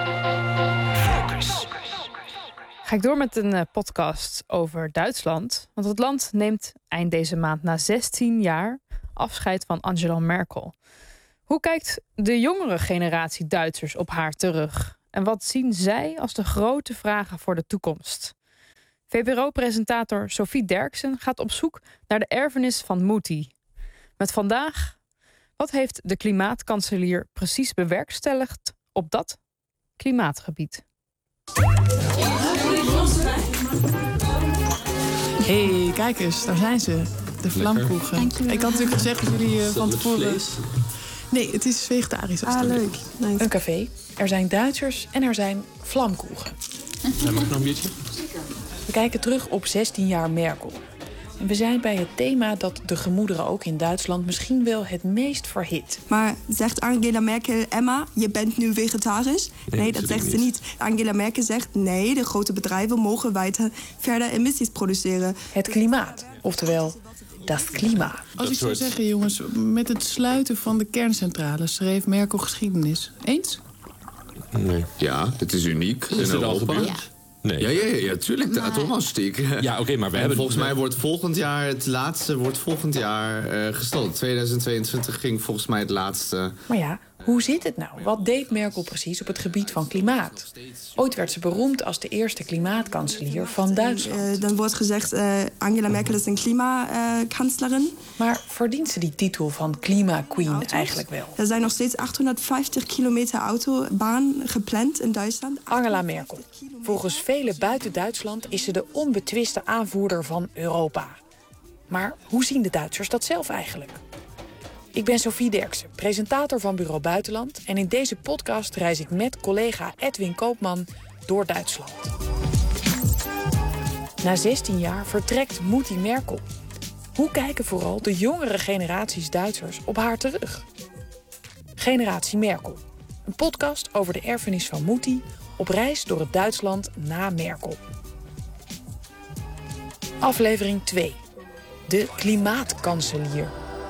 Ga ik door met een uh, podcast over Duitsland. Want het land neemt eind deze maand na zestien jaar afscheid van Angela Merkel. Hoe kijkt de jongere generatie Duitsers op haar terug? En wat zien zij als de grote vragen voor de toekomst? V P R O-presentator Sophie Derksen gaat op zoek naar de erfenis van Mutti. Met vandaag, wat heeft de klimaatkanselier precies bewerkstelligd op dat klimaatgebied? Hé, hey, kijk eens, daar zijn ze. De vlamkoegen. Ik had natuurlijk gezegd dat jullie uh, van tevoren... Vlees? Nee, het is vegetarisch. Ah, leuk. Nice. Een café, er zijn Duitsers en er zijn vlamkoegen. Ja, mag ik nog een biertje? We kijken terug op zestien jaar Merkel. En we zijn bij het thema dat de gemoederen ook in Duitsland misschien wel het meest verhit. Maar zegt Angela Merkel, Emma, je bent nu vegetarisch? Nee, nee dat zegt ze niet. Angela Merkel zegt, nee, de grote bedrijven mogen weiter verder emissies produceren. Het klimaat, oftewel das Klima. Als ik zou zeggen, jongens, met het sluiten van de kerncentrales schreef Merkel geschiedenis. Eens? Nee. Ja, het is uniek is in het Europa. al gebeurd? Ja. Nee. Ja, ja, ja, ja, tuurlijk, de atoomafsteek. Ja, oké, okay, maar we en hebben... volgens mij wordt volgend jaar, het laatste wordt volgend jaar uh, gestopt. tweeduizend tweeëntwintig ging volgens mij het laatste... Maar ja, hoe zit het nou? Wat deed Merkel precies op het gebied van klimaat? Ooit werd ze beroemd als de eerste klimaatkanselier van Duitsland. Uh, dan wordt gezegd, uh, Angela Merkel is een klimaatkanslerin. Uh, maar verdient ze die titel van klimaatqueen eigenlijk wel? Er zijn nog steeds achthonderdvijftig kilometer autobaan gepland in Duitsland. Angela Merkel. Volgens velen buiten Duitsland is ze de onbetwiste aanvoerder van Europa. Maar hoe zien de Duitsers dat zelf eigenlijk? Ik ben Sophie Derksen, presentator van Bureau Buitenland. En in deze podcast reis ik met collega Edwin Koopman door Duitsland. Na zestien jaar vertrekt Mutti Merkel. Hoe kijken vooral de jongere generaties Duitsers op haar terug? Generatie Merkel. Een podcast over de erfenis van Mutti op reis door het Duitsland na Merkel. Aflevering twee. De klimaatkanselier.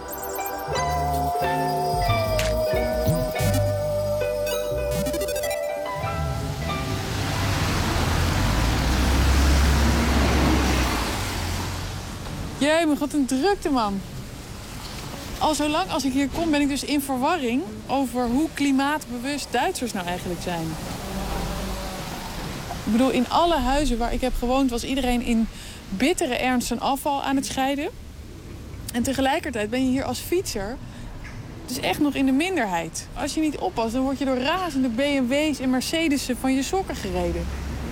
Jee, maar wat een drukte, man. Al zo lang als ik hier kom ben ik dus in verwarring over hoe klimaatbewust Duitsers nou eigenlijk zijn. Ik bedoel, in alle huizen waar ik heb gewoond was iedereen in bittere ernst zijn afval aan het scheiden. En tegelijkertijd ben je hier als fietser dus echt nog in de minderheid. Als je niet oppast, dan word je door razende B M W's en Mercedes'en van je sokken gereden.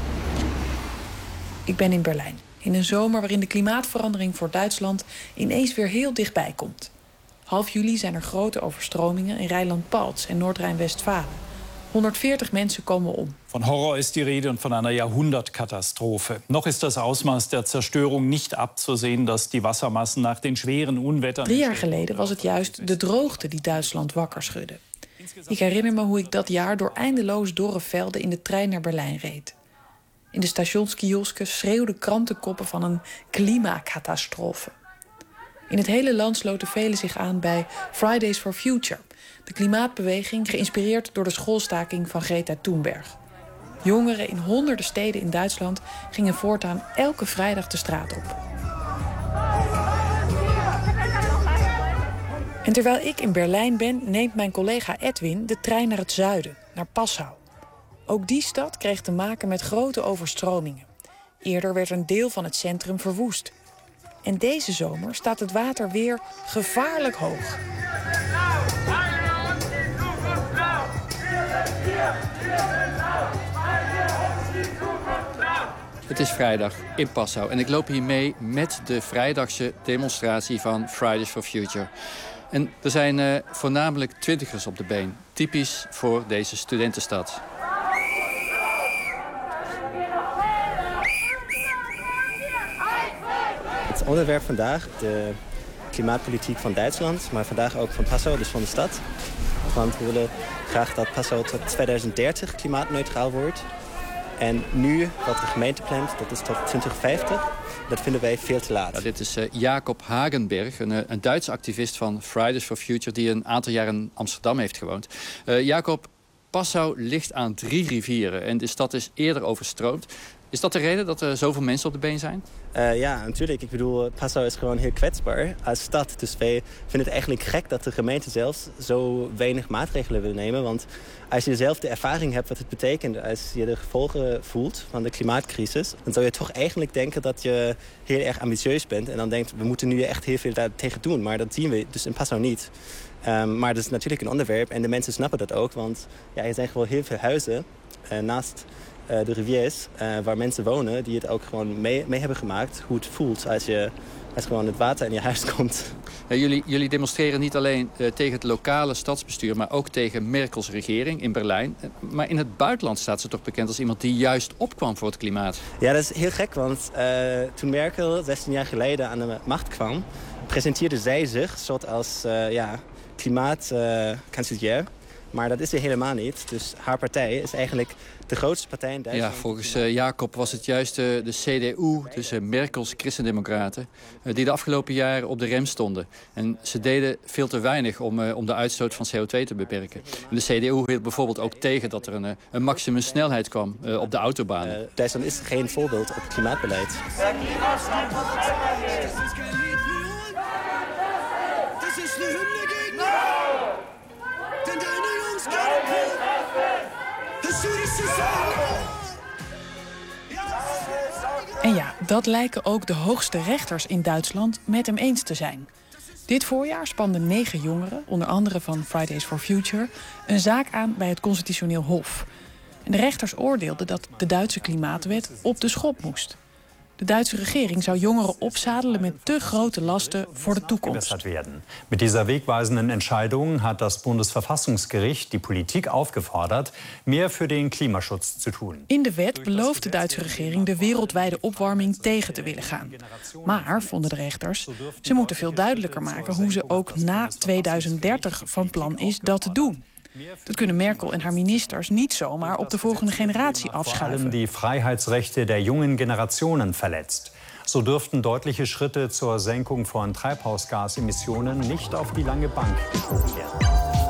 Ik ben in Berlijn. In een zomer waarin de klimaatverandering voor Duitsland ineens weer heel dichtbij komt. Half juli zijn er grote overstromingen in Rijnland-Palts en Noord-Rijn-Westfalen. honderdveertig mensen komen om. Von Horror ist die Rede und von einer Jahrhundertkatastrophe. Noch ist das Ausmaß der Zerstörung nicht abzusehen, dass die Wassermassen nach den schweren Unwettern... Drie jaar geleden was het juist de droogte die Duitsland wakker schudde. Ik herinner me hoe ik dat jaar door eindeloos dorre velden in de trein naar Berlijn reed. In de stationskiosken schreeuwden krantenkoppen van een klimaatcatastrofe. In het hele land sloten velen zich aan bij Fridays for Future, de klimaatbeweging geïnspireerd door de schoolstaking van Greta Thunberg. Jongeren in honderden steden in Duitsland gingen voortaan elke vrijdag de straat op. En terwijl ik in Berlijn ben, neemt mijn collega Edwin de trein naar het zuiden, naar Passau. Ook die stad kreeg te maken met grote overstromingen. Eerder werd een deel van het centrum verwoest. En deze zomer staat het water weer gevaarlijk hoog. Het is vrijdag in Passau en ik loop hier mee met de vrijdagse demonstratie van Fridays for Future. En er zijn uh, voornamelijk twintigers op de been, typisch voor deze studentenstad. Het onderwerp vandaag, de klimaatpolitiek van Duitsland, maar vandaag ook van Passau, dus van de stad. Want we willen graag dat Passau tot tweeduizend dertig klimaatneutraal wordt. En nu, wat de gemeente plant, dat is tot twintig vijftig. Dat vinden wij veel te laat. Ja, dit is uh, Jacob Hagenberg, een, een Duitse activist van Fridays for Future... die een aantal jaar in Amsterdam heeft gewoond. Uh, Jacob, Passau ligt aan drie rivieren en de stad is eerder overstroomd. Is dat de reden dat er zoveel mensen op de been zijn? Uh, ja, natuurlijk. Ik bedoel, Passau is gewoon heel kwetsbaar als stad. Dus wij vinden het eigenlijk gek dat de gemeente zelfs zo weinig maatregelen wil nemen. Want als je zelf de ervaring hebt wat het betekent, als je de gevolgen voelt van de klimaatcrisis, dan zou je toch eigenlijk denken dat je heel erg ambitieus bent. En dan denkt, we moeten nu echt heel veel tegen doen. Maar dat zien we dus in Passau niet. Um, maar dat is natuurlijk een onderwerp en de mensen snappen dat ook. Want ja, er zijn gewoon heel veel huizen uh, naast uh, de riviers uh, waar mensen wonen die het ook gewoon mee, mee hebben gemaakt. Hoe het voelt als, je, als gewoon het water in je huis komt. Ja, jullie, jullie demonstreren niet alleen uh, tegen het lokale stadsbestuur, maar ook tegen Merkels regering in Berlijn. Maar in het buitenland staat ze toch bekend als iemand die juist opkwam voor het klimaat. Ja, dat is heel gek, want uh, toen Merkel zestien jaar geleden aan de macht kwam, presenteerde zij zich soort als uh, ja, klimaatkanselier. Uh, maar dat is ze helemaal niet. Dus haar partij is eigenlijk de grootste partij in Duitsland. Ja, volgens uh, Jacob was het juist uh, de C D U, dus uh, Merkels christendemocraten, uh, die de afgelopen jaren op de rem stonden. En ze deden veel te weinig om, uh, om de uitstoot van C O twee te beperken. En de C D U hield bijvoorbeeld ook tegen dat er een, uh, een maximumsnelheid kwam uh, op de autobanen. Uh, Duitsland is geen voorbeeld op klimaatbeleid. En ja, dat lijken ook de hoogste rechters in Duitsland met hem eens te zijn. Dit voorjaar spanden negen jongeren, onder andere van Fridays for Future, een zaak aan bij het Constitutioneel Hof. En de rechters oordeelden dat de Duitse klimaatwet op de schop moest. De Duitse regering zou jongeren opzadelen met te grote lasten voor de toekomst. Mit dieser wegweisenden Entscheidung hat das Bundesverfassungsgericht die Politik aufgefordert, meer für den Klimaschutz zu tun. In de wet belooft de Duitse regering de wereldwijde opwarming tegen te willen gaan. Maar, vonden de rechters, ze moeten veel duidelijker maken hoe ze ook na tweeduizend dertig van plan is dat te doen. Dat kunnen Merkel en haar ministers niet zomaar op de volgende generatie afschuiven. Vor allem die Freiheitsrechte der jungen Generationen verletzt. So dürften deutliche Schritte zur Senkung von Treibhausgasemissionen nicht auf die lange Bank geschoben werden.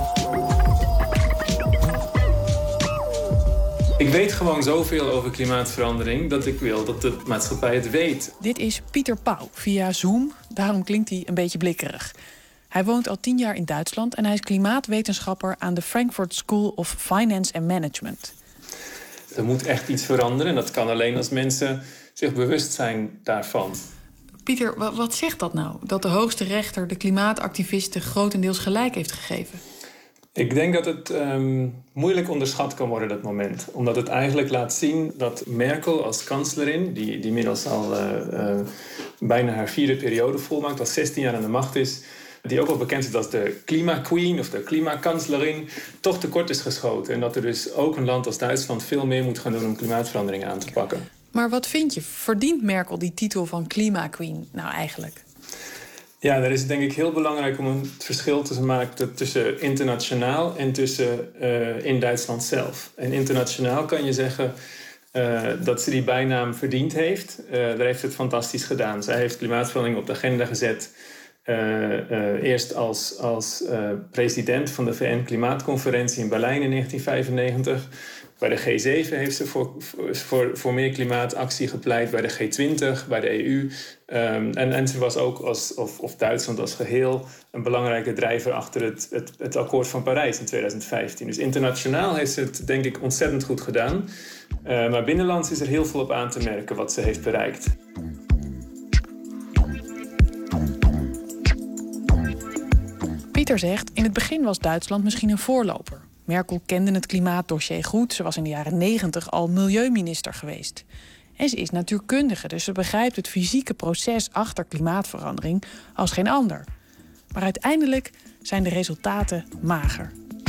Ik weet gewoon zoveel over klimaatverandering dat ik wil dat de maatschappij het weet. Dit is Pieter Pauw via Zoom, daarom klinkt hij een beetje blikkerig. Hij woont al tien jaar in Duitsland en hij is klimaatwetenschapper aan de Frankfurt School of Finance and Management. Er moet echt iets veranderen en dat kan alleen als mensen zich bewust zijn daarvan. Pieter, wat zegt dat nou? Dat de hoogste rechter de klimaatactivisten grotendeels gelijk heeft gegeven? Ik denk dat het um, moeilijk onderschat kan worden, dat moment. Omdat het eigenlijk laat zien dat Merkel als kanslerin, die, die inmiddels al uh, uh, bijna haar vierde periode volmaakt, al zestien jaar aan de macht is, die ook wel bekend is als de klimaqueen of de klimakanslerin, toch tekort is geschoten. En dat er dus ook een land als Duitsland veel meer moet gaan doen om klimaatverandering aan te pakken. Maar wat vind je? Verdient Merkel die titel van klimaqueen nou eigenlijk? Ja, daar is het denk ik heel belangrijk om een verschil te maken tussen internationaal en tussen uh, in Duitsland zelf. En internationaal kan je zeggen uh, dat ze die bijnaam verdiend heeft. Uh, daar heeft ze het fantastisch gedaan. Zij heeft klimaatverandering op de agenda gezet. Uh, uh, eerst als, als uh, president van de V N-klimaatconferentie in Berlijn in negentien vijfennegentig. Bij de G zeven heeft ze voor, voor, voor meer klimaatactie gepleit. Bij de G twintig, bij de E U. Um, en, en ze was ook, als, of, of Duitsland als geheel, een belangrijke drijver achter het, het, het akkoord van Parijs in tweeduizend vijftien. Dus internationaal heeft ze het, denk ik, ontzettend goed gedaan. Uh, maar binnenlands is er heel veel op aan te merken wat ze heeft bereikt. Pieter zegt, in het begin was Duitsland misschien een voorloper. Merkel kende het klimaatdossier goed. Ze was in de jaren negentig al milieuminister geweest. En ze is natuurkundige, dus ze begrijpt het fysieke proces achter klimaatverandering als geen ander. Maar uiteindelijk zijn de resultaten mager.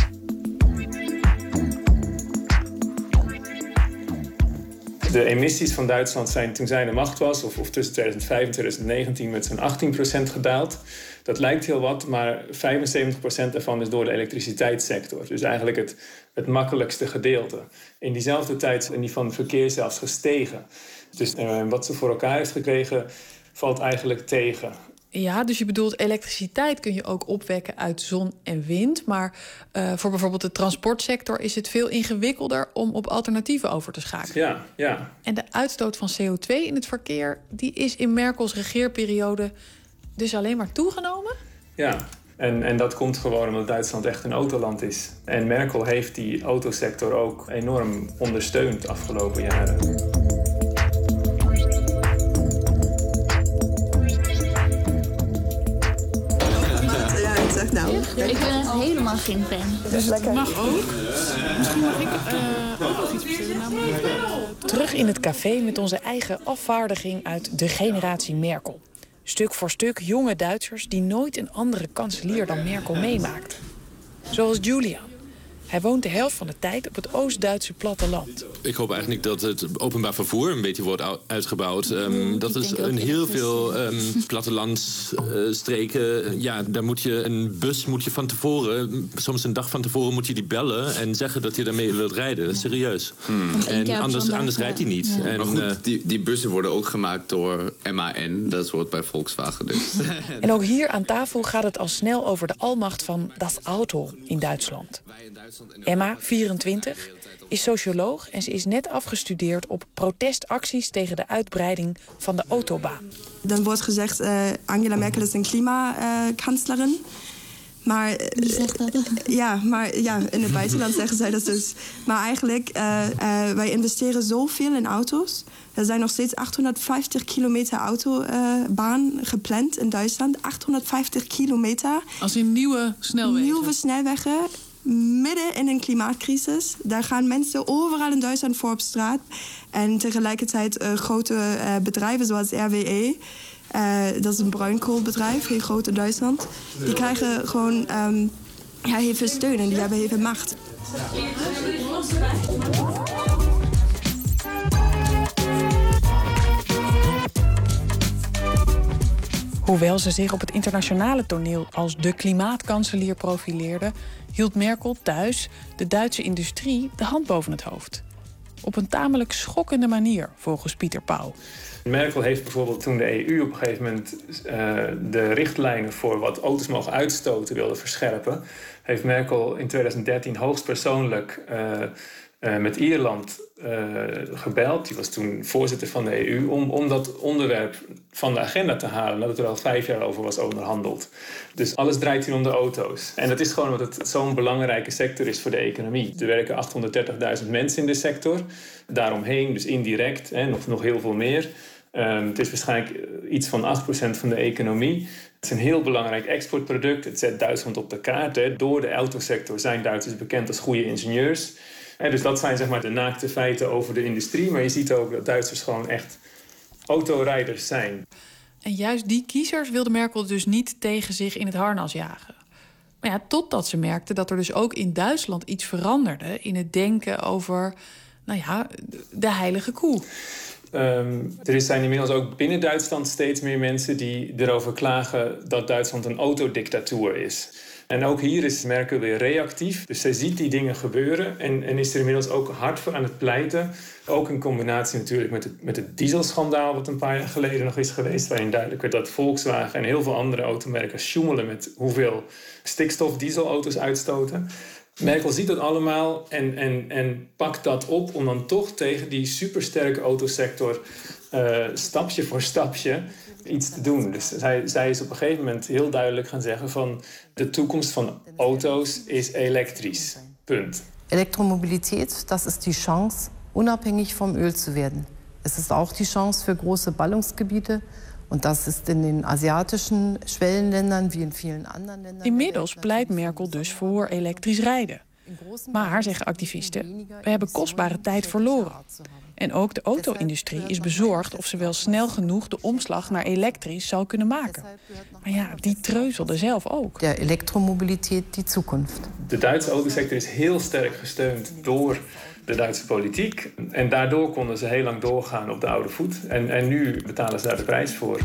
De emissies van Duitsland zijn toen zij aan de macht was, of, of tussen tweeduizend vijf en tweeduizend negentien, met zo'n achttien procent gedaald. Dat lijkt heel wat, maar vijfenzeventig procent daarvan is door de elektriciteitssector. Dus eigenlijk het, het makkelijkste gedeelte. In diezelfde tijd zijn die van het verkeer zelfs gestegen. Dus uh, wat ze voor elkaar heeft gekregen, valt eigenlijk tegen. Ja, dus je bedoelt elektriciteit kun je ook opwekken uit zon en wind. Maar uh, voor bijvoorbeeld de transportsector is het veel ingewikkelder om op alternatieven over te schakelen. Ja, ja. En de uitstoot van C O twee in het verkeer, die is in Merkels regeerperiode dus alleen maar toegenomen? Ja, en, en dat komt gewoon omdat Duitsland echt een autoland is. En Merkel heeft die autosector ook enorm ondersteund de afgelopen jaren. Nou. Ja, ik ben echt helemaal geen fan. Dus lekker. Mag ook. Misschien mag ik uh, ook nog iets bestellen. Namelijk, uh, terug in het café met onze eigen afvaardiging uit de generatie Merkel. Stuk voor stuk jonge Duitsers die nooit een andere kanselier dan Merkel meemaakten. Zoals Julian. Hij woont de helft van de tijd op het Oost-Duitse platteland. Ik hoop eigenlijk dat het openbaar vervoer een beetje wordt uitgebouwd. Um, dat is in heel veel um, plattelandsstreken. Uh, ja, daar moet je een bus moet je van tevoren, soms een dag van tevoren moet je die bellen en zeggen dat je daarmee wilt rijden. Dat is serieus. Hmm. En anders, anders rijdt hij niet. Ja. En, maar goed, die, die bussen worden ook gemaakt door M A N. Dat hoort bij Volkswagen dus. En ook hier aan tafel gaat het al snel over de almacht van das Auto in Duitsland. Emma, vierentwintig, is socioloog en ze is net afgestudeerd op protestacties tegen de uitbreiding van de autobaan. Dan wordt gezegd, uh, Angela Merkel is een klimaatkanslerin. Uh, maar, uh, Wie zegt dat? Ja, maar ja, in het buitenland zeggen zij dat dus. Maar eigenlijk, uh, uh, wij investeren zoveel in auto's. Er zijn nog steeds achthonderdvijftig kilometer autobaan uh, gepland in Duitsland. achthonderdvijftig kilometer. Als in nieuwe snelwegen? Nieuwe snelwegen. Midden in een klimaatcrisis. Daar gaan mensen overal in Duitsland voor op straat. En tegelijkertijd uh, grote uh, bedrijven zoals R W E... Uh, dat is een bruinkoolbedrijf, heel groot in Duitsland. Die krijgen gewoon um, ja, heel veel steun en die hebben heel veel macht. Hoewel ze zich op het internationale toneel als de klimaatkanselier profileerde, hield Merkel thuis de Duitse industrie de hand boven het hoofd. Op een tamelijk schokkende manier, volgens Pieter Pauw. Merkel heeft bijvoorbeeld toen de E U op een gegeven moment uh, de richtlijnen voor wat auto's mogen uitstoten wilde verscherpen, heeft Merkel in twintig dertien hoogstpersoonlijk uh, uh, met Ierland uh, gebeld. Die was toen voorzitter van de E U, om, om dat onderwerp van de agenda te halen, nadat er al vijf jaar over was onderhandeld. Dus alles draait hier om de auto's. En dat is gewoon omdat het zo'n belangrijke sector is voor de economie. Er werken achthonderddertigduizend mensen in de sector. Daaromheen, dus indirect, hè, nog, nog heel veel meer. Um, het is waarschijnlijk iets van acht procent van de economie. Het is een heel belangrijk exportproduct. Het zet Duitsland op de kaart. Hè. Door de autosector zijn Duitsers bekend als goede ingenieurs. En dus dat zijn zeg maar de naakte feiten over de industrie. Maar je ziet ook dat Duitsers gewoon echt autorijders zijn. En juist die kiezers wilde Merkel dus niet tegen zich in het harnas jagen. Maar ja, totdat ze merkte dat er dus ook in Duitsland iets veranderde in het denken over, nou ja, de heilige koe. Um, er zijn inmiddels ook binnen Duitsland steeds meer mensen die erover klagen dat Duitsland een autodictatuur is. En ook hier is Merkel weer reactief. Dus zij ziet die dingen gebeuren en, en is er inmiddels ook hard voor aan het pleiten. Ook in combinatie natuurlijk met het, met het dieselschandaal wat een paar jaar geleden nog is geweest, waarin duidelijk werd dat Volkswagen en heel veel andere automerken sjoemelen met hoeveel stikstof dieselauto's uitstoten. Merkel ziet dat allemaal en, en, en pakt dat op om dan toch tegen die supersterke autosector uh, stapje voor stapje iets te doen. Dus zij, zij is op een gegeven moment heel duidelijk gaan zeggen van de toekomst van auto's is elektrisch. Punt. Elektromobilität, das ist die Chance, unabhängig vom Öl zu werden. Es ist auch die Chance für große Ballungsgebiete. Und das ist in den asiatischen Schwellenländern wie in vielen anderen Ländern. Inmiddels pleit Merkel dus voor elektrisch rijden. Maar, zeggen activisten, we hebben kostbare tijd verloren. En ook de auto-industrie is bezorgd of ze wel snel genoeg de omslag naar elektrisch zal kunnen maken. Maar ja, die treuzelde zelf ook. De elektromobiliteit, die toekomst. De Duitse autosector is heel sterk gesteund door de Duitse politiek. En daardoor konden ze heel lang doorgaan op de oude voet. En, en nu betalen ze daar de prijs voor.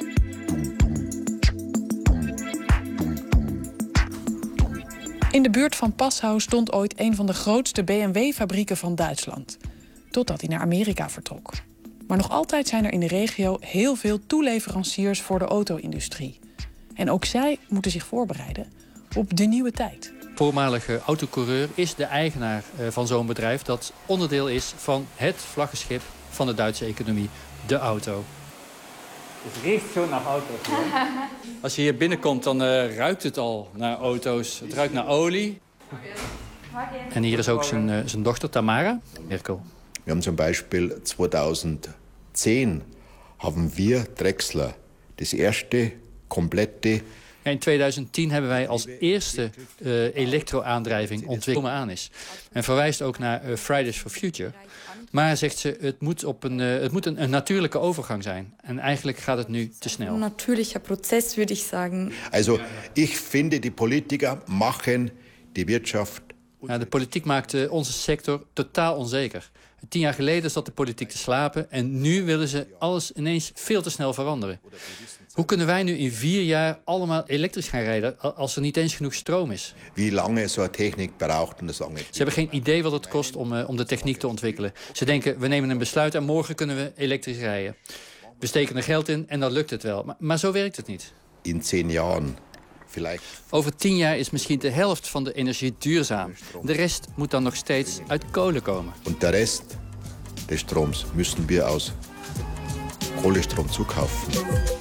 In de buurt van Passau stond ooit een van de grootste B M W-fabrieken van Duitsland. Totdat hij naar Amerika vertrok. Maar nog altijd zijn er in de regio heel veel toeleveranciers voor de auto-industrie. En ook zij moeten zich voorbereiden op de nieuwe tijd. Voormalige autocoureur is de eigenaar van zo'n bedrijf dat onderdeel is van het vlaggenschip van de Duitse economie, de auto. Het riekt zo naar auto's. Als je hier binnenkomt, dan uh, ruikt het al naar auto's. Het ruikt naar olie. En hier is ook zijn, uh, zijn dochter Tamara. Mirko. We hebben zum Beispiel zweitausendzehn hebben wir Drechsler das eerste complete. In tweeduizend tien hebben wij als eerste uh, elektro-aandrijving ontwikkeld aan is. En verwijst ook naar uh, Fridays for Future. Maar zegt ze, het moet, op een, uh, het moet een, een natuurlijke overgang zijn. En eigenlijk gaat het nu te snel. Een natuurlijke proces, würde ik zeggen. Also, ik vind die politiker maken die Wirtschaft. Ja, de politiek maakt onze sector totaal onzeker. Tien jaar geleden zat de politiek te slapen en nu willen ze alles ineens veel te snel veranderen. Hoe kunnen wij nu in vier jaar allemaal elektrisch gaan rijden als er niet eens genoeg stroom is? Wie lange zo'n techniek braucht, dat is lang niet. Ze hebben geen idee wat het kost om, uh, om de techniek te ontwikkelen. Ze denken, we nemen een besluit en morgen kunnen we elektrisch rijden. We steken er geld in en dan lukt het wel. Maar, maar zo werkt het niet. In tien jaar. Over tien jaar is misschien de helft van de energie duurzaam. De rest moet dan nog steeds uit kolen komen. En de rest des Stroms müssen wir aus Kohlestrom zukaufen.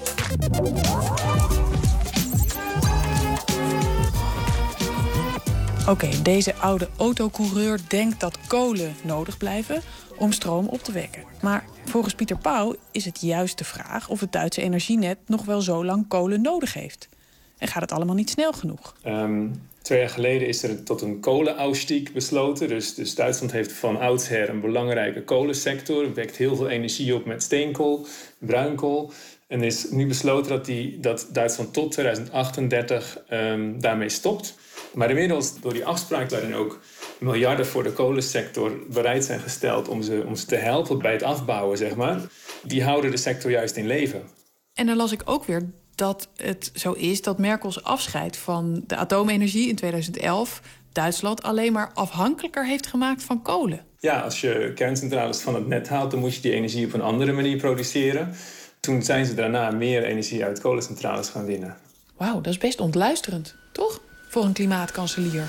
Oké, okay, deze oude autocoureur denkt dat kolen nodig blijven om stroom op te wekken. Maar volgens Pieter Pauw is het juist de vraag of het Duitse energienet nog wel zo lang kolen nodig heeft. En gaat het allemaal niet snel genoeg? Um, twee jaar geleden is er tot een kolenausstieg besloten. Dus, dus Duitsland heeft van oudsher een belangrijke kolensector. Het wekt heel veel energie op met steenkool, bruinkool. En er is nu besloten dat, die, dat Duitsland tot tweeduizend achtendertig um, daarmee stopt. Maar inmiddels, door die afspraak waarin ook miljarden voor de kolensector bereid zijn gesteld om ze, om ze te helpen bij het afbouwen, zeg maar, die houden de sector juist in leven. En dan las ik ook weer dat het zo is dat Merkels afscheid van de atoomenergie in tweeduizend elf Duitsland alleen maar afhankelijker heeft gemaakt van kolen. Ja, als je kerncentrales van het net haalt, dan moet je die energie op een andere manier produceren. Toen zijn ze daarna meer energie uit kolencentrales gaan winnen. Wauw, dat is best ontluisterend, toch? Voor een klimaatkanselier.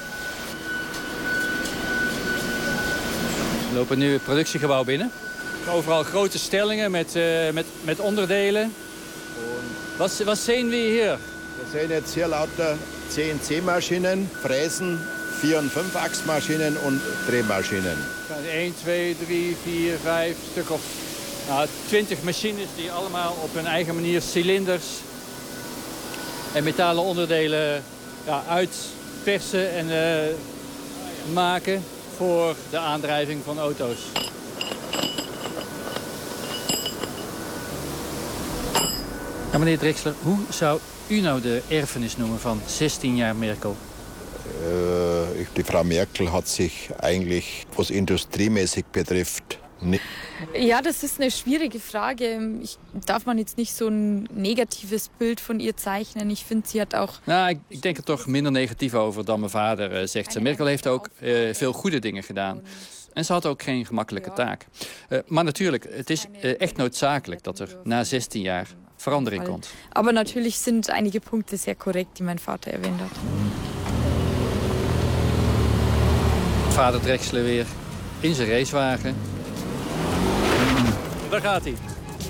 We lopen nu het productiegebouw binnen. Overal grote stellingen met, uh, met, met onderdelen. Was, was zien we hier? We zien jetzt hier lauter C N C-Maschinen, Fräsen, vier- en vijf-achsmaschinen en drehmaschinen. één, twee, drie, vier, vijf, stuk of nou, twintig machines die allemaal op hun eigen manier cilinders en metalen onderdelen ja, uitpersen en uh, maken voor de aandrijving van auto's. Ja, meneer Drechsler, hoe zou u nou de erfenis noemen van zestien jaar Merkel? Uh, die Frau Merkel hat sich eigentlich, was industriemäßig betrifft, nicht. Ja, das ist eine schwierige Frage. Ich, darf man jetzt nicht so ein negatives Bild von ihr zeichnen. Ich finde, sie hat auch... Nou, ik, ik denk er toch minder negatief over dan mijn vader, uh, zegt ze. Merkel heeft ook uh, veel goede dingen gedaan. En ze had ook geen gemakkelijke taak. Uh, maar natuurlijk, het is uh, echt noodzakelijk dat er na zestien jaar verandering komt. Aber natürlich sind einige Punkte sehr korrekt, die mein Vater erwähnt hat. Vader Drechsler weer in zijn racewagen. Daar gaat hij.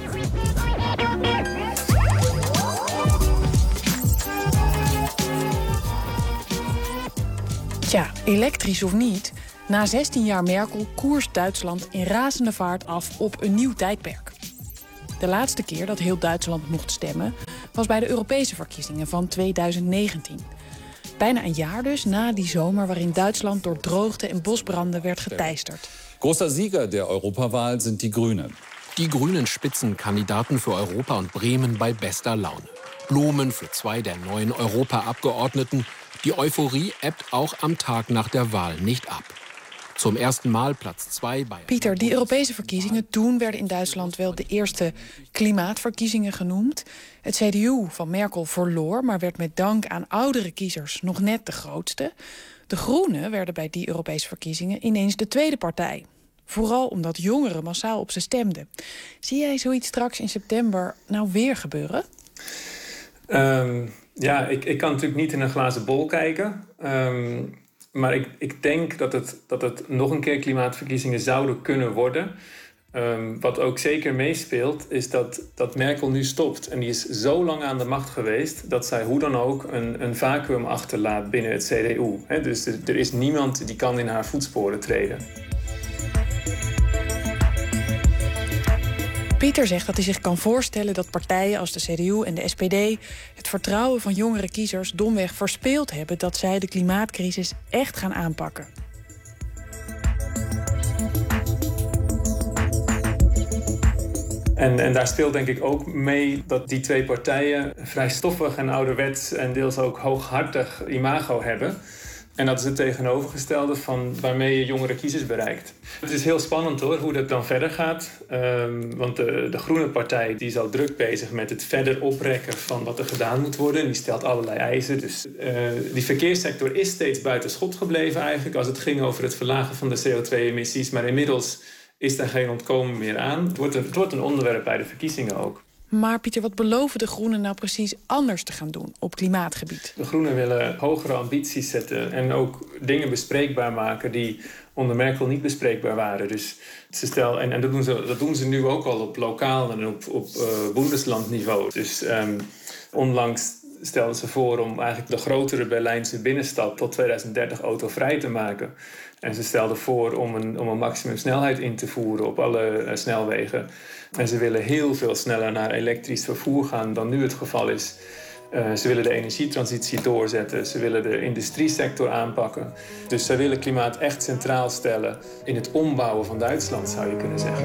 Tja, elektrisch of niet, na zestien jaar Merkel koerst Duitsland in razende vaart af op een nieuw tijdperk. De laatste keer dat heel Duitsland mocht stemmen was bij de Europese verkiezingen van tweeduizend negentien. Bijna een jaar dus na die zomer waarin Duitsland door droogte en bosbranden werd geteisterd. Großer Sieger der Europawahl sind die Grünen. Die Grünen Spitzenkandidaten für Europa und Bremen bei bester Laune. Blumen für zwei der neuen Europaabgeordneten. Die Euphorie ebbt auch am Tag nach der Wahl nicht ab. Zum ersten Mal Platz zwei bij... Pieter, die Europese verkiezingen toen werden in Duitsland wel de eerste klimaatverkiezingen genoemd. Het C D U van Merkel verloor, maar werd met dank aan oudere kiezers nog net de grootste. De Groenen werden bij die Europese verkiezingen ineens de tweede partij. Vooral omdat jongeren massaal op ze stemden. Zie jij zoiets straks in september nou weer gebeuren? Um, ja, ik, ik kan natuurlijk niet in een glazen bol kijken. Um, maar ik, ik denk dat het, dat het nog een keer klimaatverkiezingen zouden kunnen worden. Um, wat ook zeker meespeelt, is dat, dat Merkel nu stopt. En die is zo lang aan de macht geweest dat zij hoe dan ook een, een vacuüm achterlaat binnen het C D U. He, dus er, er is niemand die kan in haar voetsporen treden. Pieter zegt dat hij zich kan voorstellen dat partijen als de C D U en de S P D het vertrouwen van jongere kiezers domweg verspeeld hebben dat zij de klimaatcrisis echt gaan aanpakken. En, en daar speelt denk ik ook mee dat die twee partijen vrij stoffig en ouderwets en deels ook hooghartig imago hebben. En dat is het tegenovergestelde van waarmee je jongere kiezers bereikt. Het is heel spannend hoor, hoe dat dan verder gaat. Um, want de, de Groene Partij die is al druk bezig met het verder oprekken van wat er gedaan moet worden. Die stelt allerlei eisen. Dus uh, die verkeerssector is steeds buiten schot gebleven eigenlijk als het ging over het verlagen van de C O twee emissies. Maar inmiddels is daar geen ontkomen meer aan. Het wordt een, het wordt een onderwerp bij de verkiezingen ook. Maar Pieter, wat beloven de Groenen nou precies anders te gaan doen op klimaatgebied? De Groenen willen hogere ambities zetten en ook dingen bespreekbaar maken die onder Merkel niet bespreekbaar waren. Dus ze stel, en, en dat, doen ze, dat doen ze nu ook al op lokaal en op, op uh, Bundeslandniveau. Dus um, onlangs stelden ze voor om eigenlijk de grotere Berlijnse binnenstad tot tweeduizend dertig autovrij te maken. En ze stelden voor om een, om een maximumsnelheid in te voeren op alle uh, snelwegen. En ze willen heel veel sneller naar elektrisch vervoer gaan dan nu het geval is. Uh, ze willen de energietransitie doorzetten. Ze willen de industriesector aanpakken. Dus ze willen klimaat echt centraal stellen in het ombouwen van Duitsland, zou je kunnen zeggen.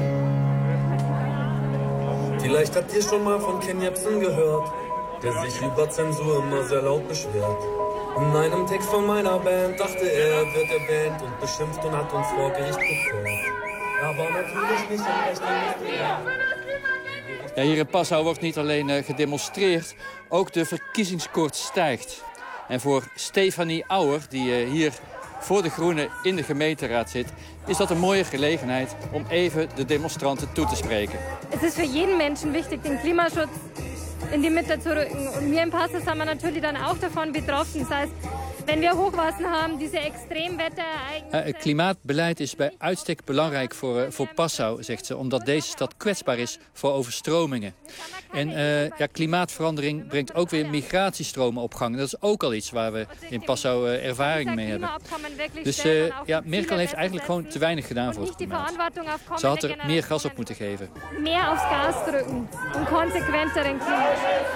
Vielleicht habt ihr schon mal von Ken Jebsen gehört, der sich über Zensur immer sehr laut beschwert. In einem Text von meiner Band dachte er, wird erwähnt und beschimpft und hat uns vor Gericht geführt. Aber natürlich nicht im rechten Ja, hier in Passau wordt niet alleen uh, gedemonstreerd, ook de verkiezingskoorts stijgt. En voor Stefanie Auer, die uh, hier voor de Groenen in de gemeenteraad zit, is dat een mooie gelegenheid om even de demonstranten toe te spreken. Het is voor jeden Menschen wichtig, den Klimaschutz in die Mitte zu rücken. Und wir in Passau sind wir natürlich dann auch davon betroffen. Das heißt, wenn wir Hochwasser haben, diese Extremwetterereignisse... Het klimaatbeleid is bij uitstek belangrijk voor, uh, voor Passau, zegt ze, omdat deze stad kwetsbaar is voor overstromingen. En uh, ja, klimaatverandering brengt ook weer migratiestromen op gang. Dat is ook al iets waar we in Passau uh, ervaring mee hebben. Dus uh, ja, Merkel heeft eigenlijk gewoon te weinig gedaan voor het klimaat. Ze had er meer gas op moeten geven. Meer aufs Gas drukken en consequenter in klimaat.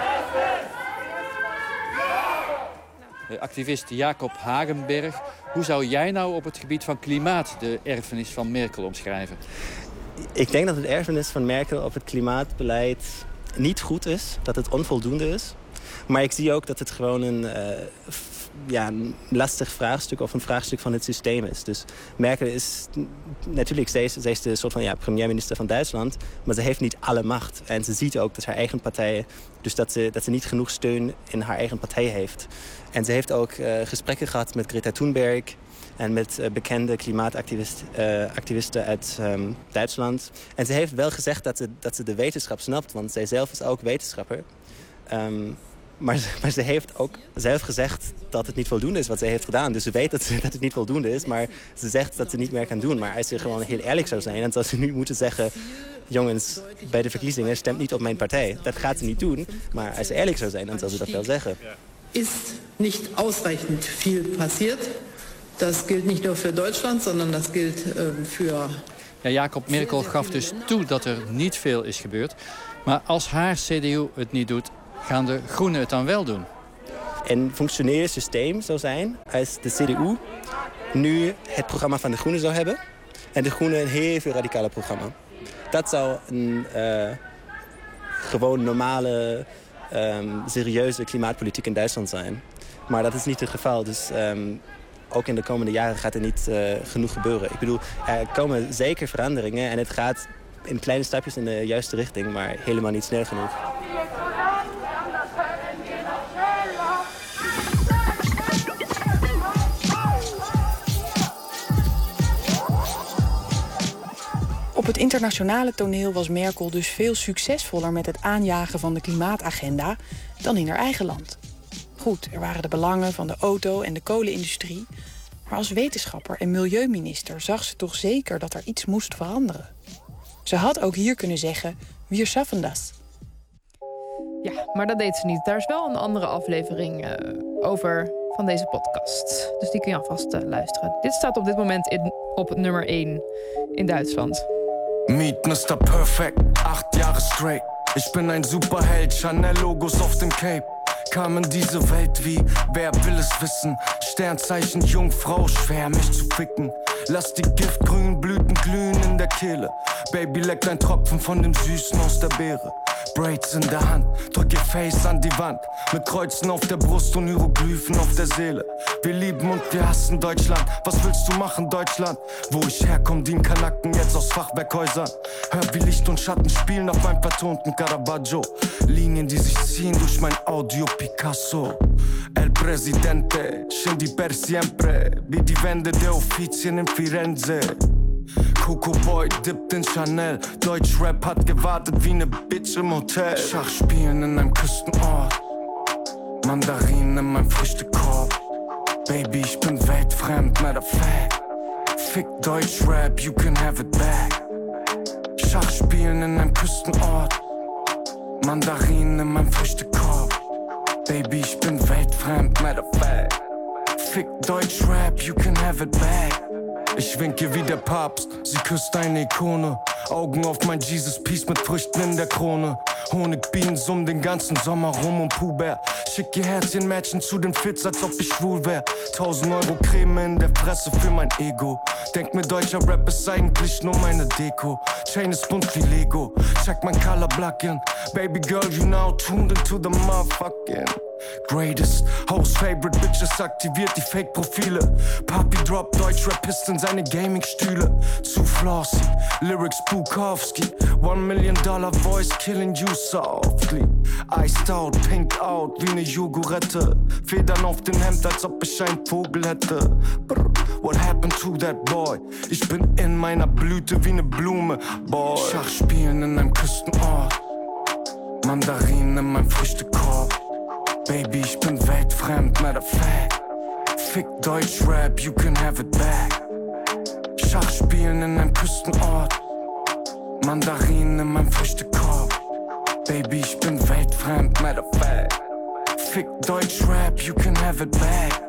Activist Jacob Hagenberg, hoe zou jij nou op het gebied van klimaat de erfenis van Merkel omschrijven? Ik denk dat het erfenis van Merkel op het klimaatbeleid niet goed is, dat het onvoldoende is. Maar ik zie ook dat het gewoon een, uh, f, ja, een lastig vraagstuk of een vraagstuk van het systeem is. Dus Merkel is natuurlijk, zij is, zij is de soort van ja, premierminister van Duitsland, maar ze heeft niet alle macht. En ze ziet ook dat haar eigen partij, dus dat ze, dat ze niet genoeg steun in haar eigen partij heeft. En ze heeft ook uh, gesprekken gehad met Greta Thunberg en met uh, bekende klimaatactivisten uh, uit um, Duitsland. En ze heeft wel gezegd dat ze, dat ze de wetenschap snapt, want zij zelf is ook wetenschapper. Um, maar, maar ze heeft ook zelf gezegd dat het niet voldoende is wat ze heeft gedaan. Dus ze weet dat, ze, dat het niet voldoende is, maar ze zegt dat ze niet meer kan doen. Maar als ze gewoon heel eerlijk zou zijn, dan zou ze nu moeten zeggen... jongens, bij de verkiezingen stemt niet op mijn partij. Dat gaat ze niet doen, maar als ze eerlijk zou zijn, dan zou ze dat wel zeggen. Is niet ausreichend veel passiert. Dat gilt niet nur voor Duitsland, sondern dat gilt uh, voor... Ja, Jacob Merkel gaf dus toe dat er niet veel is gebeurd. Maar als haar C D U het niet doet, gaan de Groenen het dan wel doen? Een functionerend systeem zou zijn als de C D U nu het programma van de Groenen zou hebben. En de Groenen een heel veel radicale programma. Dat zou een uh, gewoon normale, um, serieuze klimaatpolitiek in Duitsland zijn. Maar dat is niet het geval. Dus um, ook in de komende jaren gaat er niet uh, genoeg gebeuren. Ik bedoel, er komen zeker veranderingen en het gaat in kleine stapjes in de juiste richting, maar helemaal niet snel genoeg. het internationale toneel was Merkel dus veel succesvoller met het aanjagen van de klimaatagenda dan in haar eigen land. Goed, er waren de belangen van de auto- en de kolenindustrie, maar als wetenschapper en milieuminister zag ze toch zeker dat er iets moest veranderen. Ze had ook hier kunnen zeggen, wir schaffen das. Ja, maar dat deed ze niet. Daar is wel een andere aflevering uh, over van deze podcast. Dus die kun je alvast uh, luisteren. Dit staat op dit moment in, op nummer één in Duitsland. Meet mister Perfect, acht Jahre straight. Ich bin ein Superheld, Chanel-Logos auf dem Cape. Kam in diese Welt wie, wer will es wissen? Sternzeichen Jungfrau, schwer mich zu ficken. Lass die giftgrünen Blüten glühen in der Kehle. Baby, leck ein Tropfen von dem Süßen aus der Beere. Braids in der Hand, drück ihr Face an die Wand. Mit Kreuzen auf der Brust und Hieroglyphen auf der Seele. Wir lieben und wir hassen Deutschland. Was willst du machen, Deutschland? Wo ich herkomme, dienen Kanaken jetzt aus Fachwerkhäusern. Hör, wie Licht und Schatten spielen auf meinem vertonten Caravaggio. Linien, die sich ziehen durch mein Audio Picasso. El Presidente, scendi per siempre. Wie die Wände der Offizien in Firenze. Coco Boy dippt in Chanel. Deutschrap hat gewartet wie ne Bitch im Hotel. Schach spielen in einem Küstenort. Mandarinen in meinem Früchtekorb. Baby, ich bin weltfremd, matter of fact. Fick Deutschrap, you can have it back. Schach spielen in einem Küstenort. Mandarinen in meinem Früchtekorb. Baby, ich bin weltfremd, matter of fact. Fick Deutschrap, you can have it back. Ich winke wie der Papst, sie küsst eine Ikone. Augen auf mein Jesus Peace mit Früchten in der Krone. Honigbienen summen den ganzen Sommer rum und Puber. Schick ihr Herzchen-Matchen zu den Fits, als ob ich schwul wär. Tausend Euro Creme in der Fresse für mein Ego. Denk mir, deutscher Rap ist eigentlich nur meine Deko. Chain ist bunt wie Lego, check mein Color Blocking. Baby girl, you now tuned into the motherfucking greatest. House favorite bitches aktiviert die Fake-Profile. Papi drop Deutschrapist in seine Gaming-Stühle. Zu flossy, Lyrics Bukowski. One million dollar voice killing you softly. Iced out, pinked out wie ne Jogurette. Federn auf dem Hemd, als ob ich ein Vogel hätte. Brr, what happened to that boy? Ich bin in meiner Blüte wie ne Blume, boy. Schach spielen in einem Küstenort. Mandarinen in meinem Früchtekorb. Baby, ich bin weltfremd, matter of fact. Fick Deutschrap, you can have it back. Schach spielen in einem Küstenort. Mandarinen in meinem Früchtekorb. Baby, ich bin weltfremd, matter of fact. Fick Deutschrap, you can have it back.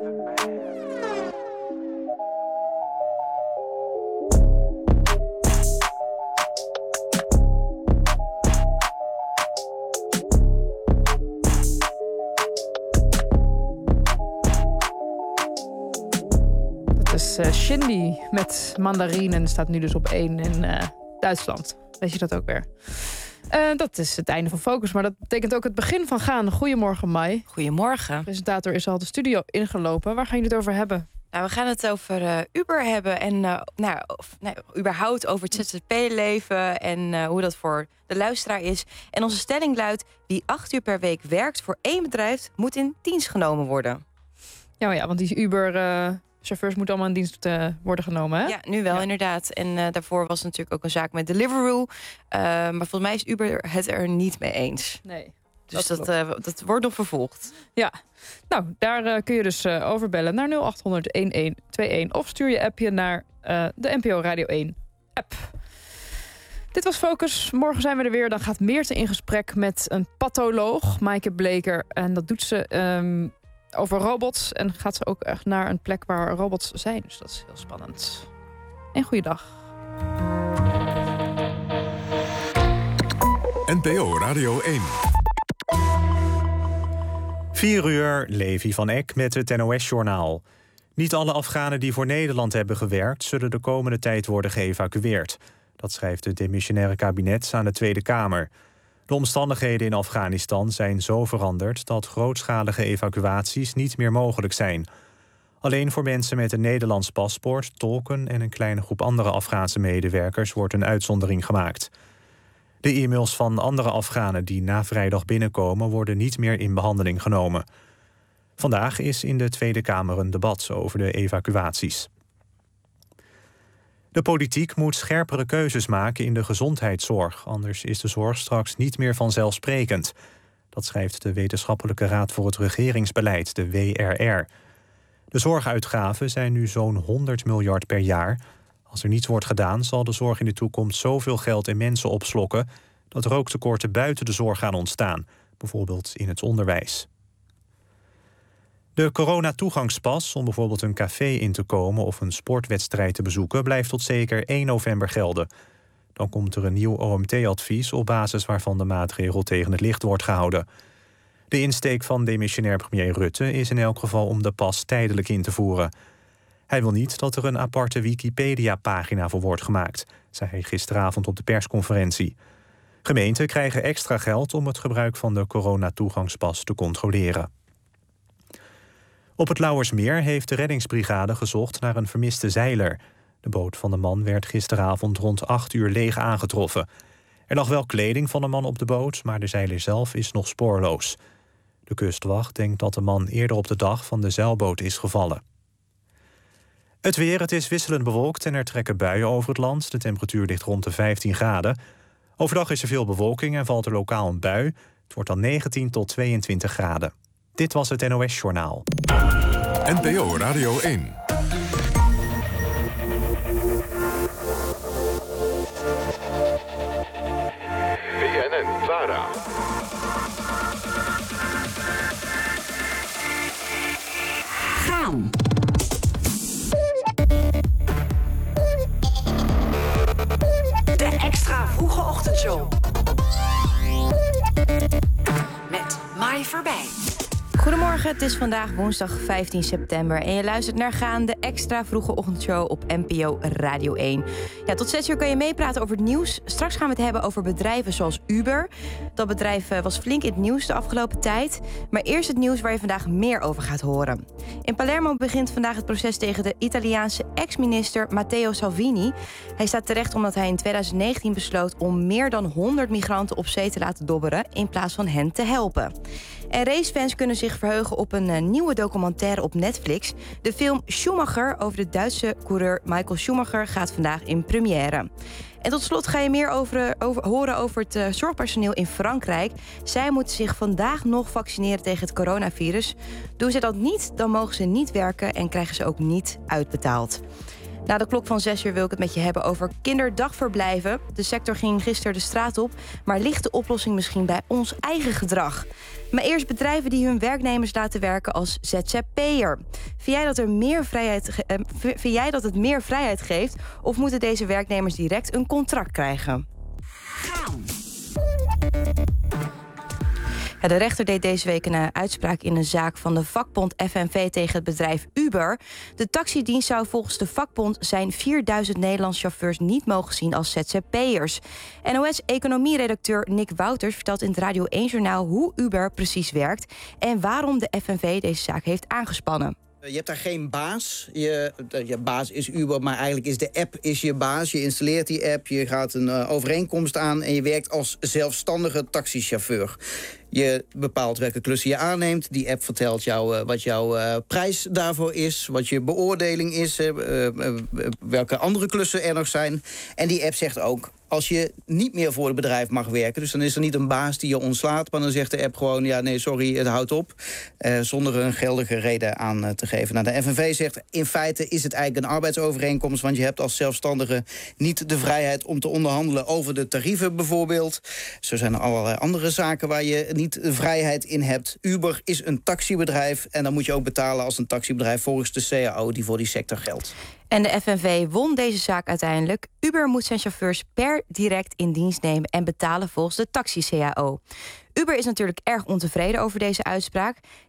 Uh, Shindy met mandarinen staat nu dus op één in uh, Duitsland. Weet je dat ook weer? Uh, dat is het einde van Focus, maar dat betekent ook het begin van gaan. Goedemorgen, Mai. Goedemorgen. De presentator is al de studio ingelopen. Waar gaan jullie het over hebben? Nou, we gaan het over uh, Uber hebben en uh, nou, of, nou, überhaupt over het Z Z P-leven en uh, hoe dat voor de luisteraar is. En onze stelling luidt: wie acht uur per week werkt voor één bedrijf moet in dienst genomen worden. Ja, ja, want die Uber... Uh... chauffeurs moeten allemaal in dienst uh, worden genomen, hè? Ja, nu wel, ja. Inderdaad. En uh, daarvoor was natuurlijk ook een zaak met Deliveroo. Uh, maar volgens mij is Uber het er niet mee eens. Nee. Dus dat, dat, uh, dat wordt nog vervolgd. Ja. Nou, daar uh, kun je dus uh, over bellen naar nul acht honderd, een een twee een. Of stuur je appje naar uh, de N P O Radio één app. Dit was Focus. Morgen zijn we er weer. Dan gaat Meerte in gesprek met een patholoog, Maaike Bleker. En dat doet ze... Um, over robots. En gaat ze ook echt naar een plek waar robots zijn. Dus dat is heel spannend. En goeiedag. N P O Radio één. vier uur, Levi van Eck met het N O S-journaal. Niet alle Afghanen die voor Nederland hebben gewerkt... zullen de komende tijd worden geëvacueerd. Dat schrijft het demissionaire kabinet aan de Tweede Kamer. De omstandigheden in Afghanistan zijn zo veranderd... dat grootschalige evacuaties niet meer mogelijk zijn. Alleen voor mensen met een Nederlands paspoort, tolken... en een kleine groep andere Afghaanse medewerkers wordt een uitzondering gemaakt. De e-mails van andere Afghanen die na vrijdag binnenkomen... worden niet meer in behandeling genomen. Vandaag is in de Tweede Kamer een debat over de evacuaties. De politiek moet scherpere keuzes maken in de gezondheidszorg. Anders is de zorg straks niet meer vanzelfsprekend. Dat schrijft de Wetenschappelijke Raad voor het Regeringsbeleid, de W R R. De zorguitgaven zijn nu zo'n honderd miljard per jaar. Als er niets wordt gedaan, zal de zorg in de toekomst zoveel geld en mensen opslokken dat er ook tekorten buiten de zorg gaan ontstaan, bijvoorbeeld in het onderwijs. De coronatoegangspas om bijvoorbeeld een café in te komen of een sportwedstrijd te bezoeken blijft tot zeker één november gelden. Dan komt er een nieuw O M T-advies op basis waarvan de maatregel tegen het licht wordt gehouden. De insteek van demissionair premier Rutte is in elk geval om de pas tijdelijk in te voeren. Hij wil niet dat er een aparte Wikipedia-pagina voor wordt gemaakt, zei hij gisteravond op de persconferentie. Gemeenten krijgen extra geld om het gebruik van de coronatoegangspas te controleren. Op het Lauwersmeer heeft de reddingsbrigade gezocht naar een vermiste zeiler. De boot van de man werd gisteravond rond acht uur leeg aangetroffen. Er lag wel kleding van de man op de boot, maar de zeiler zelf is nog spoorloos. De kustwacht denkt dat de man eerder op de dag van de zeilboot is gevallen. Het weer, het is wisselend bewolkt en er trekken buien over het land. De temperatuur ligt rond de vijftien graden. Overdag is er veel bewolking en valt er lokaal een bui. Het wordt dan negentien tot tweeëntwintig graden. Dit was het N O S-journaal. N P O Radio één. B N N-Vara. Gaan. De extra vroege ochtendshow. Met Mai Verbij. Goedemorgen, het is vandaag woensdag vijftien september... en je luistert naar Gaan, de extra vroege ochtendshow op N P O Radio één. Ja, tot zes uur kan je meepraten over het nieuws. Straks gaan we het hebben over bedrijven zoals Uber. Dat bedrijf was flink in het nieuws de afgelopen tijd. Maar eerst het nieuws waar je vandaag meer over gaat horen. In Palermo begint vandaag het proces tegen de Italiaanse ex-minister Matteo Salvini. Hij staat terecht omdat hij in twintig negentien besloot... om meer dan honderd migranten op zee te laten dobberen... in plaats van hen te helpen. En racefans kunnen zich verheugen op een uh, nieuwe documentaire op Netflix. De film Schumacher over de Duitse coureur Michael Schumacher gaat vandaag in première. En tot slot ga je meer over, over, horen over het uh, zorgpersoneel in Frankrijk. Zij moeten zich vandaag nog vaccineren tegen het coronavirus. Doen ze dat niet, dan mogen ze niet werken en krijgen ze ook niet uitbetaald. Na de klok van zes uur wil ik het met je hebben over kinderdagverblijven. De sector ging gisteren de straat op, maar ligt de oplossing misschien bij ons eigen gedrag? Maar eerst bedrijven die hun werknemers laten werken als Z Z P'er. Vind jij dat er meer vrijheid, ge- eh, vind jij dat het meer vrijheid geeft? Of moeten deze werknemers direct een contract krijgen? Ja, de rechter deed deze week een uh, uitspraak in een zaak van de vakbond F N V tegen het bedrijf Uber. De taxidienst zou volgens de vakbond zijn vierduizend Nederlandse chauffeurs niet mogen zien als Z Z P'ers. N O S-economieredacteur Nick Wouters vertelt in het Radio één-journaal hoe Uber precies werkt en waarom de F N V deze zaak heeft aangespannen. Je hebt daar geen baas. Je, je baas is Uber, maar eigenlijk is de app is je baas. Je installeert die app, je gaat een uh, overeenkomst aan... en je werkt als zelfstandige taxichauffeur. Je bepaalt welke klussen je aanneemt. Die app vertelt jou uh, wat jouw uh, prijs daarvoor is, wat je beoordeling is... Uh, uh, welke andere klussen er nog zijn. En die app zegt ook, als je niet meer voor het bedrijf mag werken... dus dan is er niet een baas die je ontslaat... maar dan zegt de app gewoon, ja, nee, sorry, het houdt op... Uh, zonder een geldige reden aan uh, te geven. Nou, de F N V zegt, in feite is het eigenlijk een arbeidsovereenkomst... want je hebt als zelfstandige niet de vrijheid om te onderhandelen... over de tarieven bijvoorbeeld. Zo zijn er allerlei andere zaken waar je niet de vrijheid in hebt. Uber is een taxibedrijf en dan moet je ook betalen als een taxibedrijf... volgens de C A O die voor die sector geldt. En de F N V won deze zaak uiteindelijk. Uber moet zijn chauffeurs per direct in dienst nemen... en betalen volgens de taxi-C A O. Uber is natuurlijk erg ontevreden over deze uitspraak.